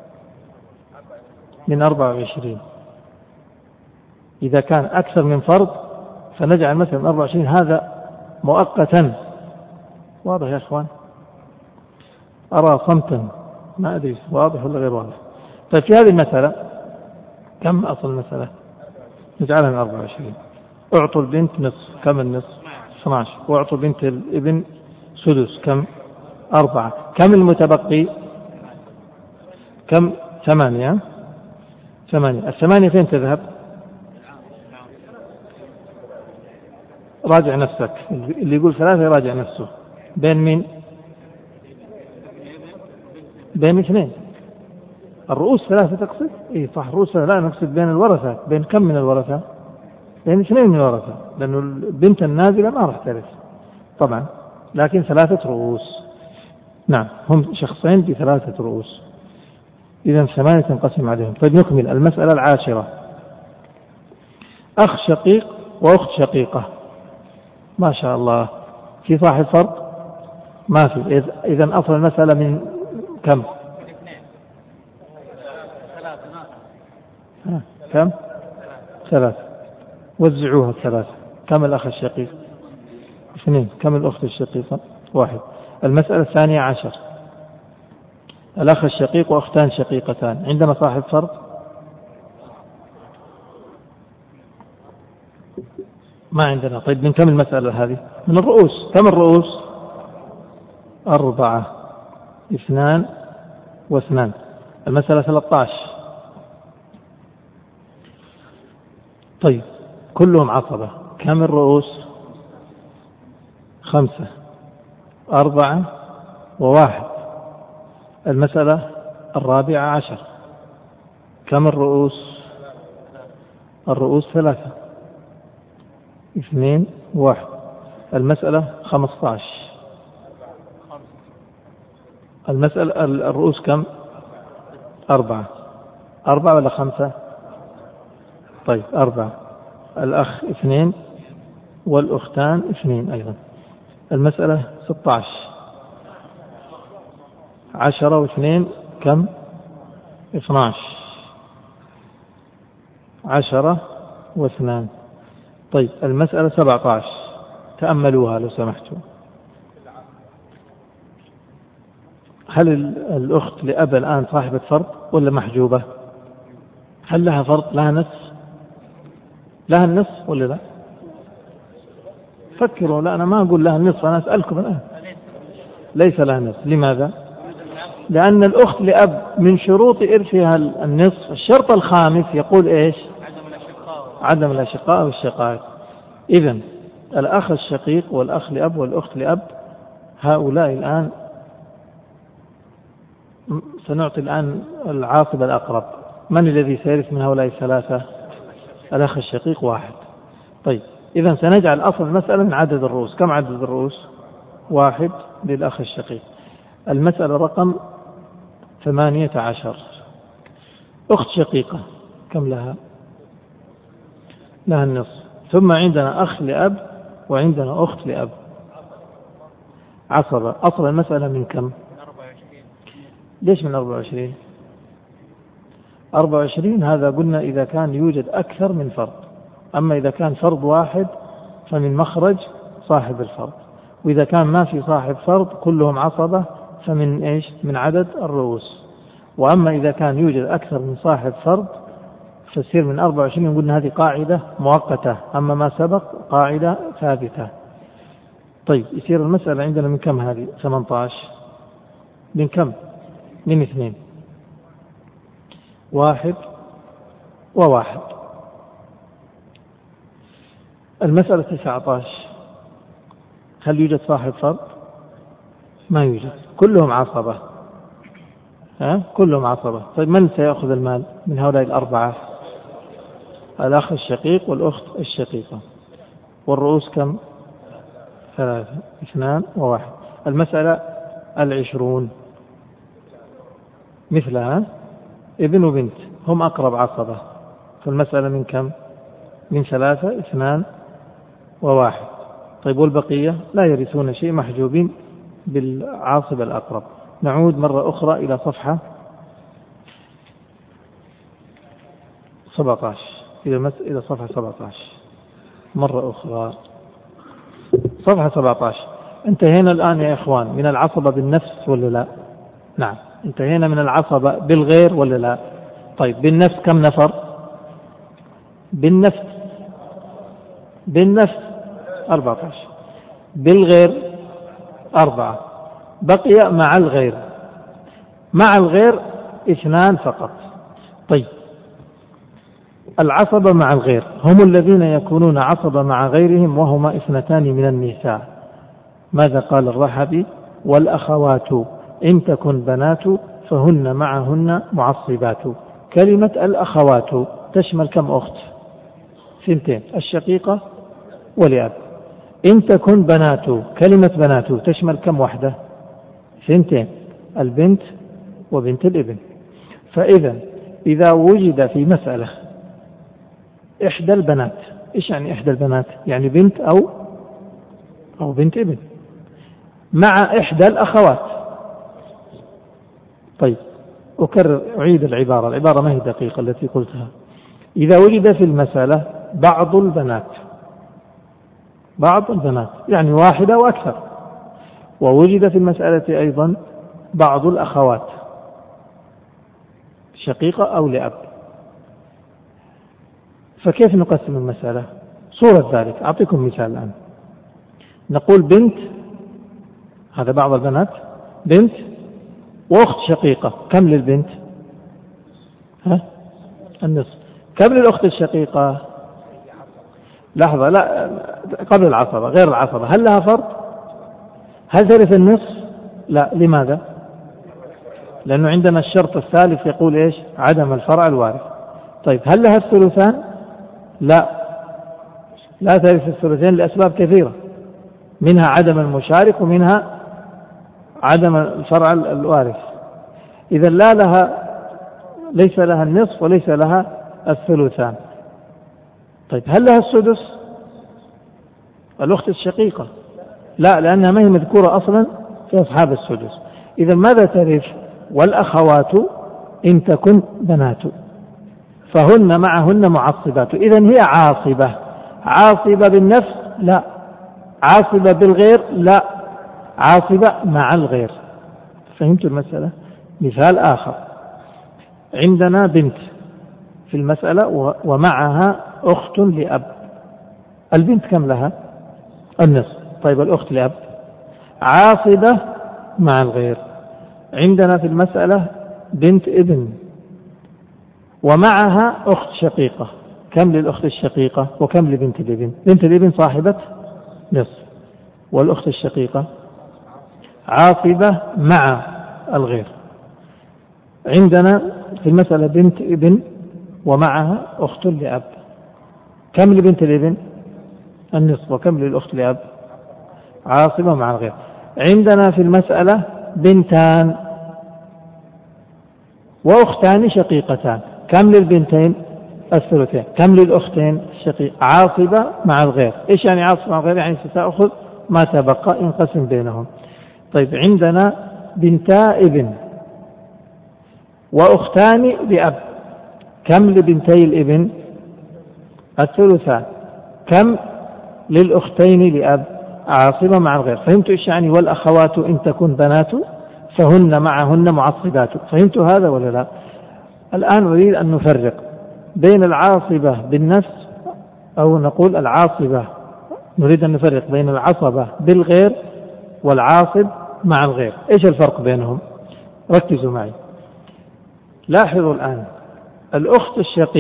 من 24. إذا كان أكثر من فرض فنجعل مثلا من 24 هذا مؤقتا. واضح يا أخوان؟ أرى صمتا ما أدري واضح ولا غير واضح. طيب في هذه المسألة كم أصل المسألة؟ نجعلها من 24. أعطوا البنت نصف، كم النصف؟ 12. وأعطوا بنت الابن سدس، كم؟ 4. كم المتبقي؟ كم؟ 8. 8. الثمانية فين تذهب؟ راجع نفسك، اللي يقول 3 يراجع نفسه. بين مين؟ بين 2. الرؤوس 3 تقصد؟ إيه صح، رؤوس لا نقصد بين الورثة. بين كم من الورثة؟ بين 2 من الورثة، لأنه البنت النازلة ما راح ترث طبعا، لكن 3 رؤوس. نعم هم شخصين ب3 رؤوس، إذا 8 تنقسم عليهم. طيب نكمل المسألة العاشرة. أخ شقيق وأخت شقيقة. ما شاء الله، في صاحب فرض؟ ما في. إذا أصل المسألة من كم؟ كم؟ 3. وزعوها 3. كم الأخ الشقيق؟ 2. كم الأخت الشقيقة؟ 1. المسألة الثانية عشر. الأخ الشقيق وأختان شقيقتان، عندنا صاحب فرض؟ ما عندنا. طيب من كم المسألة هذه؟ من الرؤوس. كم الرؤوس؟ 4. 2 و2. المسألة 13. طيب كلهم عصبة. كم الرؤوس؟ 5. 4 و1. المسألة 14. كم الرؤوس؟ الرؤوس 3. 2 و1. المسألة 15. المسألة الرؤوس كم؟ 4. 4 ولا 5؟ طيب 4. الأخ 2 والأختان 2 أيضا. المسألة 16. 10 و2 كم؟ 12. 10 و2. طيب المسألة 17. تأملوها لو سمحتوا. هل الأخت لأب الآن صاحبة فرض ولا محجوبة؟ هل لها فرض؟ لها نصف؟ لها النصف ولا لا؟ فكروا. لا أنا ما أقول لها النصف، أنا أسألكم الآن. ليس لها نصف. لماذا؟ لأن الأخت لأب من شروط إرثها النصف الشرط الخامس يقول إيش؟ عدم الأشقاء والشقائق. إذن الأخ الشقيق والأخ لأب والأخت لأب هؤلاء الآن سنعطي الآن العاصب الأقرب. من الذي سيرث من هؤلاء الثلاثة؟ الأخ الشقيق 1. طيب إذن سنجعل أصل المسألة من عدد الرؤوس. كم عدد الرؤوس؟ 1 للأخ الشقيق. المسألة رقم 18. أخت شقيقة كم لها؟ لها النصف. ثم عندنا أخ لأب وعندنا أخت لأب عصبة. أصل المسألة من كم؟ 24. ليش من 24؟ 24 هذا قلنا إذا كان يوجد أكثر من فرد. أما إذا كان فرد واحد فمن مخرج صاحب الفرد، وإذا كان ما في صاحب فرد كلهم عصبة فمن إيش؟ من عدد الرؤوس. وأما إذا كان يوجد أكثر من صاحب فرد فتصير من 24. قلنا هذه قاعدة مؤقتة، أما ما سبق قاعدة ثابتة. طيب يصير المسألة عندنا من كم هذه؟ 18. من كم؟ من 2. 1 و1. المسألة 19. هل يوجد صاحب فرد؟ ما يوجد، كلهم عصبة. كلهم عصبة. طيب من سيأخذ المال من هؤلاء 4؟ الأخ الشقيق والأخت الشقيقة. والرؤوس كم؟ 3، 2 و1. المسألة 20 مثلها ابن وبنت هم أقرب عصبة، فالمسألة من كم؟ من 3، 2 و1. طيب والبقية لا يرثون شيء، محجوبين بالعاصب الأقرب. نعود مرة أخرى إلى صفحة 17، إلى صفحة 17 مرة أخرى. صفحة 17. انتهينا الآن يا إخوان من العصبة بالنفس ولا لا؟ نعم، انتهينا من العصبة بالغير ولا لا؟ طيب بالنفس كم نفر؟ بالنفس 14. بالغير 4. بقي مع الغير. مع الغير 2 فقط. طيب العصبة مع الغير هم الذين يكونون عصبة مع غيرهم وهما 2 من النساء. ماذا قال الرحبي؟ والأخوات إن تكن بنات فهن معهن معصبات. كلمة الأخوات تشمل كم أخت؟ 2، الشقيقة ولأب. إن تكن بنات، كلمة بنات تشمل كم وحدة؟ 2، البنت وبنت الابن. فإذا إذا وجد في مسألة إحدى البنات، إيش يعني إحدى البنات؟ يعني بنت أو بنت ابن، مع إحدى الأخوات. طيب أعيد العبارة ما هي دقيقة التي قلتها. إذا وجد في المسألة بعض البنات يعني 1 وأكثر، ووجد في المسألة أيضا بعض الأخوات شقيقة أو لأب، فكيف نقسم المسألة؟ صورة ذلك أعطيكم مثال الآن. نقول بنت، هذا بعض البنات، بنت وأخت شقيقة. كم للبنت؟ النصف. كم للأخت الشقيقة؟ لحظة، لا قبل العصبة، غير العصبة. هل لها فرض؟ هل ترث النصف؟ لا. لماذا؟ لأنه عندنا الشرط الثالث يقول إيش؟ عدم الفرع الوارث. طيب هل لها الثلثان؟ لا ترث الثلثين لأسباب كثيرة، منها عدم المشارك ومنها عدم الفرع الوارث. إذا ليس لها النصف وليس لها الثلثان. طيب هل لها السدس؟ الأخت الشقيقة لا، لأنها ما هي مذكورة أصلا في أصحاب السدس. إذا ماذا ترث؟ والأخوات إن تكن بنات فهن معهن معصبات. إذا هي عاصبة بالنفس؟ لا. عاصبة بالغير؟ لا. عاصبة مع الغير. فهمت المسألة؟ مثال آخر، عندنا بنت في المسألة ومعها أخت لأب. البنت كم لها؟ النصف. طيب الأخت لأب عاصبة مع الغير. عندنا في المسألة بنت ابن ومعها أخت شقيقة. كم للأخت الشقيقة وكم لبنت الابن؟ بنت الابن صاحبة نصف، والأخت الشقيقة عاصبة مع الغير. عندنا في المسألة بنت ابن ومعها أخت لأب. كم لبنت الابن؟ النصف. وكم للأخت لأب؟ عاصبة مع الغير. عندنا في المسألة بنتان وأختان شقيقتان. كم للبنتين؟ الثلثين. كم للأختين الشقيقة؟ عاصبة مع الغير. إيش يعني عاصبة مع الغير؟ يعني ستأخذ ما تبقى ينقسم بينهم. طيب عندنا بنتا ابن وأختان لأب. كم لبنتي الابن؟ الثلثان. كم للأختين لأب؟ عاصبة مع الغير. فهمت إيش يعني والأخوات إن تكن بنات فهن معهن معصبات؟ فهمت هذا ولا لا؟ الآن أريد أن نفرق بين العاصبة بالنفس، أو نقول العاصبة، نريد أن نفرق بين العصبة بالغير والعاصب مع الغير. إيش الفرق بينهم؟ ركزوا معي. لاحظوا الآن الأخت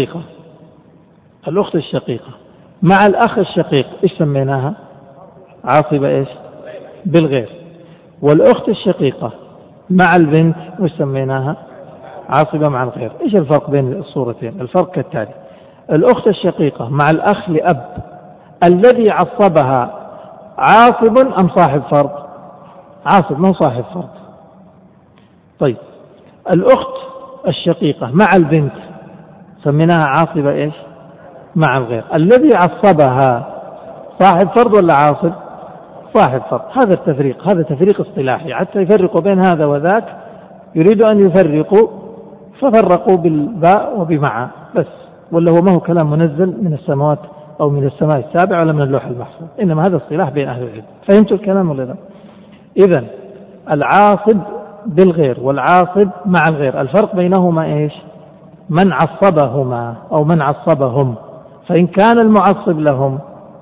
الشقيقة مع الأخ الشقيق إيش سميناها؟ عاصبة إيش؟ بالغير. والأخت الشقيقة مع البنت إيش سميناها؟ عاصبة مع الغير. إيش الفرق بين الصورتين؟ الفرق كالتالي: الأخت الشقيقة مع الأخ لأب الذي عصبها عاصب أم صاحب فرض؟ عاصب، مو صاحب فرض. طيب الأخت الشقيقة مع البنت سميناها عاصبة إيش؟ مع الغير. الذي عصبها صاحب فرض ولا عاصب؟ صاحب فرض. هذا التفريق، هذا تفريق اصطلاحي حتى يفرقوا بين هذا وذاك. يريدوا أن يفرقوا ففرقوا بالباء وبمع بس، ولا هو ما هو كلام منزل من السماوات أو من السماء السابعة ولا من اللوح المحفوظ، إنما هذا اصطلاح بين أهل العلم. فهمتوا الكلام ولا لا؟ إذن العاصب بالغير والعاصب مع الغير الفرق بينهما إيش؟ من عصبهما أو من عصبهم. فإن كان المعصب لهم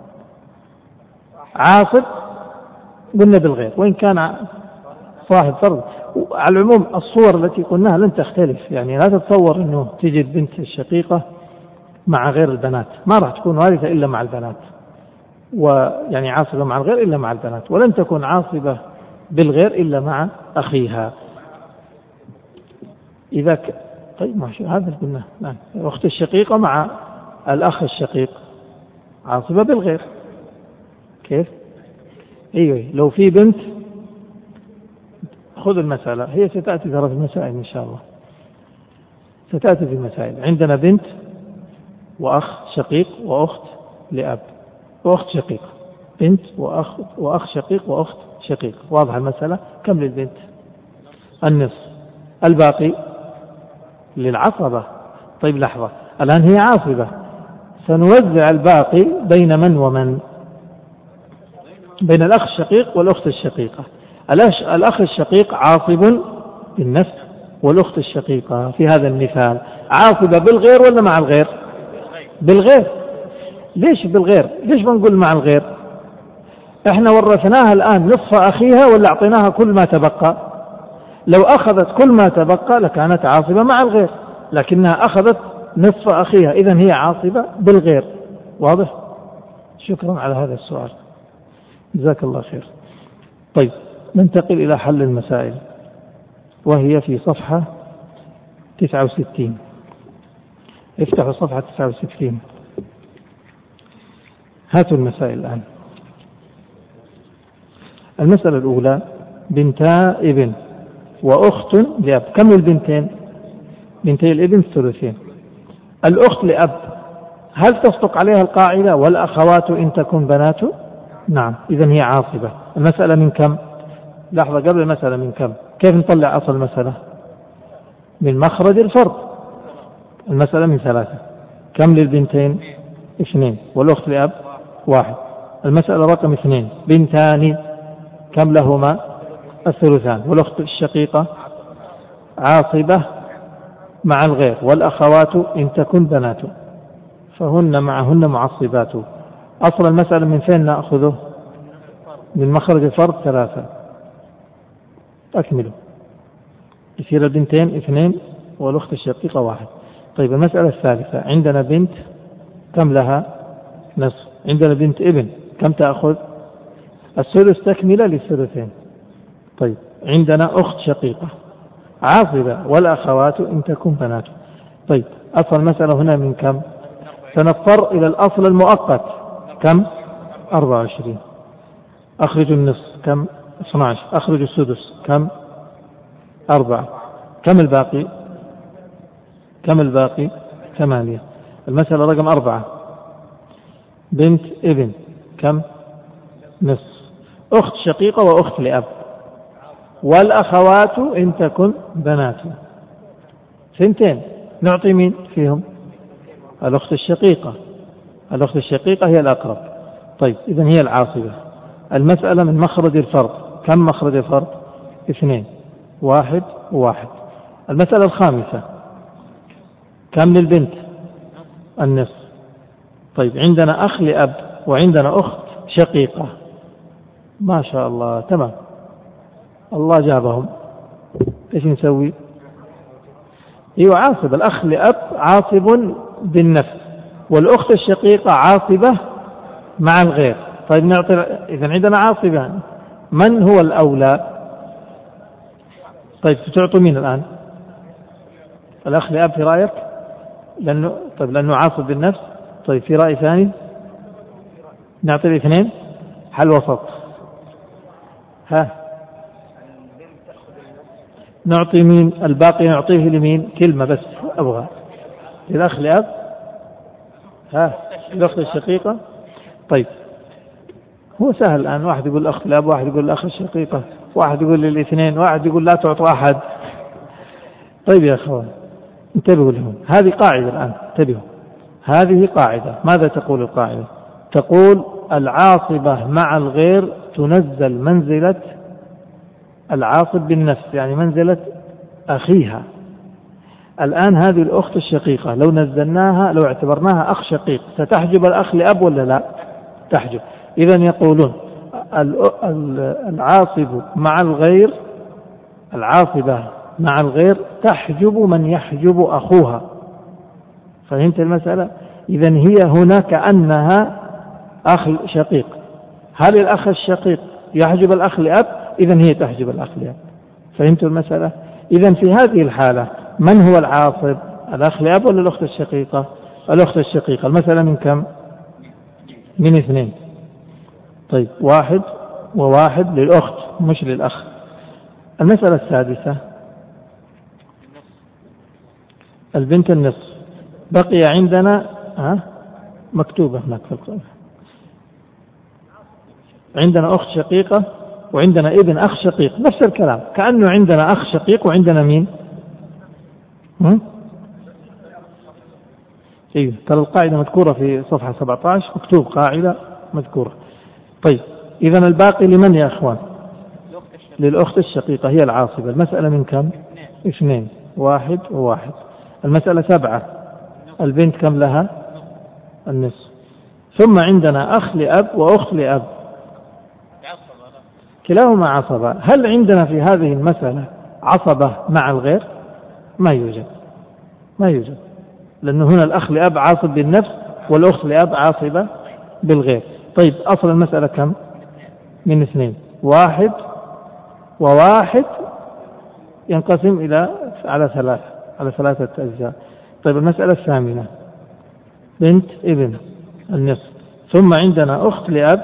عاصب قلنا بالغير، وإن كان صاحب فرض. على العموم الصور التي قلناها لن تختلف، يعني لا تتصور أنه تجي البنت الشقيقة مع غير البنات، ما راح تكون وارثة إلا مع البنات، ويعني عاصبة مع الغير إلا مع البنات، ولن تكون عاصبة بالغير إلا مع أخيها. إذا طيب ماشي، هذا قلنا. نعم. أخت الشقيقة مع الأخ الشقيق عاصبة بالغير. كيف؟ أيوة، لو في بنت، خذ المسألة، هي ستأتي ترى في المسائل إن شاء الله، ستأتي في المسائل. عندنا بنت وأخ شقيق وأخت لأب وأخت شقيق، بنت وأخ شقيق وأخت شقيق. واضح المسألة؟ كم للبنت؟ النصف، الباقي للعصبة. طيب لحظة، الآن هي عاصبة، سنوزع الباقي بين من ومن؟ بين الأخ الشقيق والأخت الشقيقة. الأخ الشقيق عاصب بالنفس، والأخت الشقيقة في هذا المثال عاصبة بالغير ولا مع الغير؟ بالغير. ليش بالغير؟ ليش بنقول مع الغير؟ احنا ورثناها الآن نصف أخيها ولا أعطيناها كل ما تبقى؟ لو أخذت كل ما تبقى لكانت عاصبة مع الغير، لكنها أخذت نصف أخيها، إذن هي عاصبة بالغير. واضح؟ شكرا على هذا السؤال، جزاك الله خير. طيب ننتقل إلى حل المسائل، وهي في صفحة 69. افتحوا صفحة 69، هاتوا المسائل الآن. المسألة الأولى: بنتا ابن وأخت لأب. كم البنتين؟ بنتي الابن ثلثين. الأخت لأب هل تصدق عليها القاعدة والأخوات إن تكن بنات؟ نعم، إذن هي عاصبة. المسألة من كم؟ لحظة، قبل المسألة من كم؟ كيف نطلع أصل المسألة؟ من مخرج الفرض. المسألة من 3. كم للبنتين؟ 2، والأخت لأب 1. المسألة رقم 2: بنتان، كم لهما؟ الثلثان، والأخت الشقيقة عاصبة مع الغير، والأخوات إن تكن بنات فهن معهن معصبات. أصل المسألة من فين نأخذه؟ من مخرج الفرض 3. أكملوا، يصير البنتين 2 والأخت الشقيقة 1. طيب المسألة الثالثة: عندنا بنت كم لها؟ نصف. عندنا بنت ابن كم تأخذ؟ الثلث تكملة للثلثين. طيب عندنا أخت شقيقة عاصبة، والأخوات إن تكن بنات. طيب أصل المسألة هنا من كم؟ سنضطر إلى الأصل المؤقت. كم؟ 24. أخرج النصف كم؟ 12. أخرج السدس كم؟ 4. كم الباقي؟ كم الباقي؟ 8. المسألة رقم 4: بنت ابن كم؟ نصف. أخت شقيقة وأخت لأب، والأخوات إن تكن بنات. 2 نعطي مين فيهم؟ الأخت الشقيقة. الأخت الشقيقة هي الأقرب. طيب إذن هي العاصبة. المسألة من مخرج الفرض. كم مخرج الفرض؟ 2، 1 و1. المسألة الخامسة: كم للبنت؟ النصف. طيب عندنا أخ لأب وعندنا أخت شقيقة. ما شاء الله، تمام، الله جابهم. ايش نسوي؟ ايوه عاصب. الأخ لأب عاصب بالنفس، والأخت الشقيقة عاصبة مع الغير. طيب نعطي، إذن عندنا عاصبان، من هو الأولى؟ طيب تعطوا مين الآن؟ الأخ لأب في رأيك؟ لأنه عاصب بالنفس. طيب في رأي ثاني؟ نعطي الاثنين حل وسط. نعطي مين الباقي؟ نعطيه لمين؟ كلمة بس أبغى للأخ لأب. الأخت الشقيقة. طيب هو سهل الآن، واحد يقول الأخ لأب، واحد يقول الأخ الشقيقة، واحد يقول للاثنين، واحد يقول لا تعطوا أحد. طيب يا أخوان انتبهوا لهم، هذه قاعدة الآن، انتبهوا، هذه قاعدة. ماذا تقول القاعدة؟ تقول العاصبة مع الغير تنزل منزلة العاصب بالنفس، يعني منزلة أخيها. الآن هذه الأخت الشقيقة لو نزلناها، لو اعتبرناها أخ شقيق، ستحجب الأخ لأب ولا لا؟ تحجب. إذن يقولون العاصب مع الغير، العاصبة مع الغير تحجب من يحجب أخوها. فهمت المسألة؟ إذن هي هنا كأنها أخ شقيق. هل الأخ الشقيق يحجب الأخ لأب؟ إذن هي تحجب الأخ لأب. فهمت المسألة؟ إذن في هذه الحالة من هو العاصب؟ الأخ لأب ولا الأخت الشقيقة؟ الأخت الشقيقة. المسألة من كم؟ من اثنين. طيب واحد وواحد للأخت مش للأخ. المسألة السادسة البنت النصف. بقي عندنا مكتوبة هناك في القرآن، عندنا أخت شقيقة وعندنا ابن أخ شقيق، نفس الكلام، كأنه عندنا أخ شقيق وعندنا مين؟ إيه، ترى القاعدة مذكورة في صفحة 17، مكتوب قاعدة مذكورة. طيب إذن الباقي لمن يا أخوان؟ للأخت الشقيقة، هي العاصبة. المسألة من كم؟ اثنين، واحد وواحد. المسألة 7، البنت كم لها؟ النصف. ثم عندنا أخ لأب وأخت لأب، كلاهما عصبة. هل عندنا في هذه المسألة عصبة مع الغير؟ ما يوجد، ما يوجد، لأنه هنا الأخ لأب عاصب بالنفس والأخت لأب عاصبة بالغير. طيب أصل المسألة كم؟ من اثنين، واحد وواحد ينقسم على ثلاثة أجزاء. طيب المسألة الثامنة بنت ابن النصف، ثم عندنا أخت لأب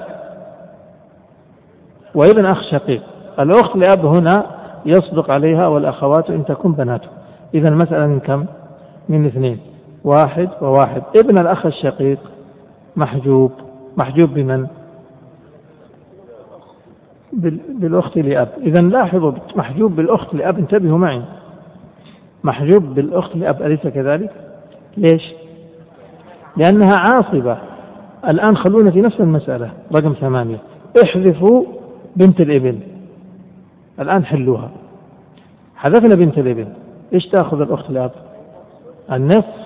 وابن أخ شقيق. الأخت لأب هنا يصدق عليها والأخوات إن تكون بناته. إذا المسألة من كم؟ من اثنين، واحد وواحد. ابن الأخ الشقيق محجوب. محجوب بمن؟ بالأخت لأب. إذا لاحظوا، محجوب بالأخت لأب، انتبهوا معي، محجوب بالأخت لأب، أليس كذلك؟ ليش؟ لأنها عاصبة. الآن خلونا في نفس المسألة رقم 8، احذفوا بنت الابن. الآن حلوها. حذفنا بنت الابن، إيش تأخذ الأخت لأب؟ النصف.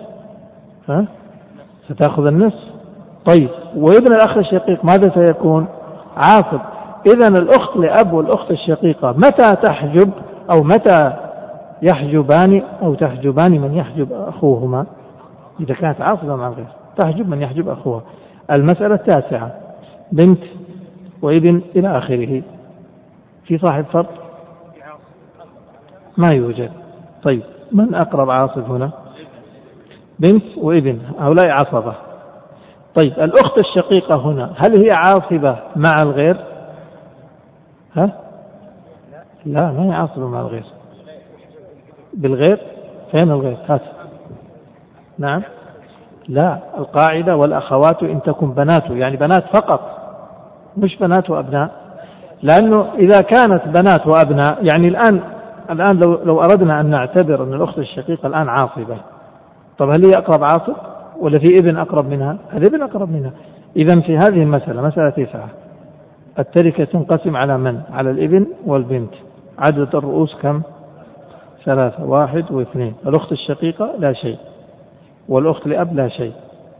ستأخذ النصف. طيب وابن الأخ الشقيق ماذا سيكون؟ عاصب. إذن الأخت لأب والأخت الشقيقة متى تحجب أو متى يحجبان أو تحجبان من يحجب أخوهما؟ إذا كانت عاصبة مع الغير تحجب من يحجب أخوها. المسألة 9 بنت وابن إلى آخره. في صاحب فرق؟ ما يوجد. طيب من أقرب عاصب هنا؟ بنت وابن، هؤلاء عصبة. طيب الأخت الشقيقة هنا هل هي عاصبة مع الغير؟ لا، ما هي عاصبة مع الغير. بالغير؟ فين الغير؟ هات. نعم، لا، القاعدة والأخوات إن تكن بناته، يعني بنات فقط مش بنات وأبناء. لأنه إذا كانت بنات وأبناء، يعني الآن لو أردنا أن نعتبر أن الأخت الشقيقة الآن عاصبة، طب هل هي أقرب عاصب ولا في ابن أقرب منها؟ هذا ابن أقرب منها. إذن في هذه المسألة، مسألة 9، التركة تنقسم على من؟ على الابن والبنت. عدد الرؤوس كم؟ 3، 1 و2. الأخت الشقيقة لا شيء والأخت لأب لا شيء.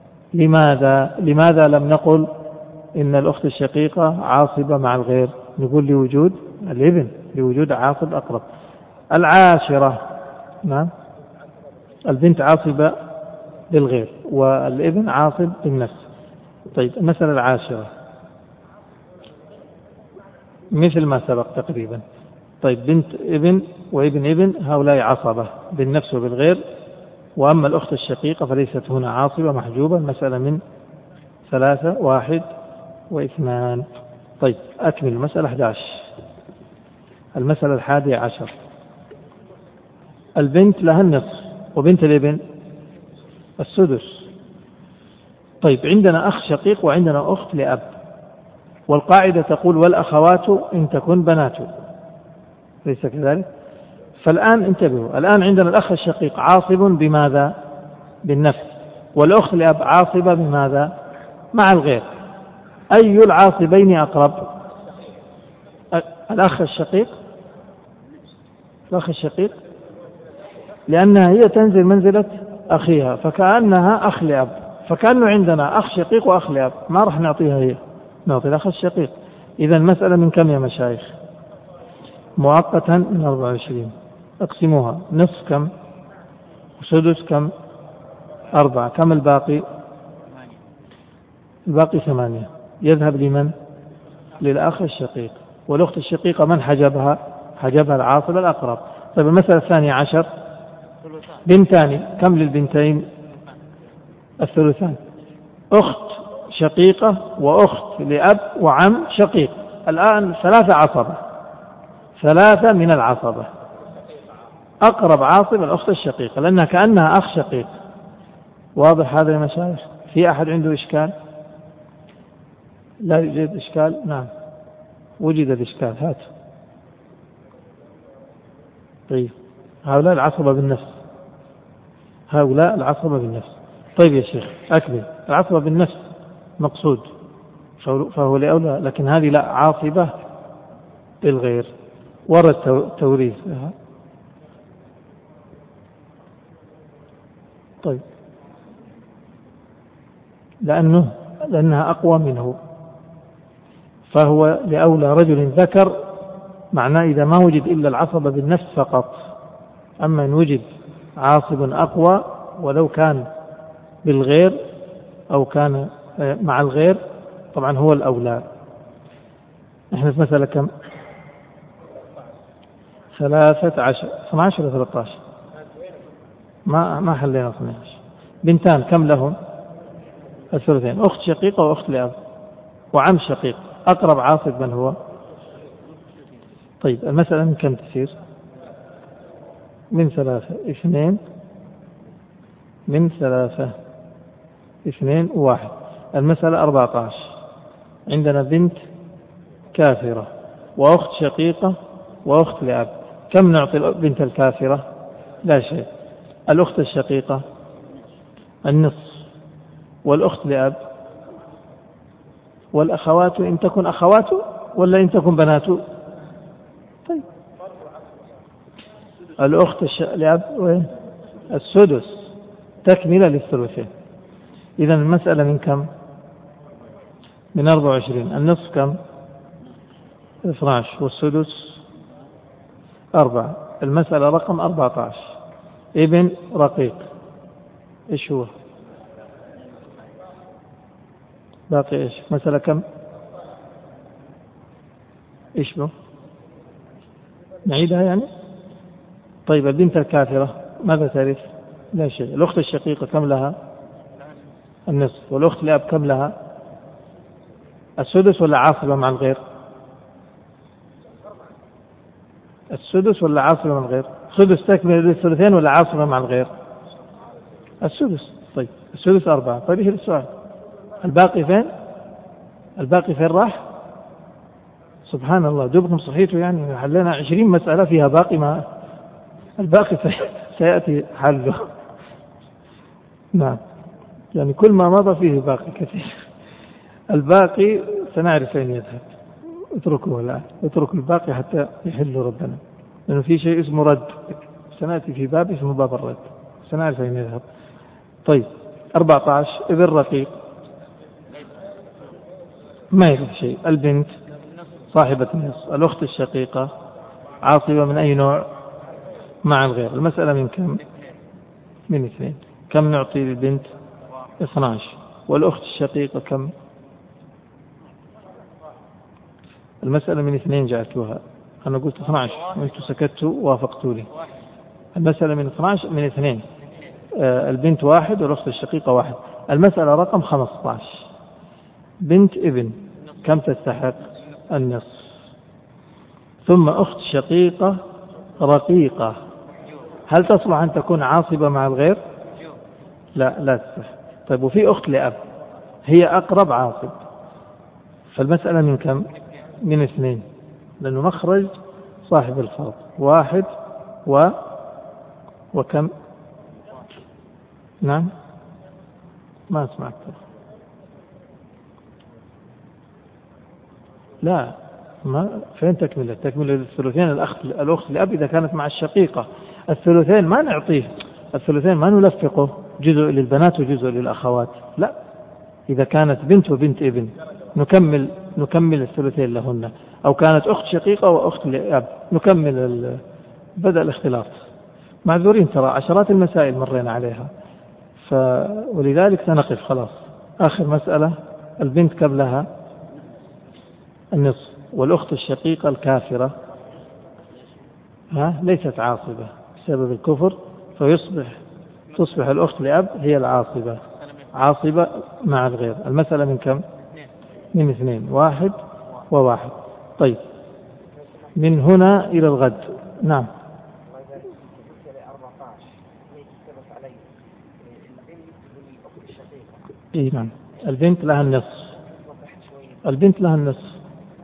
لماذا لم نقل إن الأخت الشقيقة عاصبة مع الغير؟ نقول لوجود الابن، لوجود عاصب أقرب. 10، نعم، البنت عاصبة بالغير والابن عاصب بالنفس. طيب المسألة 10 مثل ما سبق تقريبا. طيب بنت ابن وابن ابن هؤلاء عصبة بالنفس وبالغير، وأما الأخت الشقيقة فليست هنا عاصبة محجوبة. المسألة من 3 1 و2. طيب أكمل المسألة 11. المسألة 11. البنت لها النصف وبنت الابن السدس. طيب عندنا أخ شقيق وعندنا أخت لأب، والقاعدة تقول والأخوات إن تكن بنات، ليس كذلك؟ فالآن انتبهوا، الآن عندنا الأخ الشقيق عاصب بماذا؟ بالنفس، والأخت لأب عاصبة بماذا؟ مع الغير. أي العاصبين أقرب؟ الأخ الشقيق. الأخ الشقيق لأنها هي تنزل منزلة أخيها فكأنها أخ لأب، فكأنه عندنا أخ شقيق وأخ لأب، ما راح نعطيها هي، نعطي الأخ الشقيق. إذا المسألة من كم يا مشايخ؟ مؤقتا من 24. اقسموها، نصف كم؟ وسدس كم؟ 4. كم الباقي؟ الباقي 8. يذهب لمن؟ للأخ الشقيق. والأخت الشقيقة من حجبها؟ حجبها العاصب الأقرب. طيب المسألة 12. بنتان، كم للبنتين؟ الثلثان. أخت شقيقة وأخت لأب وعم شقيق. الآن 3 عصبة، 3 من العصبة. أقرب عاصب الأخت الشقيقة لأنها كأنها أخ شقيق. واضح هذا يا مشايخ؟ في أحد عنده إشكال؟ لا يوجد إشكال؟ نعم وجد الإشكال، هات. طيب هؤلاء العصبة بالنفس، هؤلاء العصبة بالنفس. طيب يا شيخ أكمل. العصبة بالنفس مقصود فهو لأولى، لكن هذه لا، عاصبة بالغير. ورد توريث. طيب لأنها أقوى منه، فهو لأولى رجل ذكر، معناه إذا ما وجد إلا العصبة بالنفس فقط. أما إن وجد عاصب أقوى ولو كان بالغير أو كان مع الغير طبعا هو الأولى. نحن في مسألة كم؟ 13. 12 ولا 13؟ ما حلينا 12. بنتان كم لهم؟ الثلثين. أخت شقيقة وأخت لأب وعم شقيق. أقرب عاصب من هو؟ طيب المسألة من كم تصير؟ من 3. 2 من 3. 2 و1. المسألة 14. عندنا بنت كافرة وأخت شقيقة وأخت لأب. كم نعطي البنت الكافرة؟ لا شيء. الأخت الشقيقة النصف، والأخت لأب والأخوات إن تكن أخوات ولا إن تكن بنات؟ طيب الأخت لأب السدس تكملة للثلثين. إذا المسألة من كم؟ من 24. النصف كم؟ 12 والسدس 4. المسألة رقم 14. ابن رقيق إيش هو؟ باقي إيش؟ مسألة كم؟ إيش له؟ نعيدها يعني؟ طيب البنت الكافرة ماذا تعرف؟ لا شيء. الأخت الشقيقة كم لها؟ النصف. والأخت لأب كم لها؟ السدس ولا عاصبة مع الغير؟ السدس ولا عاصبة مع الغير؟ سدس تكمل الثلثين ولا عاصبة مع الغير؟ السدس. طيب السدس 4. طيب ايش السؤال؟ الباقي فين؟ الباقي فين راح؟ سبحان الله دوبكم صحيتوا يعني، حلينا 20 مسألة فيها باقي، ما الباقي سيأتي حله. نعم يعني كل ما مضى فيه باقي كثير. الباقي سنعرف أين يذهب، اتركوه الآن، اتركوا الباقي حتى يحل ربنا، لأنه في شيء اسمه رد، سنأتي في باب اسمه باب الرد، سنعرف أين يذهب. طيب 14. ابن رقيق ما يعرف شيء. البنت صاحبة النصف. الأخت الشقيقة عاصبة من أي نوع؟ مع الغير. المسألة من كم؟ من 2. كم نعطي للبنت؟ 12. والأخت الشقيقة كم؟ المسألة من 2 جعلتوها، أنا قلت 12 وأنتم سكتوا وافقتوا لي. المسألة من 12 من 2. البنت واحد والأخت الشقيقة واحد. المسألة رقم 15. بنت ابن كم تستحق؟ النصف. ثم أخت شقيقة رقيقة، هل تصلح أن تكون عاصبة مع الغير؟ لا تصح. طيب وفي أخت لأب هي أقرب عاصب، فالمسألة من كم؟ من 2، لأنه مخرج صاحب الفرض واحد وكم؟ نعم ما أسمعك. لا ما فين تكمل الثلثين الأخت لأب إذا كانت مع الشقيقة. الثلثين ما نعطيه، الثلثين ما نلفقه جزء للبنات وجزء للأخوات، لا، إذا كانت بنت وبنت ابن نكمل الثلثين لهن، أو كانت أخت شقيقة وأخت لأب نكمل بدأ الاختلاط. معذورين ترى عشرات المسائل مرينا عليها، ولذلك سنقف خلاص. آخر مسألة البنت قبلها النصف، والأخت الشقيقة الكافرة ليست عاصبة بسبب الكفر، تصبح الأخت لأب هي العاصبة، عاصبة مع الغير. المسألة من كم؟ من 2، 1 و1. طيب من هنا إلى الغد. نعم. نعم البنت لها النصف.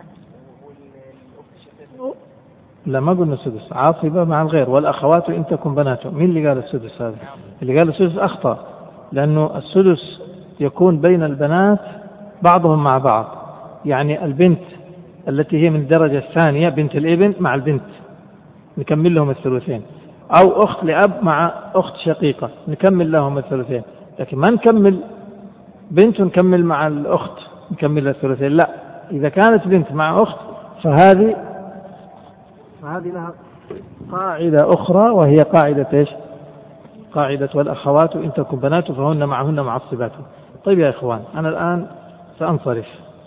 لا ما قلنا السدس، عاصبة مع الغير، والأخوات إن تكن بناته. مين اللي قال السدس؟ هذا اللي قال السدس أخطأ، لأنه السدس يكون بين البنات بعضهم مع بعض، يعني البنت التي هي من الدرجة الثانية بنت الابن مع البنت نكمل لهم الثلثين، أو أخت لأب مع أخت شقيقة نكمل لهم الثلثين، لكن ما نكمل بنت ونكمل مع الأخت نكمل الثلثين، لا، إذا كانت بنت مع أخت فهذه لها قاعدة أخرى، وهي قاعدة إيش؟ قاعدة والأخوات إن تكن بنات فهن معهن معصبات. طيب يا إخوان، أنا الآن سأنصرف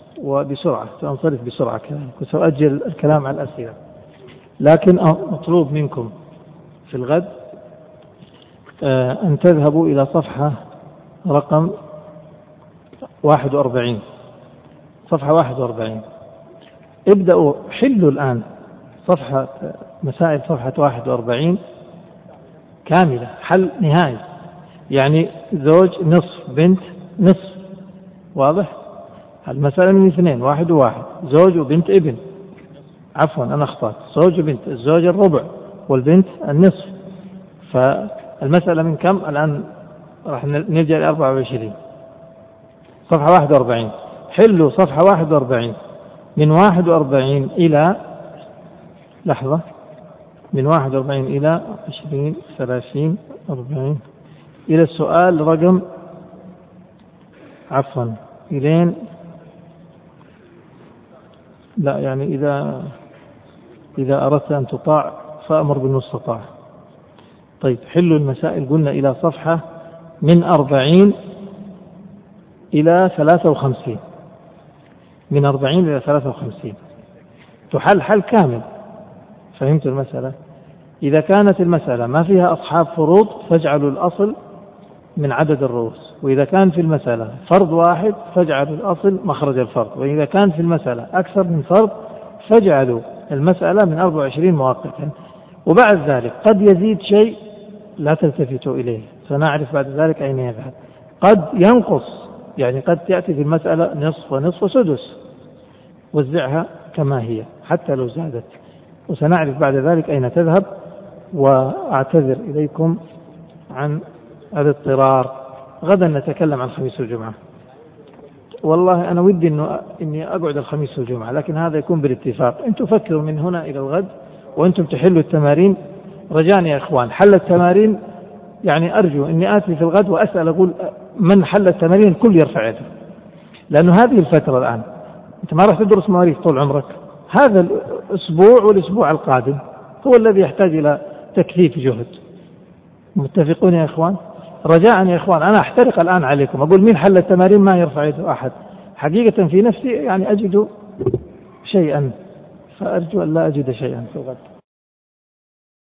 بسرعة وسأؤجل الكلام على الأسئلة، لكن مطلوب منكم في الغد أن تذهبوا إلى صفحة رقم 41. صفحة 41 ابدأوا حلوا الآن مسائل صفحة 41 كاملة، حل نهائي، يعني زوج نصف بنت نصف، واضح؟ المسألة من 2، 1 و1، زوج وبنت ابن، عفوا أنا أخطأت، زوج وبنت، الزوج الربع والبنت النصف. فالمسألة من كم الآن؟ راح نرجع ل 24 صفحة 41. حلوا صفحة 41 من 41 إلى لحظة، من 41 إلى 20 30 40 إلى السؤال رقم إلين، لا يعني إذا أردت أن تطاع فأمر بالمستطاع. طيب حلوا المسائل قلنا إلى صفحة من 40 إلى 53، من 40 إلى 53 تحل حل كامل. فهمت المسألة؟ إذا كانت المسألة ما فيها أصحاب فروض فاجعلوا الأصل من عدد الرؤوس، وإذا كان في المسألة فرض واحد فاجعلوا الأصل مخرج الفرض، وإذا كان في المسألة أكثر من فرض فاجعلوا المسألة من 24 مؤقتا. وبعد ذلك قد يزيد شيء لا تلتفتوا إليه، سنعرف بعد ذلك أين يذهب. قد ينقص، يعني قد تأتي في المسألة نصف ونصف وسدس، وزعها كما هي حتى لو زادت، وسنعرف بعد ذلك أين تذهب. وأعتذر إليكم عن الاضطرار، غدا نتكلم عن الخميس والجمعة. والله أنا ودي إني أقعد الخميس والجمعة، لكن هذا يكون بالاتفاق. أنتم فكروا من هنا إلى الغد وأنتم تحلوا التمارين. رجاني يا إخوان، حل التمارين، يعني أرجو إني آتي في الغد وأسأل أقول من حل التمارين كل يرفع يده، لأنه هذه الفترة الآن أنت ما راح تدرس مواريث طول عمرك، هذا الأسبوع والأسبوع القادم هو الذي يحتاج إلى تكثيف جهد. متفقون يا إخوان؟ رجاء يا إخوان، أنا أحترق الآن عليكم أقول مين حل التمارين ما يرفع يده أحد، حقيقة في نفسي يعني أجد شيئا، فأرجو أن لا أجد شيئا في الغد.